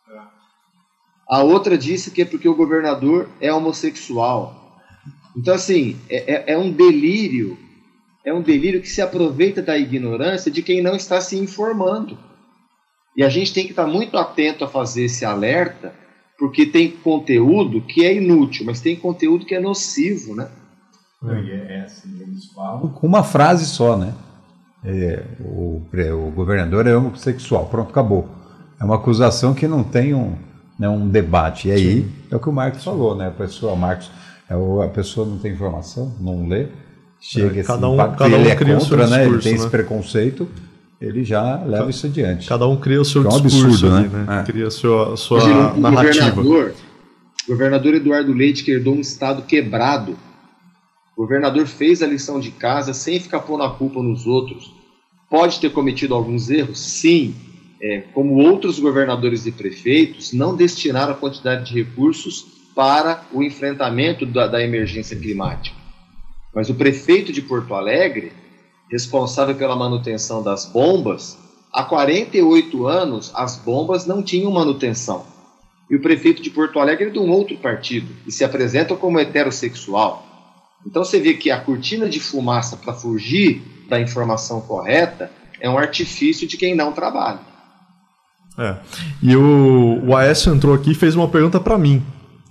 A outra disse que é porque o governador é homossexual. Então, assim, é, é, é um delírio, é um delírio que se aproveita da ignorância de quem não está se informando. E a gente tem que estar muito atento a fazer esse alerta, porque tem conteúdo que é inútil, mas tem conteúdo que é nocivo, né? É assim, eles falam com uma frase só, né? É, o, o governador é homossexual, pronto, acabou. É uma acusação que não tem um, né, um debate. E aí, sim, é o que o Marcos falou, né? A pessoa, Marcos, a pessoa não tem informação, não lê, chega é, esse cada um, impacto, cada um ele é cria contra, o seu né? discurso, Ele tem né? esse preconceito, ele já leva cada, isso adiante. Cada um cria o seu é um discurso, absurdo, ali, né? né? É. Cria a sua, a sua Imagina, o narrativa. Governador, governador Eduardo Leite, que herdou um estado quebrado. O governador fez a lição de casa sem ficar pondo a culpa nos outros. Pode ter cometido alguns erros? Sim. É, como outros governadores e prefeitos, não destinaram a quantidade de recursos para o enfrentamento da, da emergência climática. Mas o prefeito de Porto Alegre, responsável pela manutenção das bombas, há quarenta e oito anos as bombas não tinham manutenção. E o prefeito de Porto Alegre é de um outro partido e se apresenta como heterossexual. Então você vê que a cortina de fumaça para fugir da informação correta é um artifício de quem não trabalha. É. E o, o Aécio entrou aqui e fez uma pergunta para mim.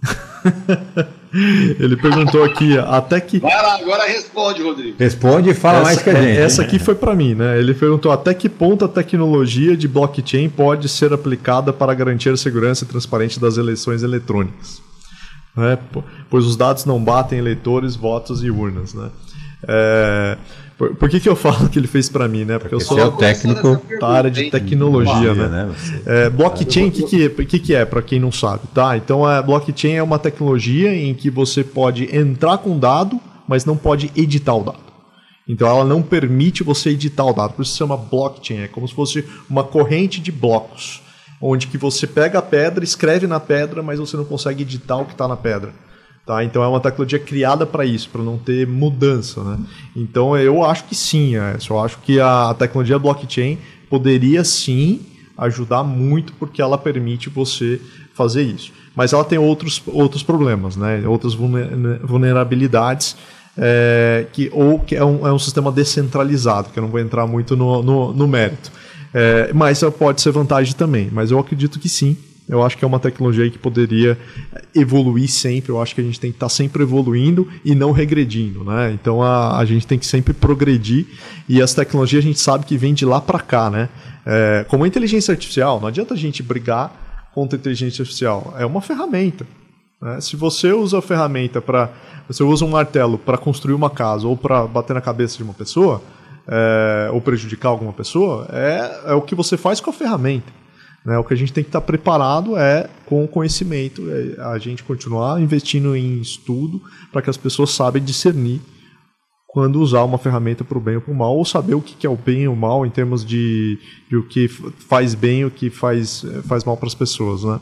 Ele perguntou aqui até que... Vai lá, agora responde, Rodrigo. Responde e fala essa, mais que a gente. Essa aqui foi para mim, né? Ele perguntou até que ponto a tecnologia de blockchain pode ser aplicada para garantir a segurança e transparência das eleições eletrônicas. Né? Pois os dados não batem eleitores, votos e urnas, né? É, por, por que que eu falo que ele fez para mim, né? Porque, Porque eu sou é o técnico da área de tecnologia, né? né? É, blockchain, o que, que, que, que é, para quem não sabe, tá? Então, a blockchain é uma tecnologia em que você pode entrar com dado, mas não pode editar o dado. Então, ela não permite você editar o dado, por isso se chama blockchain, é como se fosse uma corrente de blocos, onde que você pega a pedra, escreve na pedra, mas você não consegue editar o que está na pedra. Tá? Então é uma tecnologia criada para isso, para não ter mudança. Né? Então eu acho que sim, é, eu acho que a tecnologia blockchain poderia sim ajudar muito, porque ela permite você fazer isso. Mas ela tem outros, outros problemas, né? Outras vulnerabilidades, é, que, ou que é um, é um sistema descentralizado, que eu não vou entrar muito no, no, no mérito. É, mas pode ser vantagem também, mas eu acredito que sim. Eu acho que é uma tecnologia que poderia evoluir sempre. Eu acho que a gente tem que estar sempre evoluindo e não regredindo, né? Então a, a gente tem que sempre progredir, e as tecnologias a gente sabe que vem de lá para cá, né? É, como a inteligência artificial, não adianta a gente brigar contra a inteligência artificial. É uma ferramenta. Né? Se você usa a ferramenta para... Você usa um martelo para construir uma casa ou para bater na cabeça de uma pessoa, é, ou prejudicar alguma pessoa, é, é o que você faz com a ferramenta. Né? O que a gente tem que estar preparado é, com o conhecimento, é a gente continuar investindo em estudo para que as pessoas saibam discernir quando usar uma ferramenta para o bem ou para o mal, ou saber o que é o bem e o mal em termos de, de o que faz bem e o que faz, faz mal para as pessoas. Né?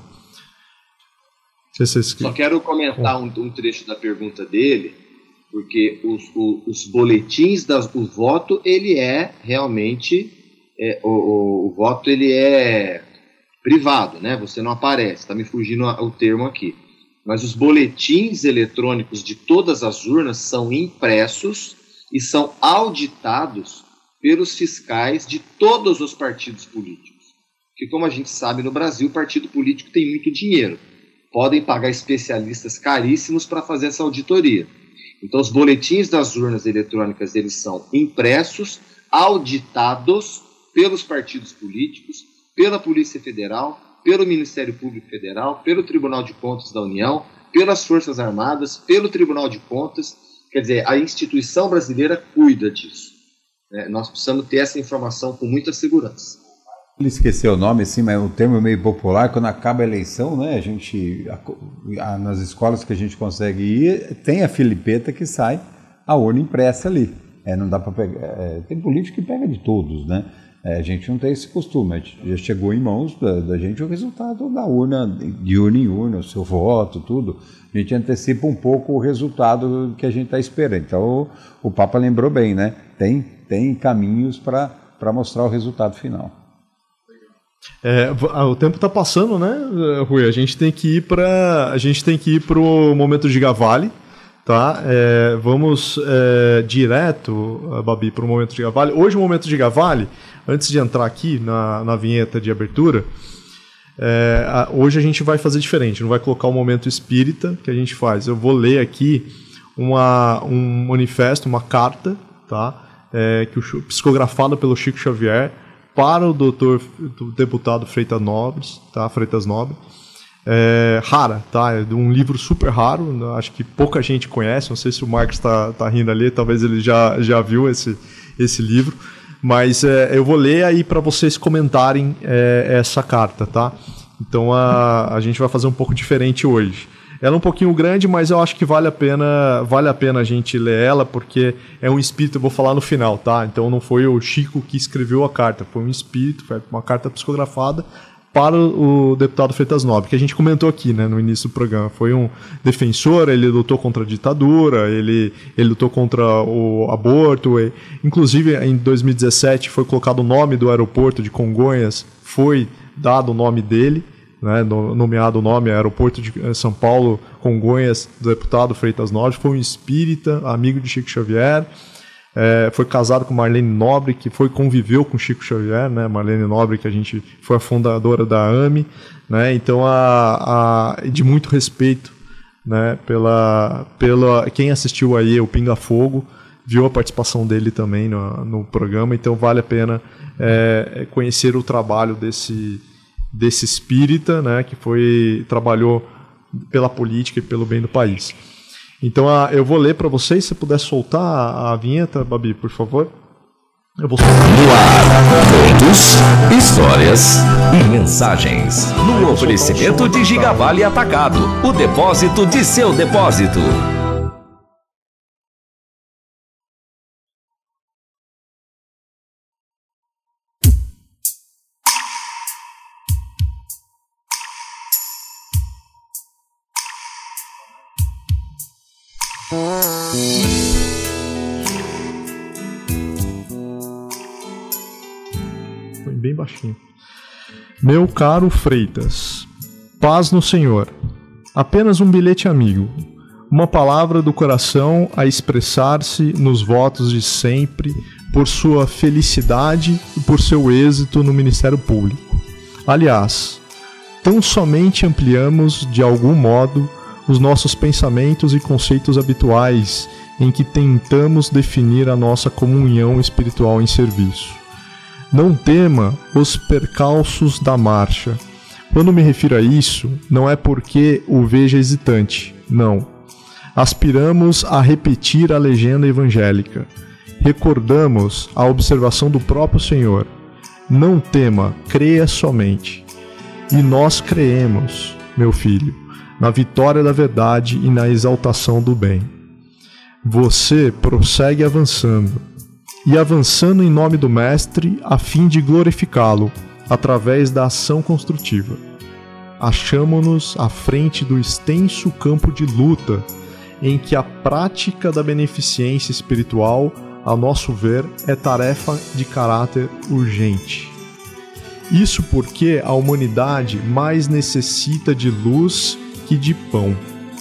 Só quero comentar um, um trecho da pergunta dele, porque os, os, os boletins, das, o voto, ele é realmente, é, o, o, o voto ele é privado, né? Você não aparece, está me fugindo o termo aqui. Mas os boletins eletrônicos de todas as urnas são impressos e são auditados pelos fiscais de todos os partidos políticos. Porque, como a gente sabe, no Brasil, o partido político tem muito dinheiro. Podem pagar especialistas caríssimos para fazer essa auditoria. Então, os boletins das urnas eletrônicas, eles são impressos, auditados pelos partidos políticos, pela Polícia Federal, pelo Ministério Público Federal, pelo Tribunal de Contas da União, pelas Forças Armadas, pelo Tribunal de Contas. Quer dizer, a instituição brasileira cuida disso. Né? Nós precisamos ter essa informação com muita segurança. Ele esqueceu o nome, assim, mas o termo é meio popular. Quando acaba a eleição, né, a gente, a, a, nas escolas que a gente consegue ir, tem a filipeta que sai a urna impressa ali. É, não dá para pegar. É, tem político que pega de todos, né? É, a gente não tem esse costume. Já chegou em mãos da, da gente o resultado da urna, de urna em urna, o seu voto, tudo. A gente antecipa um pouco o resultado que a gente está esperando. Então, o, o Papa lembrou bem, né? Tem, tem caminhos para mostrar o resultado final. É, o tempo está passando, né, Rui? A gente tem que ir para a gente tem que ir para o momento Gigavale, tá? É, vamos é, direto, Babi, para o momento Gigavale. Hoje o momento Gigavale, antes de entrar aqui na, na vinheta de abertura, é, a, hoje a gente vai fazer diferente. Não vai colocar o momento espírita que a gente faz. Eu vou ler aqui uma, um manifesto, uma carta, tá? É, que o, psicografada pelo Chico Xavier, para o doutor do deputado Freitas Nobres, tá? Freitas Nobre, é, rara, tá? É um livro super raro, acho que pouca gente conhece, não sei se o Marcos está tá rindo ali, talvez ele já, já viu esse, esse livro, mas é, eu vou ler aí para vocês comentarem é, essa carta, tá? Então a, a gente vai fazer um pouco diferente hoje. Ela é um pouquinho grande, mas eu acho que vale a pena, vale a pena a gente ler ela, porque é um espírito, eu vou falar no final, tá? Então não foi o Chico que escreveu a carta, foi um espírito, foi uma carta psicografada para o deputado Freitas Nobre, que a gente comentou aqui, né, no início do programa. Foi um defensor, ele lutou contra a ditadura, ele, ele lutou contra o aborto, e, inclusive em dois mil e dezessete foi colocado o nome do aeroporto de Congonhas, foi dado o nome dele, né, nomeado o nome Aeroporto de São Paulo, Congonhas, do deputado Freitas Nobre. Foi um espírita, amigo de Chico Xavier, é, foi casado com Marlene Nobre, que foi, conviveu com Chico Xavier, né, Marlene Nobre, que a gente foi a fundadora da A M E, né, então a, a, de muito respeito, né, pela, pela, quem assistiu aí o Pinga Fogo, viu a participação dele também no, no programa, então vale a pena é, conhecer o trabalho desse desse espírita, né, que foi, trabalhou pela política e pelo bem do país. Então a, eu vou ler para vocês, se puder soltar a, a vinheta, Babi, por favor. Eu vou soltar. No ar, contos, histórias e mensagens. No oferecimento de Gigavale Atacado, o depósito de seu depósito. Foi bem baixinho. Meu caro Freitas, paz no Senhor. Apenas um bilhete amigo, uma palavra do coração a expressar-se nos votos de sempre por sua felicidade e por seu êxito no Ministério Público. Aliás, tão somente ampliamos de algum modo os nossos pensamentos e conceitos habituais em que tentamos definir a nossa comunhão espiritual em serviço. Não tema os percalços da marcha. Quando me refiro a isso, não é porque o veja hesitante, não. Aspiramos a repetir a legenda evangélica. Recordamos a observação do próprio Senhor. Não tema, creia somente. E nós creemos, meu filho, na vitória da verdade e na exaltação do bem. Você prossegue avançando, e avançando em nome do Mestre, a fim de glorificá-lo, através da ação construtiva. Achamo-nos à frente do extenso campo de luta, em que a prática da beneficência espiritual, a nosso ver, é tarefa de caráter urgente. Isso porque a humanidade mais necessita de luz que de pão.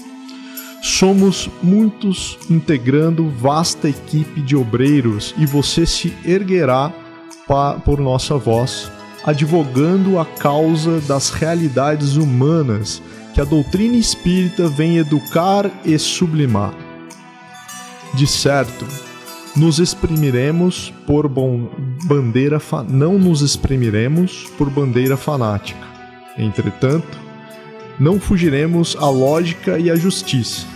Somos muitos integrando vasta equipe de obreiros e você se erguerá pa, por nossa voz, advogando a causa das realidades humanas que a doutrina espírita vem educar e sublimar. De certo, nos exprimiremos por bom, bandeira fa, não nos exprimiremos por bandeira fanática. Entretanto, não fugiremos à lógica e à justiça.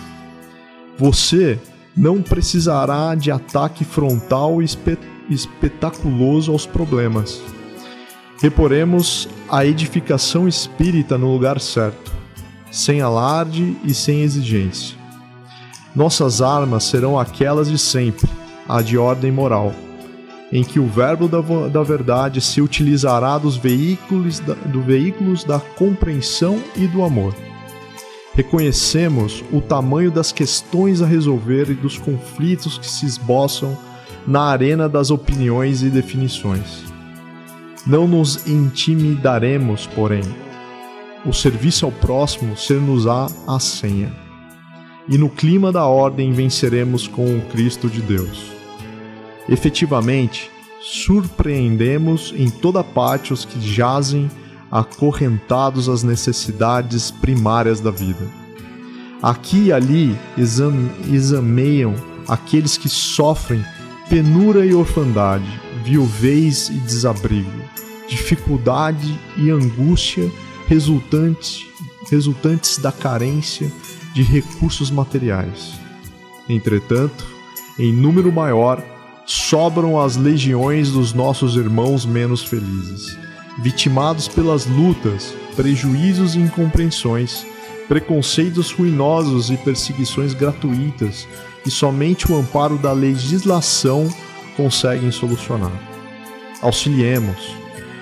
Você não precisará de ataque frontal e espe, espetaculoso aos problemas. Reporemos a edificação espírita no lugar certo, sem alarde e sem exigência. Nossas armas serão aquelas de sempre, a de ordem moral, em que o verbo da, da verdade se utilizará dos veículos da, do veículos da compreensão e do amor. Reconhecemos o tamanho das questões a resolver e dos conflitos que se esboçam na arena das opiniões e definições. Não nos intimidaremos, porém. O serviço ao próximo ser-nos-á a senha. E no clima da ordem venceremos com o Cristo de Deus. Efetivamente, surpreendemos em toda parte os que jazem acorrentados às necessidades primárias da vida. Aqui e ali exam- exameiam aqueles que sofrem penúria e orfandade, viuvez e desabrigo, dificuldade e angústia resultantes, resultantes da carência de recursos materiais. Entretanto, em número maior, sobram as legiões dos nossos irmãos menos felizes, vitimados pelas lutas, prejuízos e incompreensões, preconceitos ruinosos e perseguições gratuitas que somente o amparo da legislação conseguem solucionar. Auxiliemos,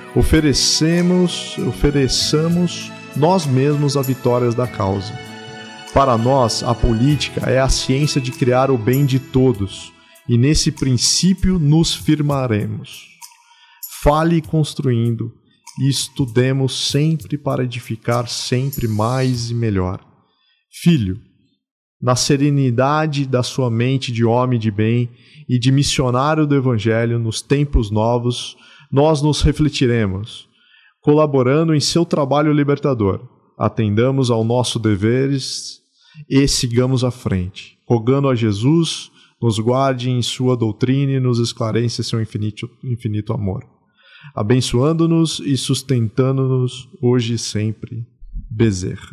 oferecemos, ofereçamos nós mesmos a vitória da causa. Para nós, a política é a ciência de criar o bem de todos, e nesse princípio nos firmaremos. Fale construindo, e estudemos sempre para edificar sempre mais e melhor. Filho, na serenidade da sua mente de homem de bem e de missionário do Evangelho nos tempos novos, nós nos refletiremos, colaborando em seu trabalho libertador. Atendamos ao nosso deveres e sigamos à frente, rogando a Jesus, nos guarde em sua doutrina e nos esclareça seu infinito, infinito amor, abençoando-nos e sustentando-nos hoje e sempre. Bezerra.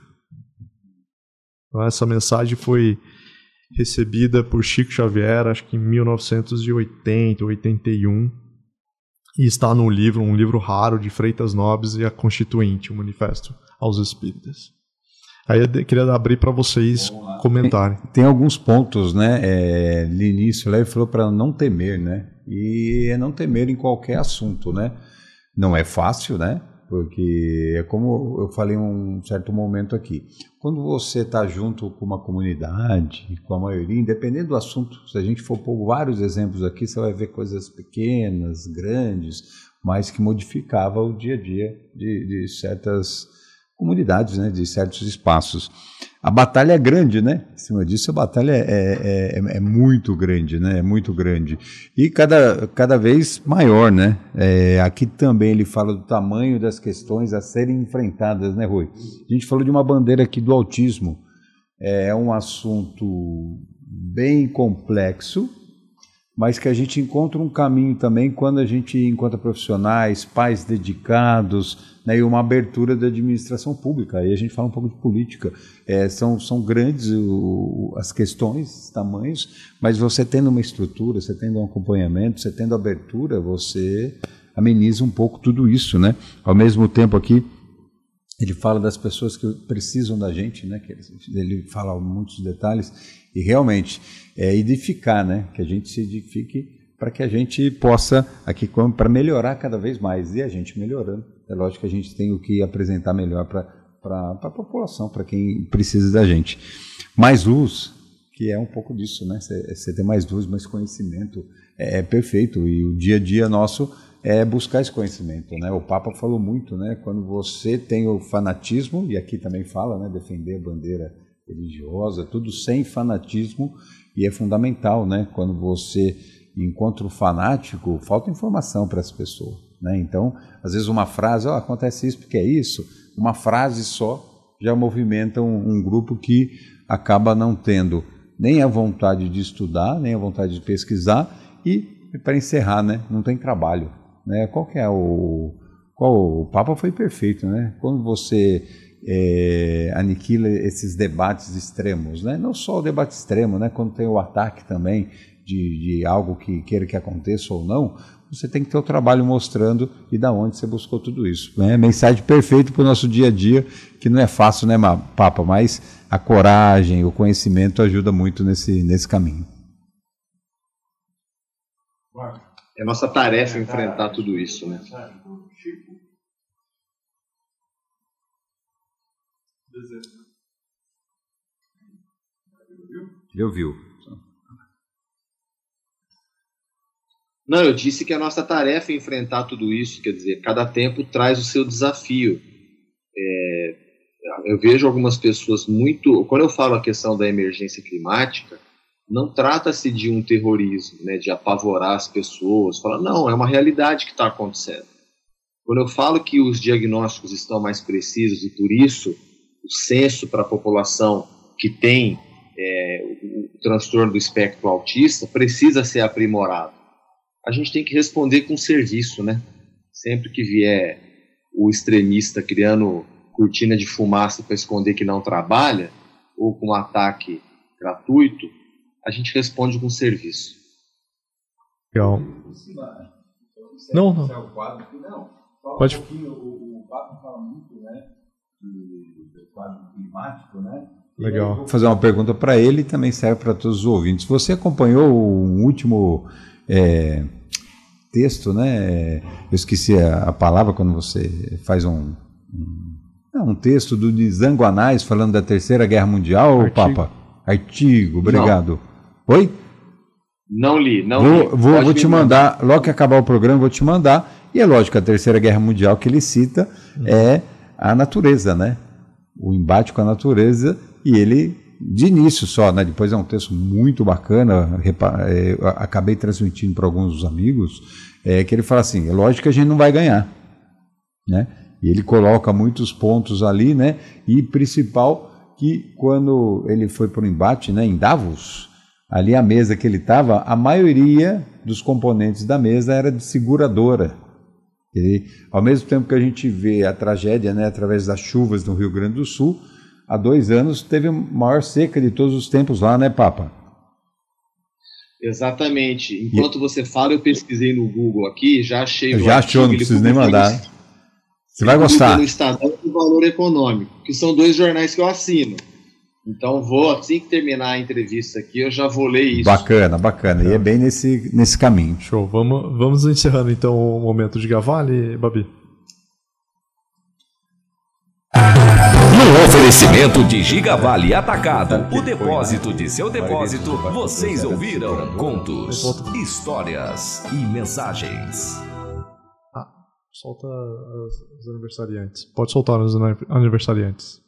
Então, essa mensagem foi recebida por Chico Xavier, acho que em mil novecentos e oitenta, oitenta e um, e está no livro, um livro raro de Freitas Nobres e a Constituinte, o Manifesto aos Espíritas. Aí eu queria abrir para vocês comentarem. Tem, tem alguns pontos, né? É, no início lá ele falou para não temer, né? E é não temer em qualquer assunto, né? Não é fácil, né? Porque é como eu falei em um certo momento aqui. Quando você está junto com uma comunidade, com a maioria, independente do assunto, se a gente for pôr vários exemplos aqui, você vai ver coisas pequenas, grandes, mas que modificava o dia a dia de, de certas comunidades, né, de certos espaços. A batalha é grande, né? Em cima disso, a batalha é, é, é, é muito grande, né? É muito grande. E cada, cada vez maior, né? É, aqui também ele fala do tamanho das questões a serem enfrentadas, né, Rui? A gente falou de uma bandeira aqui do autismo. É um assunto bem complexo, mas que a gente encontra um caminho também quando a gente encontra profissionais, pais dedicados, né, e uma abertura da administração pública. Aí a gente fala um pouco de política. É, são, são grandes o, as questões, os tamanhos, mas você tendo uma estrutura, você tendo um acompanhamento, você tendo abertura, você ameniza um pouco tudo isso, né? Ao mesmo tempo aqui, ele fala das pessoas que precisam da gente, né? Que ele, ele fala muitos detalhes, e realmente é edificar, né? Que a gente se edifique para que a gente possa, aqui para melhorar cada vez mais, e a gente melhorando. É lógico que a gente tem o que apresentar melhor para a população, para quem precisa da gente. Mais luz, que é um pouco disso, né? Você ter mais luz, mais conhecimento, é, é perfeito, e o dia a dia nosso é buscar esse conhecimento, né? O Papa falou muito, né? Quando você tem o fanatismo, e aqui também fala, né? Defender a bandeira religiosa, tudo sem fanatismo, e é fundamental, né? Quando você encontra o fanático, falta informação para as pessoas, né? Então, às vezes uma frase, oh, acontece isso porque é isso, uma frase só já movimenta um, um grupo que acaba não tendo nem a vontade de estudar, nem a vontade de pesquisar, E, para encerrar, né, não tem trabalho. Né? Qual que é o... Qual, o Papa foi perfeito, né? Quando você é, aniquila esses debates extremos, né? Não só o debate extremo, né? Quando tem o ataque também de, de algo que queira que aconteça ou não, você tem que ter o trabalho mostrando e da onde você buscou tudo isso. Né? Mensagem perfeita para o nosso dia a dia, que não é fácil, né, Papa? Mas a coragem, o conhecimento ajuda muito nesse, nesse caminho. É nossa tarefa enfrentar tudo isso, né? Ele ouviu. Não, eu disse que é nossa tarefa enfrentar tudo isso, quer dizer, cada tempo traz o seu desafio. É, eu vejo algumas pessoas muito... Quando eu falo a questão da emergência climática, não trata-se de um terrorismo, né, de apavorar as pessoas, falar, não, é uma realidade que está acontecendo. Quando eu falo que os diagnósticos estão mais precisos e por isso o censo para a população que tem é, o, o transtorno do espectro autista precisa ser aprimorado. A gente tem que responder com serviço, né? Sempre que vier o extremista criando cortina de fumaça para esconder que não trabalha, ou com um ataque gratuito, a gente responde com serviço. Legal. Não, não. Pode. O Papa fala muito, né, do quadro climático, né? Legal. Vou fazer uma pergunta para ele e também serve para todos os ouvintes. Você acompanhou o último é, texto, né? Eu esqueci a, a palavra quando você faz um, um, um texto do Nizango Anais falando da Terceira Guerra Mundial, Artigo. Papa? Artigo, obrigado. Não. Oi? Não li, não vou, li. Vou, vou te mandar, logo que acabar o programa, vou te mandar. E é lógico, a Terceira Guerra Mundial que ele cita hum. é a natureza, né? O embate com a natureza, e ele, de início só, né? Depois é um texto muito bacana, é, acabei transmitindo para alguns dos amigos, é, que ele fala assim, é lógico que a gente não vai ganhar, né? E ele coloca muitos pontos ali, né? E principal que quando ele foi para o embate, né, em Davos, ali a mesa que ele estava, a maioria dos componentes da mesa era de seguradora. E, ao mesmo tempo que a gente vê a tragédia, né, através das chuvas no Rio Grande do Sul, há dois anos teve a maior seca de todos os tempos lá, né, Papa? Exatamente. Enquanto e... você fala, eu pesquisei no Google aqui, já achei... Eu já achou, não preciso nem mandar. No... Você vai gostar. No Estadão e Valor Econômico, que são dois jornais que eu assino. Então vou, assim que terminar a entrevista aqui, eu já vou ler isso. Bacana, bacana. É. E é bem nesse, nesse caminho. Show. Vamos, vamos encerrando então o momento de Gavale, Babi. No oferecimento de Gigavale Atacado, o depósito de seu depósito, vocês ouviram contos, histórias e mensagens. Ah, solta os aniversariantes. Pode soltar os aniversariantes.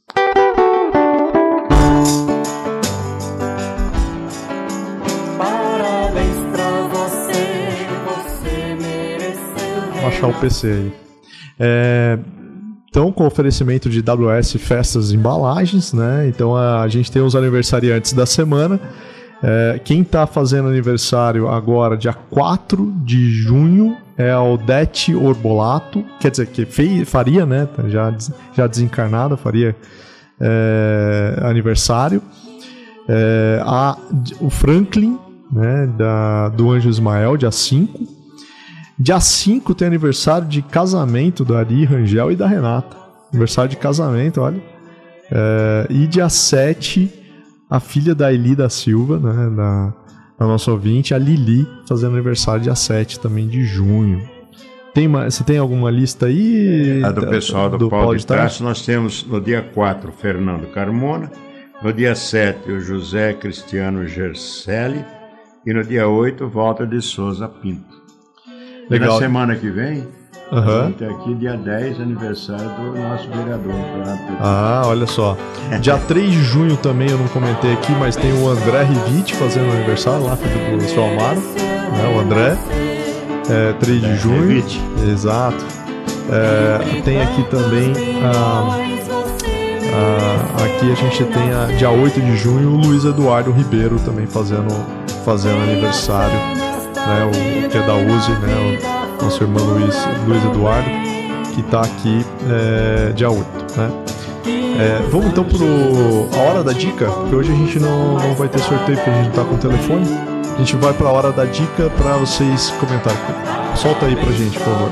Parabéns pra você, você mereceu. Vou achar o P C aí. É, então, com oferecimento de W S Festas e Embalagens, né? Então a gente tem os aniversariantes da semana. É, quem está fazendo aniversário agora, dia quatro de junho, é a Odete Orbolato. Quer dizer, que fei, faria, né? Já, já desencarnada, faria é, aniversário. É, a, o Franklin, né, da, do Anjo Ismael, dia cinco. Dia cinco tem aniversário de casamento da Ari Rangel e da Renata. Aniversário de casamento, olha. É, e dia sete, a filha da Eli da Silva, né, da, da nossa ouvinte, a Lili, fazendo aniversário dia sete também de junho. Tem uma, você tem alguma lista aí? A do pessoal do, do Paulo de Tarso, nós temos no dia quatro, Fernando Carmona. No dia sete, o José Cristiano Gerselli. E no dia oito, Walter de Souza Pinto. Legal. Na semana que vem, uhum. Vamos ter aqui dia dez, aniversário do nosso vereador. Ah, olha só. Dia três de junho também, eu não comentei aqui, mas tem o André Rivite fazendo aniversário lá, filho do seu Amaro. Né, o André. É, três de junho. Rivite. Exato. É, tem aqui também a... Uh, aqui a gente tem a, dia oito de junho o Luiz Eduardo Ribeiro também fazendo, fazendo aniversário. né, o, que é da U S E, né, o nosso irmão Luiz, Luiz Eduardo, que está aqui é, dia oito, né. É, vamos então para a hora da dica, porque hoje a gente não, não vai ter sorteio porque a gente não está com o telefone. A gente vai para a hora da dica para vocês comentarem. Solta aí pra gente, por favor.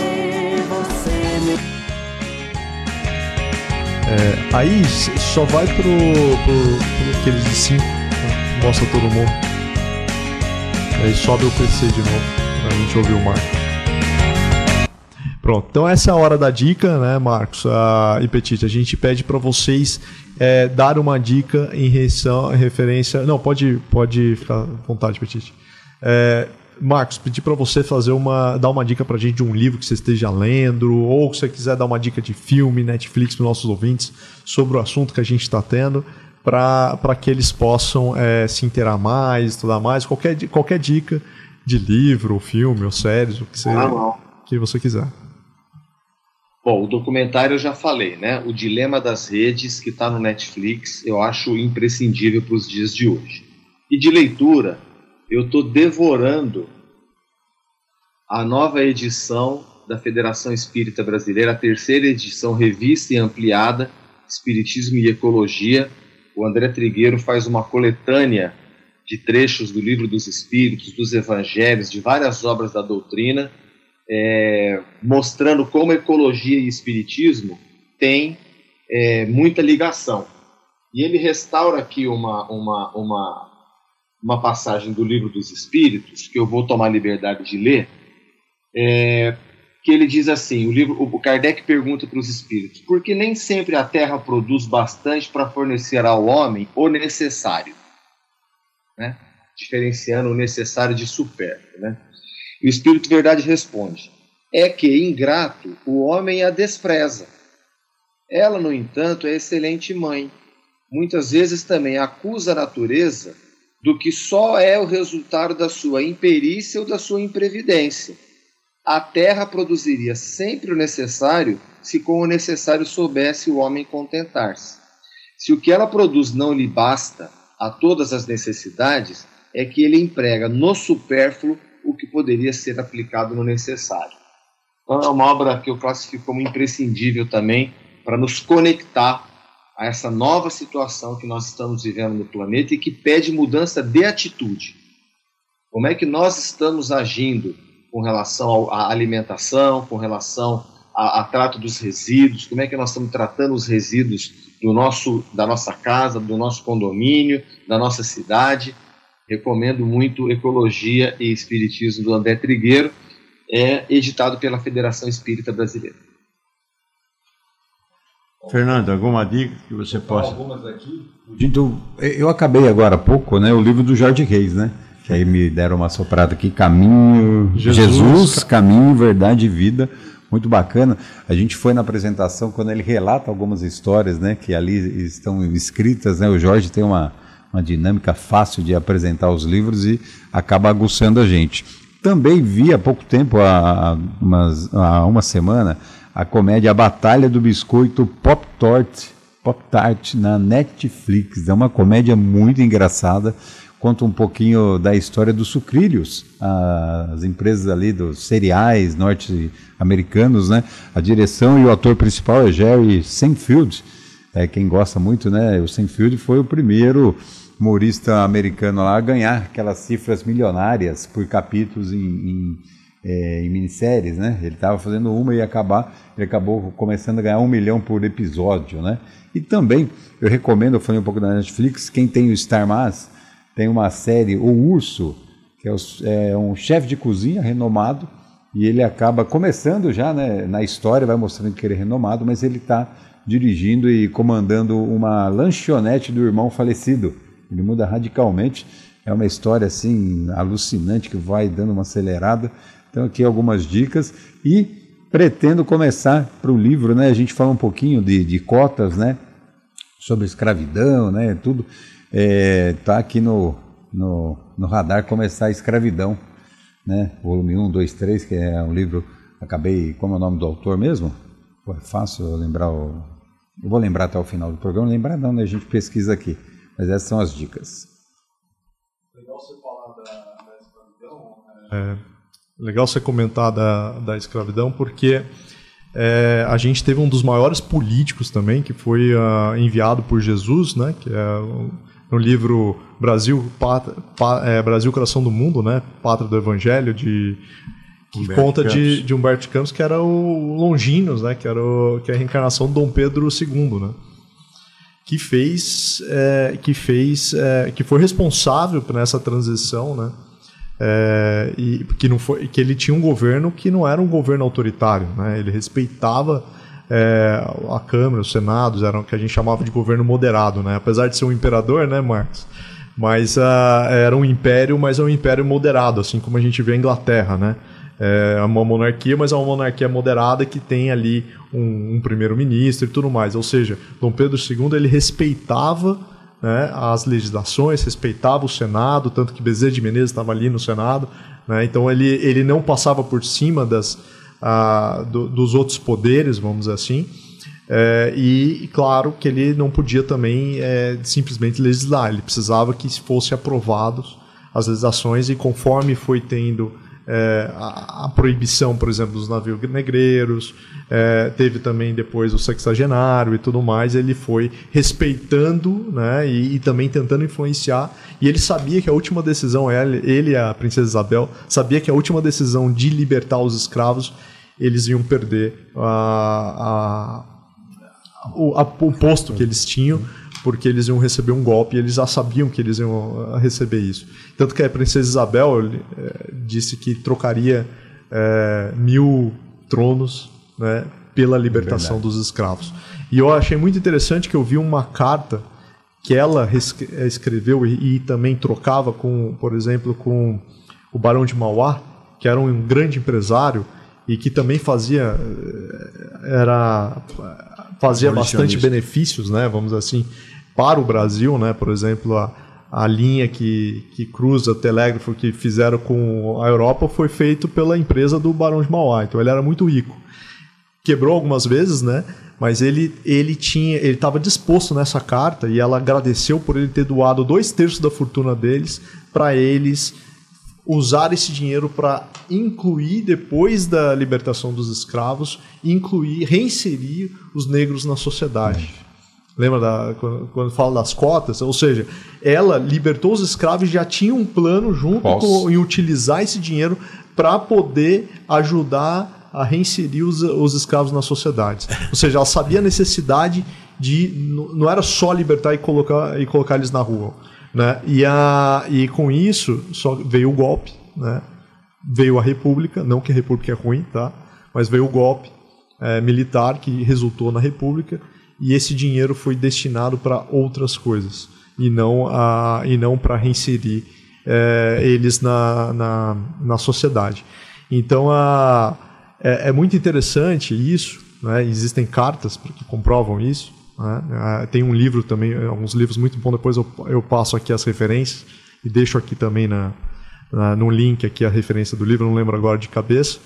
É, aí só vai pro, pro, pro aqueles de cinco, né? Mostra todo mundo. Aí sobe o P C de novo pra gente ouvir o Marcos. Pronto, então essa é a hora da dica, né, Marcos ah, e Petite? A gente pede para vocês é, dar uma dica em reação, referência... Não, pode, pode ficar à vontade, Petite. É, Marcos, pedir para você fazer uma, dar uma dica para a gente de um livro que você esteja lendo, ou se você quiser dar uma dica de filme, Netflix para os nossos ouvintes sobre o assunto que a gente está tendo, para que eles possam é, se inteirar mais, estudar mais, qualquer, qualquer dica de livro, filme ou séries, o que você, ah, que você quiser. Bom, o documentário eu já falei, né? O Dilema das Redes, que está no Netflix, eu acho imprescindível para os dias de hoje. E de leitura, eu estou devorando a nova edição da Federação Espírita Brasileira, a terceira edição revista e ampliada, Espiritismo e Ecologia. O André Trigueiro faz uma coletânea de trechos do Livro dos Espíritos, dos Evangelhos, de várias obras da doutrina, É, mostrando como ecologia e espiritismo têm é, muita ligação. E ele restaura aqui uma, uma, uma, uma passagem do Livro dos Espíritos, que eu vou tomar a liberdade de ler, é, que ele diz assim, o, livro, o Kardec pergunta para os espíritos, por que nem sempre a Terra produz bastante para fornecer ao homem o necessário? Né? Diferenciando o necessário de supérfluo, né? E o Espírito Verdade responde, é que, ingrato, o homem a despreza. Ela, no entanto, é excelente mãe. Muitas vezes também acusa a natureza do que só é o resultado da sua imperícia ou da sua imprevidência. A terra produziria sempre o necessário se com o necessário soubesse o homem contentar-se. Se o que ela produz não lhe basta a todas as necessidades, é que ele emprega no supérfluo o que poderia ser aplicado no necessário. Então é uma obra que eu classifico como imprescindível também para nos conectar a essa nova situação que nós estamos vivendo no planeta e que pede mudança de atitude. Como é que nós estamos agindo com relação à alimentação, com relação ao trato dos resíduos, como é que nós estamos tratando os resíduos do nosso, da nossa casa, do nosso condomínio, da nossa cidade. Recomendo muito Ecologia e Espiritismo do André Trigueiro, é editado pela Federação Espírita Brasileira. Fernando, alguma dica que você possa... Algumas aqui. Então, eu acabei agora há pouco, né, o livro do Jorge Reis, né? Que aí me deram uma soprada aqui, Caminho, Jesus, Jesus Caminho, Verdade e Vida. Muito bacana. A gente foi na apresentação quando ele relata algumas histórias, né, que ali estão escritas, né? O Jorge tem uma uma dinâmica fácil de apresentar os livros e acaba aguçando a gente. Também vi há pouco tempo, há, umas, há uma semana, a comédia A Batalha do Biscoito Pop Tart, Pop Tart na Netflix. É uma comédia muito engraçada, conta um pouquinho da história dos sucrilhos, as empresas ali dos cereais norte-americanos, né? A direção e o ator principal é Jerry Seinfeld. É, quem gosta muito, né? O Seinfeld foi o primeiro humorista americano lá a ganhar aquelas cifras milionárias por capítulos em, em, é, em minisséries, né? Ele estava fazendo uma e ia acabar, ele acabou começando a ganhar um milhão por episódio, né? E também, eu recomendo, eu falei um pouco da Netflix, quem tem o Star Mais, tem uma série, O Urso, que é, o, é um chefe de cozinha renomado, e ele acaba começando já, né, na história, vai mostrando que ele é renomado, mas ele está dirigindo e comandando uma lanchonete do irmão falecido. Ele muda radicalmente, é uma história assim alucinante que vai dando uma acelerada. Então aqui algumas dicas e pretendo começar para o livro, né? A gente fala um pouquinho de, de cotas, né? Sobre escravidão, né? Tudo é, tá aqui no, no, no radar começar a escravidão, né? Volume um, dois, três, que é um livro, acabei, como é o nome do autor mesmo? Pô, é fácil eu lembrar o... Eu vou lembrar até o final do programa, lembrar não, né? A gente pesquisa aqui. Mas essas são as dicas. Legal você falar da, da escravidão. É, É legal você comentar da, da escravidão, porque é, a gente teve um dos maiores políticos também, que foi uh, enviado por Jesus, né, que é no livro Brasil, Pátria, Pá, é, Brasil, Coração do Mundo, né, Pátria do Evangelho, de, que Humberto conta de, de Humberto Campos, que era o Longinos, né, que, era o, que é a reencarnação de Dom Pedro segundo, né, que fez, é, que, fez é, que foi responsável por essa transição, né, É, e que, não foi, que ele tinha um governo que não era um governo autoritário, né? Ele respeitava é, a Câmara, os Senados, era o que a gente chamava de governo moderado, né? Apesar de ser um imperador, né, Marcos? Mas uh, era um império, mas é um império moderado, assim como a gente vê a Inglaterra, né? É uma monarquia, mas é uma monarquia moderada que tem ali um, um primeiro-ministro e tudo mais. Ou seja, Dom Pedro segundo ele respeitava, né, as legislações, respeitava o Senado, tanto que Bezerra de Menezes estava ali no Senado, né, então ele, ele não passava por cima das, ah, do, dos outros poderes, vamos dizer assim, é, e claro que ele não podia também é, simplesmente legislar, ele precisava que fossem aprovados as legislações, e conforme foi tendo É, a, a proibição, por exemplo, dos navios negreiros, é, teve também depois o sexagenário e tudo mais, ele foi respeitando, né, e, e também tentando influenciar, e ele sabia que a última decisão, ele, ele e a princesa Isabel, sabia que a última decisão de libertar os escravos, eles iam perder a, a, o, a, o posto que eles tinham, porque eles iam receber um golpe, e eles já sabiam que eles iam receber isso. Tanto que a princesa Isabel é, disse que trocaria é, mil tronos, né, pela libertação dos escravos. E eu achei muito interessante que eu vi uma carta que ela escreveu e, e também trocava, com, por exemplo, com o Barão de Mauá, que era um grande empresário e que também fazia, era, fazia bastante benefícios, né, vamos dizer assim, para o Brasil, né? Por exemplo, a, a linha que, que cruza o telégrafo que fizeram com a Europa foi feito pela empresa do Barão de Mauá, então ele era muito rico. Quebrou algumas vezes, né? Mas ele ele tinha, ele estava disposto nessa carta, e ela agradeceu por ele ter doado dois terços da fortuna deles para eles usar esse dinheiro para incluir, depois da libertação dos escravos, incluir, reinserir os negros na sociedade. Lembra da, quando, quando fala das cotas? Ou seja, ela libertou os escravos e já tinha um plano junto com, em utilizar esse dinheiro para poder ajudar a reinserir os, os escravos na sociedade. Ou seja, ela sabia a necessidade de... Não era só libertar e colocar, e colocar eles na rua. Né? E, a, e com isso só veio o golpe, né? Veio a República, não que a República é ruim, tá? Mas veio o golpe é, militar que resultou na República, e esse dinheiro foi destinado para outras coisas, e não, a, e não para reinserir é, eles na, na, na sociedade. Então a, é, é muito interessante isso, né? Existem cartas que comprovam isso, né? Tem um livro também, alguns livros muito bons, depois eu, eu passo aqui as referências e deixo aqui também na, na, no link aqui a referência do livro, não lembro agora de cabeça.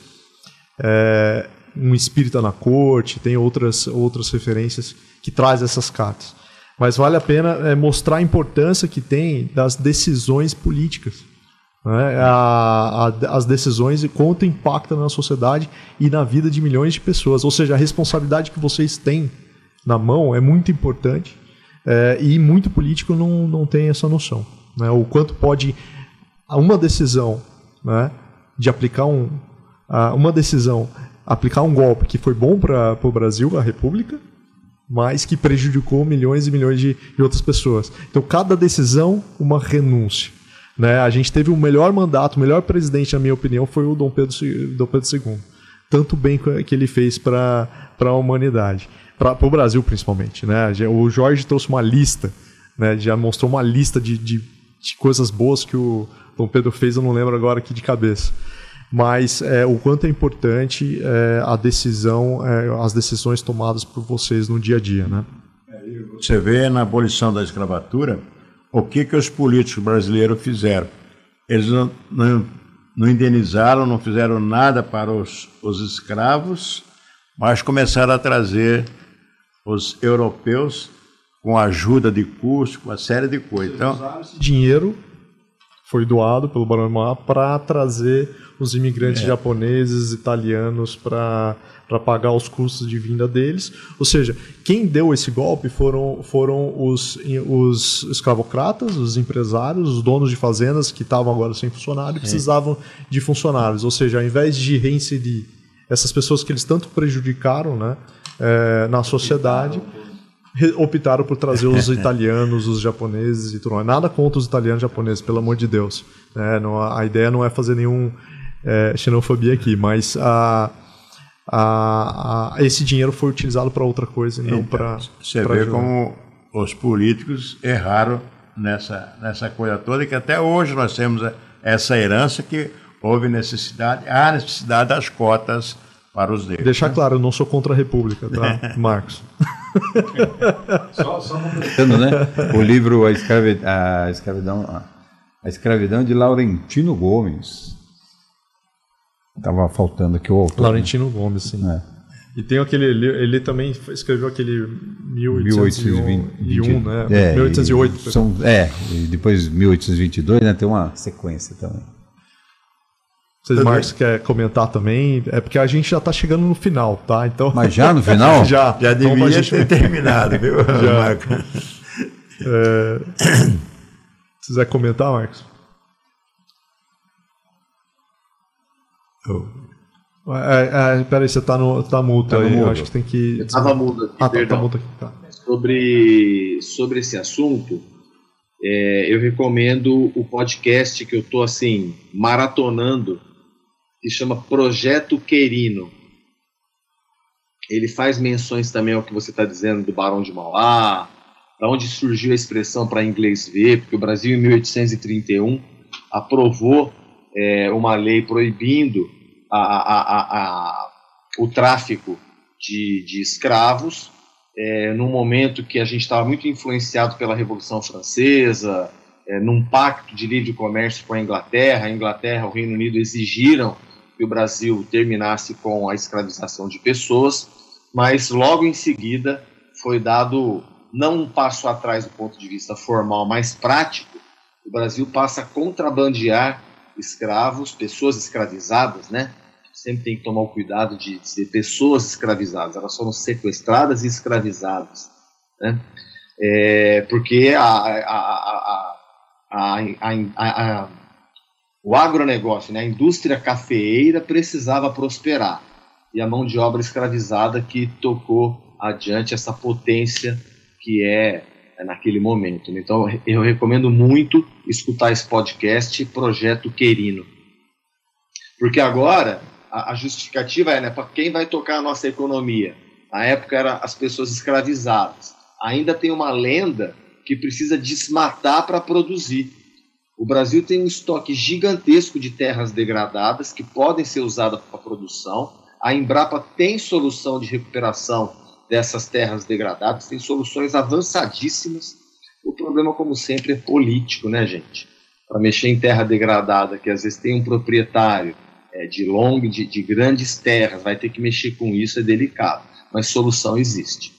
É, um Espírita na Corte, tem outras, outras referências que traz essas cartas. Mas vale a pena é, mostrar a importância que tem das decisões políticas. Né? A, a, as decisões e quanto impactam na sociedade e na vida de milhões de pessoas. Ou seja, a responsabilidade que vocês têm na mão é muito importante, é, e muito político não, não tem essa noção. Né? O quanto pode uma decisão, né, de aplicar um, uma decisão aplicar um golpe que foi bom para o Brasil, a República, mas que prejudicou milhões e milhões de, de outras pessoas. Então, cada decisão, uma renúncia. Né? A gente teve o melhor mandato, o melhor presidente, na minha opinião, foi o Dom Pedro, Dom Pedro segundo. Tanto bem que ele fez para a humanidade, para o Brasil principalmente. Né? O Jorge trouxe uma lista, né? Já mostrou uma lista de, de, de coisas boas que o Dom Pedro fez, eu não lembro agora aqui de cabeça. Mas é, o quanto é importante é, a decisão, é, as decisões tomadas por vocês no dia a dia, né? Você vê na abolição da escravatura o que, que os políticos brasileiros fizeram. Eles não, não, não indenizaram, não fizeram nada para os, os escravos, mas começaram a trazer os europeus com ajuda de custo, com uma série de coisas. Então, usaram esse dinheiro foi doado pelo Barão de Mauá para trazer os imigrantes É. japoneses, italianos, para para pagar os custos de vinda deles. Ou seja, quem deu esse golpe foram, foram os, os escravocratas, os empresários, os donos de fazendas que estavam agora sem funcionário e precisavam de funcionários. Ou seja, ao invés de reinserir essas pessoas que eles tanto prejudicaram, né, é, na sociedade, re- optaram por trazer os italianos, os japoneses e tudo mais. Nada contra os italianos e japoneses, pelo amor de Deus. É, não, a ideia não é fazer nenhum é, xenofobia aqui, mas a A, a, esse dinheiro foi utilizado para outra coisa e não Então, para. Você vê como os políticos erraram nessa, nessa coisa toda, e que até hoje nós temos essa herança que houve necessidade, há necessidade das cotas para os negros. Deixar claro, eu não sou contra a República, tá, Marcos? Só, só completando, né? O livro A, Escravi... a, escravidão... a Escravidão de Laurentino Gomes. Estava faltando aqui o autor. Laurentino Gomes, sim. É. E tem aquele. Ele, ele também escreveu aquele mil mil oitocentos oitocentos e vinte, e um, né? É, mil oitocentos e oito. São, é, e depois mil oitocentos e vinte e dois, né? Tem uma sequência também. Vocês, Marcos, quer comentar também? É porque a gente já está chegando no final, tá? Então... Mas já no final? já. Já Então, devia a gente... ter terminado, viu, Já. Marco? É... Se quiser comentar, Marcos? Oh. É, é, peraí, você está no, tá mudo Tá no aí. Eu mudo. acho que tem que. Eu estava mudo aqui, Ah, tá, tá perdão. mudo aqui. Tá. Sobre, sobre esse assunto, é, eu recomendo o podcast que eu estou assim, maratonando, que chama Projeto Querino. Ele faz menções também ao que você está dizendo do Barão de Mauá, da onde surgiu a expressão para inglês ver, porque o Brasil, em mil oitocentos e trinta e um, aprovou é, uma lei proibindo a, a, a, a, o tráfico de, de escravos, é, num momento que a gente estava muito influenciado pela Revolução Francesa, é, num pacto de livre comércio com a Inglaterra. A Inglaterra e o Reino Unido exigiram que o Brasil terminasse com a escravização de pessoas, mas logo em seguida foi dado não um passo atrás do ponto de vista formal, mas prático. O Brasil passa a contrabandear escravos, pessoas escravizadas, né? Sempre tem que tomar o cuidado de dizer pessoas escravizadas, elas foram sequestradas e escravizadas, né? É, porque a, a, a, a, o agronegócio, né, a indústria cafeeira precisava prosperar, e a mão de obra escravizada que tocou adiante essa potência que é, é naquele momento. Então eu recomendo muito escutar esse podcast, Projeto Querino, porque agora a justificativa é, né, para quem vai tocar a nossa economia. Na época eram as pessoas escravizadas. Ainda tem uma lenda que precisa desmatar para produzir. O Brasil tem um estoque gigantesco de terras degradadas que podem ser usadas para produção. A Embrapa tem solução de recuperação dessas terras degradadas, tem soluções avançadíssimas. O problema, como sempre, é político, né, gente? Para mexer em terra degradada, que às vezes tem um proprietário É, de long, de, de grandes terras, vai ter que mexer com isso, é delicado, mas solução existe.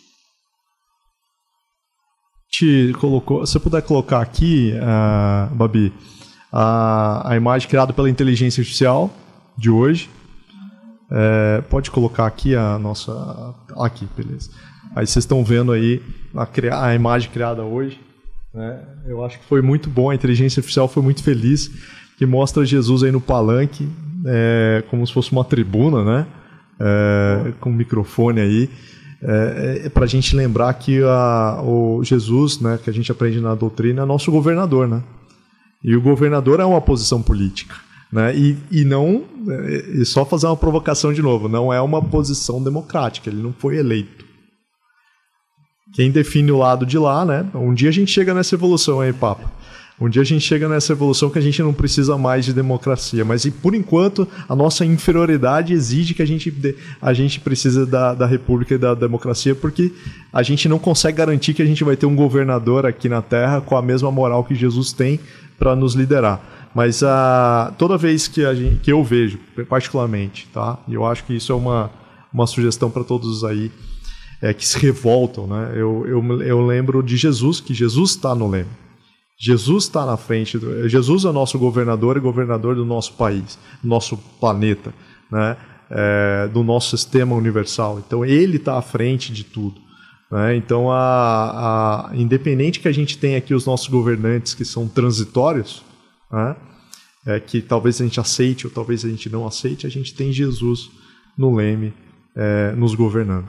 Te colocou, se você puder colocar aqui, uh, Babi, a, a imagem criada pela inteligência artificial de hoje, é, pode colocar aqui a nossa, aqui, beleza. Aí vocês estão vendo aí a, a imagem criada hoje, né? Eu acho que foi muito bom, a inteligência artificial foi muito feliz, que mostra Jesus aí no palanque, É, como se fosse uma tribuna, né? É, com um microfone aí, é, é, para a gente lembrar que a, o Jesus, né, que a gente aprende na doutrina, é nosso governador, né? E o governador é uma posição política, né? E, e não, e só fazer uma provocação de novo, não é uma posição democrática, ele não foi eleito. Quem define o lado de lá, né? Um dia a gente chega nessa evolução aí, Papa. Um dia a gente chega nessa evolução que a gente não precisa mais de democracia, mas e por enquanto a nossa inferioridade exige que a gente, a gente precisa da, da república e da democracia, porque a gente não consegue garantir que a gente vai ter um governador aqui na Terra com a mesma moral que Jesus tem para nos liderar. Mas a, toda vez que, a gente, que eu vejo, particularmente, tá? E eu acho que isso é uma, uma sugestão para todos aí é, que se revoltam, né? Eu, eu, eu lembro de Jesus, que Jesus está no leme. Jesus está na frente, do, Jesus é o nosso governador e governador do nosso país, do nosso planeta, né? É, do nosso sistema universal. Então ele está à frente de tudo. Né? Então, a, a, independente que a gente tenha aqui os nossos governantes que são transitórios, né? É, que talvez a gente aceite ou talvez a gente não aceite, a gente tem Jesus no leme, é, nos governando.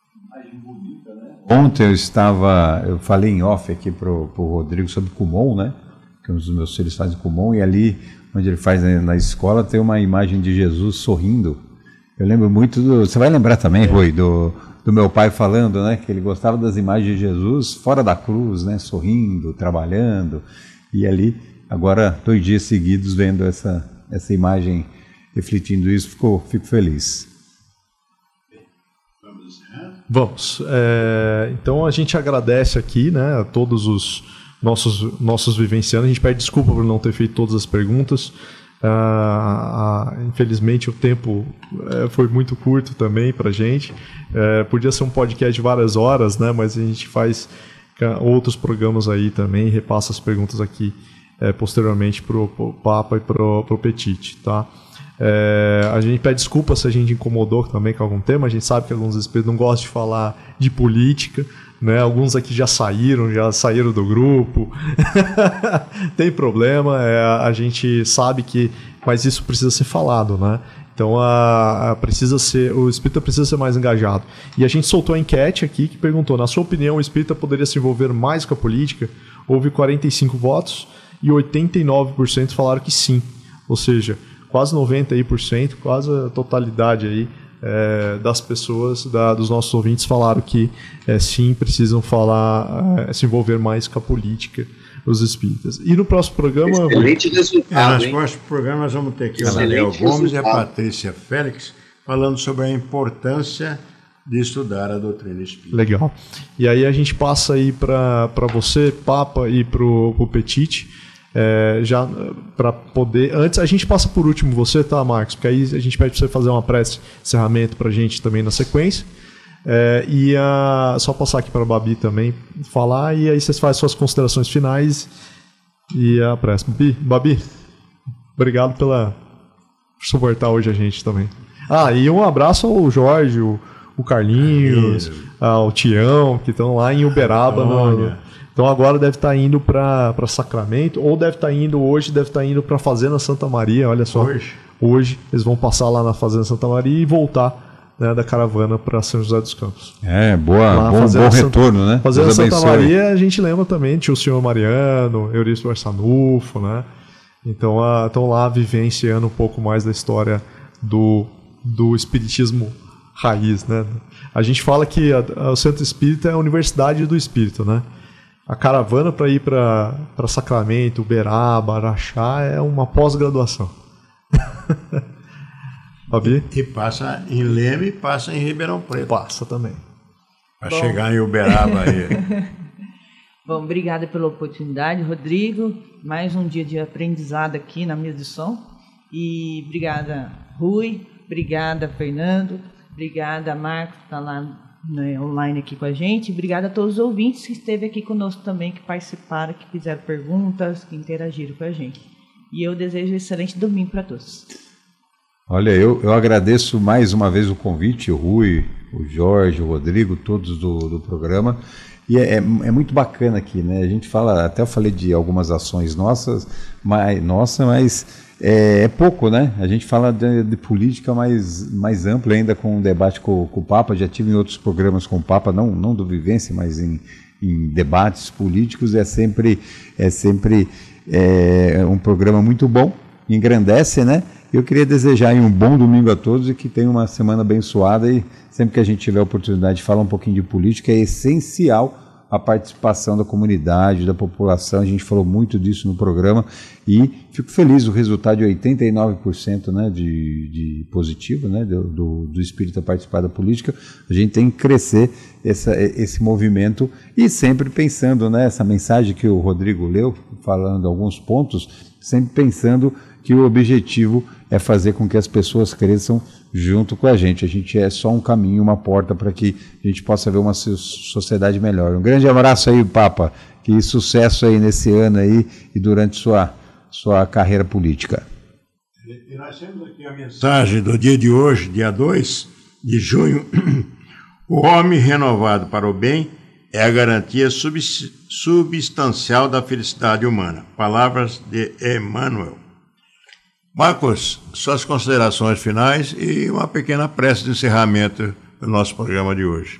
Ontem eu estava, eu falei em off aqui para o Rodrigo sobre Kumon, né? Que um dos meus filhos faz Kumon, e ali onde ele faz na, na escola tem uma imagem de Jesus sorrindo. Eu lembro muito do, você vai lembrar também, é. Rui, do, do meu pai falando, né? Que ele gostava das imagens de Jesus fora da cruz, né? Sorrindo, trabalhando, e ali, agora, dois dias seguidos vendo essa, essa imagem refletindo isso, ficou, fico feliz. Vamos. É, então a gente agradece aqui, né, a todos os nossos, nossos vivencianos. A gente pede desculpa por não ter feito todas as perguntas. Ah, ah, infelizmente o tempo é, foi muito curto também para a gente. É, podia ser um podcast de várias horas, né, mas a gente faz outros programas aí também e repassa as perguntas aqui é, posteriormente para o Papa e para o Petit, tá? É, a gente pede desculpa se a gente incomodou também com algum tema. A gente sabe que alguns espíritos não gostam de falar de política, né? Alguns aqui já saíram, já saíram do grupo. Tem problema, é, a gente sabe que, mas isso precisa ser falado, né? Então a, a precisa ser, o espírita precisa ser mais engajado. E a gente soltou a enquete aqui que perguntou: na sua opinião, o espírita poderia se envolver mais com a política? Houve quarenta e cinco votos e oitenta e nove por cento falaram que sim. Ou seja, quase noventa por cento, quase a totalidade aí, é, das pessoas, da, dos nossos ouvintes falaram que é, sim, precisam falar, é, se envolver mais com a política, os espíritas. E no próximo programa... Excelente resultado, é, nos próximos programas nós vamos ter aqui a Léo Gomes e a Patrícia Félix falando sobre a importância de estudar a doutrina espírita. Legal. E aí a gente passa aí para você, Papa, e para o Petit. É, já para poder. Antes, a gente passa por último você, tá, Marcos? Porque aí a gente pede para você fazer uma prece encerramento para a gente também na sequência. É, e a, só passar aqui para a Babi também falar, e aí vocês fazem suas considerações finais e a prece. Babi, Babi obrigado pela por suportar hoje a gente também. Ah, e um abraço ao Jorge, o, o Carlinhos, ao Tião, que estão lá em Uberaba. No, então agora deve estar indo para Sacramento, ou deve estar indo hoje, deve estar indo para a Fazenda Santa Maria, olha só. Hoje. Hoje eles vão passar lá na Fazenda Santa Maria e voltar, né, da caravana para São José dos Campos. É, boa, lá, bom, bom Santa, retorno, né? Fazenda Santa abençoe. Maria, a gente lembra também, tinha o senhor Mariano, Eurício Barçanufo, né? Então estão lá vivenciando um pouco mais da história do, do espiritismo raiz, né? A gente fala que a, a, o Centro Espírita é a Universidade do Espírito, né? A caravana para ir para Sacramento, Uberaba, Araxá é uma pós-graduação. E, e passa em Leme e passa em Ribeirão Preto. Passa também. Para chegar em Uberaba aí. Bom, obrigada pela oportunidade, Rodrigo. Mais um dia de aprendizado aqui na mesa de som. E obrigada, Rui. Obrigada, Fernando. Obrigada, Marcos, que está lá, né, online aqui com a gente. Obrigada a todos os ouvintes que esteve aqui conosco também, que participaram, que fizeram perguntas, que interagiram com a gente. E eu desejo um excelente domingo para todos. Olha, eu, eu agradeço mais uma vez o convite, o Rui, o Jorge, o Rodrigo, todos do, do programa. E é, é, é muito bacana aqui, né? A gente fala, até eu falei de algumas ações nossas, mas, nossa, mas é, é pouco, né? A gente fala de, de política mais, mais ampla ainda, com um debate com, com o Papa. Já tive em outros programas com o Papa, não, não do Vivência, mas em, em debates políticos. É sempre, é sempre é, um programa muito bom, engrandece, né? Eu queria desejar aí um bom domingo a todos e que tenham uma semana abençoada, e sempre que a gente tiver a oportunidade de falar um pouquinho de política, é essencial a participação da comunidade, da população. A gente falou muito disso no programa e fico feliz, o resultado de oitenta e nove por cento, né, de, de positivo, né, do, do, do espírita participar da política. A gente tem que crescer essa, esse movimento e sempre pensando, né, essa mensagem que o Rodrigo leu, falando alguns pontos, sempre pensando que o objetivo é fazer com que as pessoas cresçam junto com a gente. A gente é só um caminho, uma porta para que a gente possa ver uma sociedade melhor. Um grande abraço aí, Papa, que sucesso aí nesse ano aí e durante sua, sua carreira política. E nós temos aqui a mensagem do dia de hoje, dia dois de junho. O homem renovado para o bem é a garantia substancial da felicidade humana. Palavras de Emmanuel. Marcos, suas considerações finais e uma pequena prece de encerramento do nosso programa de hoje.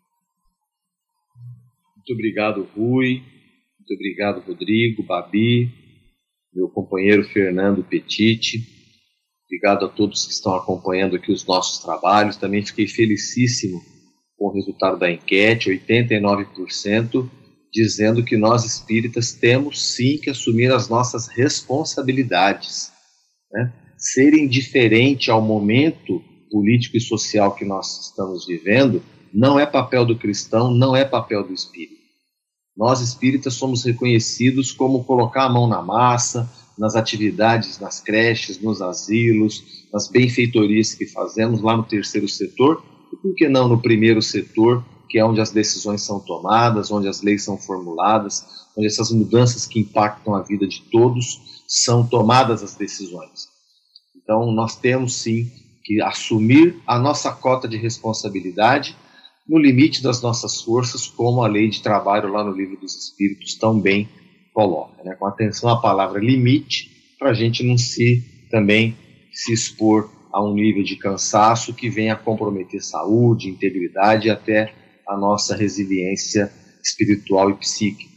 Muito obrigado, Rui. Muito obrigado, Rodrigo, Babi, meu companheiro Fernando Petiti. Obrigado a todos que estão acompanhando aqui os nossos trabalhos. Também fiquei felicíssimo com o resultado da enquete, oitenta e nove por cento, dizendo que nós espíritas temos sim que assumir as nossas responsabilidades. Né? Ser indiferente ao momento político e social que nós estamos vivendo não é papel do cristão, não é papel do espírita. Nós espíritas somos reconhecidos como colocar a mão na massa, nas atividades, nas creches, nos asilos, nas benfeitorias que fazemos lá no terceiro setor, e por que não no primeiro setor, que é onde as decisões são tomadas, onde as leis são formuladas, onde essas mudanças que impactam a vida de todos são tomadas as decisões. Então, nós temos sim que assumir a nossa cota de responsabilidade no limite das nossas forças, como a lei de trabalho lá no Livro dos Espíritos tão bem coloca, né? Com atenção à palavra limite, para a gente não se também se expor a um nível de cansaço que venha a comprometer saúde, integridade e até a nossa resiliência espiritual e psíquica.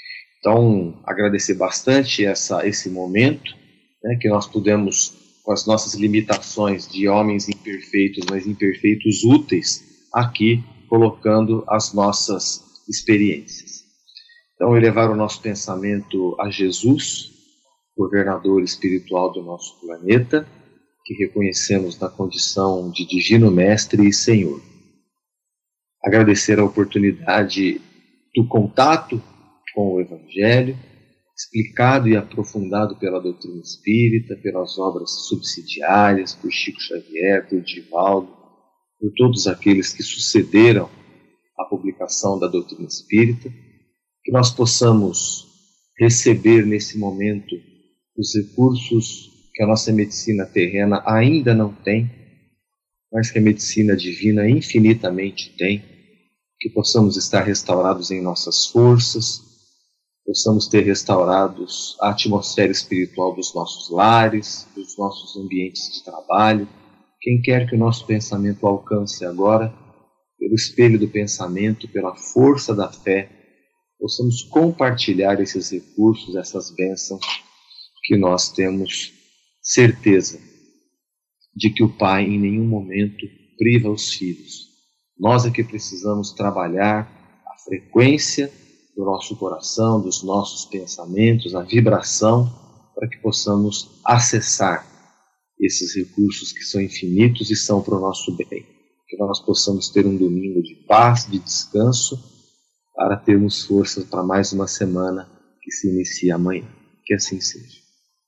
Então, agradecer bastante essa, esse momento, né, que nós pudemos, com as nossas limitações de homens imperfeitos, mas imperfeitos úteis, aqui colocando as nossas experiências. Então, elevar o nosso pensamento a Jesus, governador espiritual do nosso planeta, que reconhecemos na condição de Divino Mestre e Senhor. Agradecer a oportunidade do contato com o Evangelho, explicado e aprofundado pela doutrina espírita, pelas obras subsidiárias, por Chico Xavier, por Divaldo, por todos aqueles que sucederam a publicação da doutrina espírita, que nós possamos receber nesse momento os recursos que a nossa medicina terrena ainda não tem, mas que a medicina divina infinitamente tem, que possamos estar restaurados em nossas forças, possamos ter restaurados a atmosfera espiritual dos nossos lares, dos nossos ambientes de trabalho. Quem quer que o nosso pensamento alcance agora, pelo espelho do pensamento, pela força da fé, possamos compartilhar esses recursos, essas bênçãos, que nós temos certeza de que o Pai em nenhum momento priva os filhos. Nós é que precisamos trabalhar a frequência do nosso coração, dos nossos pensamentos, a vibração, para que possamos acessar esses recursos que são infinitos e são para o nosso bem. Que nós possamos ter um domingo de paz, de descanso, para termos forças para mais uma semana que se inicia amanhã. Que assim seja.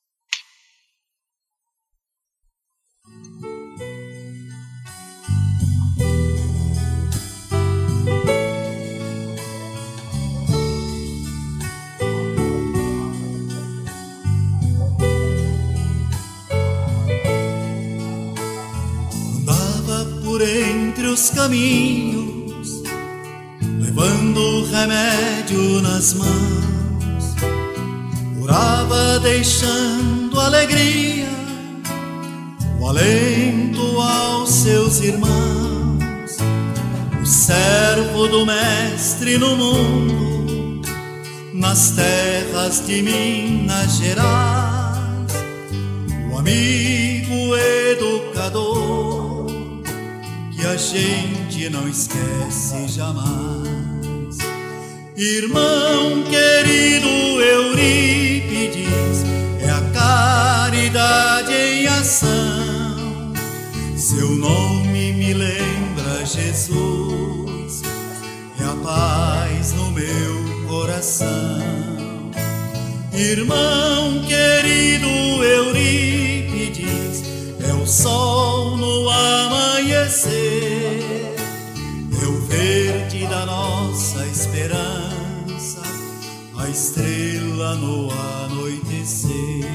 Entre os caminhos, levando remédio nas mãos, curava deixando alegria, o alento aos seus irmãos, o servo do mestre no mundo, nas terras de Minas Gerais, o amigo educador que a gente não esquece jamais. Irmão querido Eurípides, é a caridade em ação. Seu nome me lembra Jesus, é a paz no meu coração. Irmão querido Eurípides, sol no amanhecer, é o verde da nossa esperança, a estrela no anoitecer.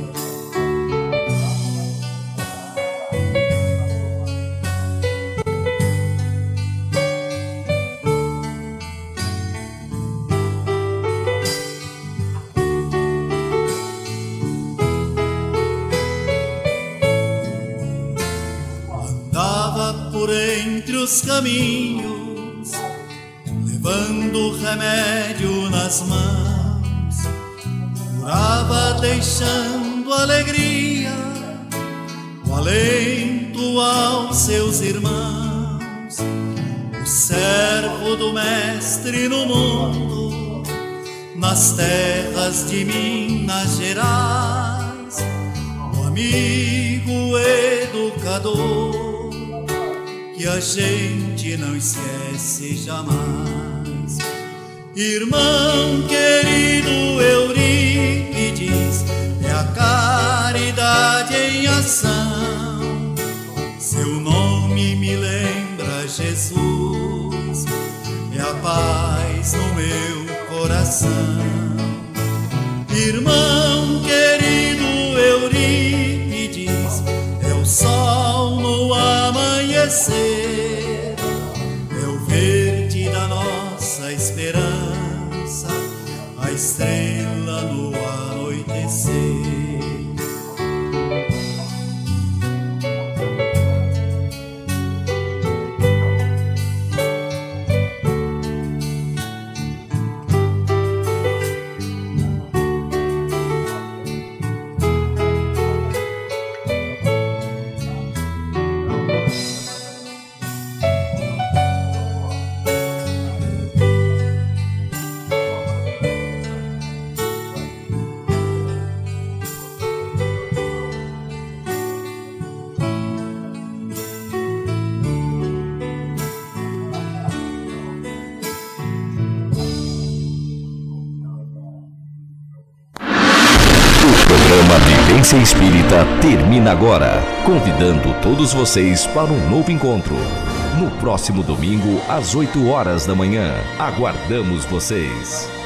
Por entre os caminhos, levando remédio nas mãos, curava deixando alegria, o alento aos seus irmãos. O servo do mestre no mundo, nas terras de Minas Gerais, o amigo educador que a gente não esquece jamais. Irmão querido Eurípides, é a caridade em ação. Seu nome me lembra Jesus, é a paz no meu coração. Irmão querido Eurípides, é o sol no amanhecer, é o verde da nossa esperança, a estrela no anoitecer. Vivência Espírita termina agora, convidando todos vocês para um novo encontro. No próximo domingo, às oito horas da manhã. Aguardamos vocês.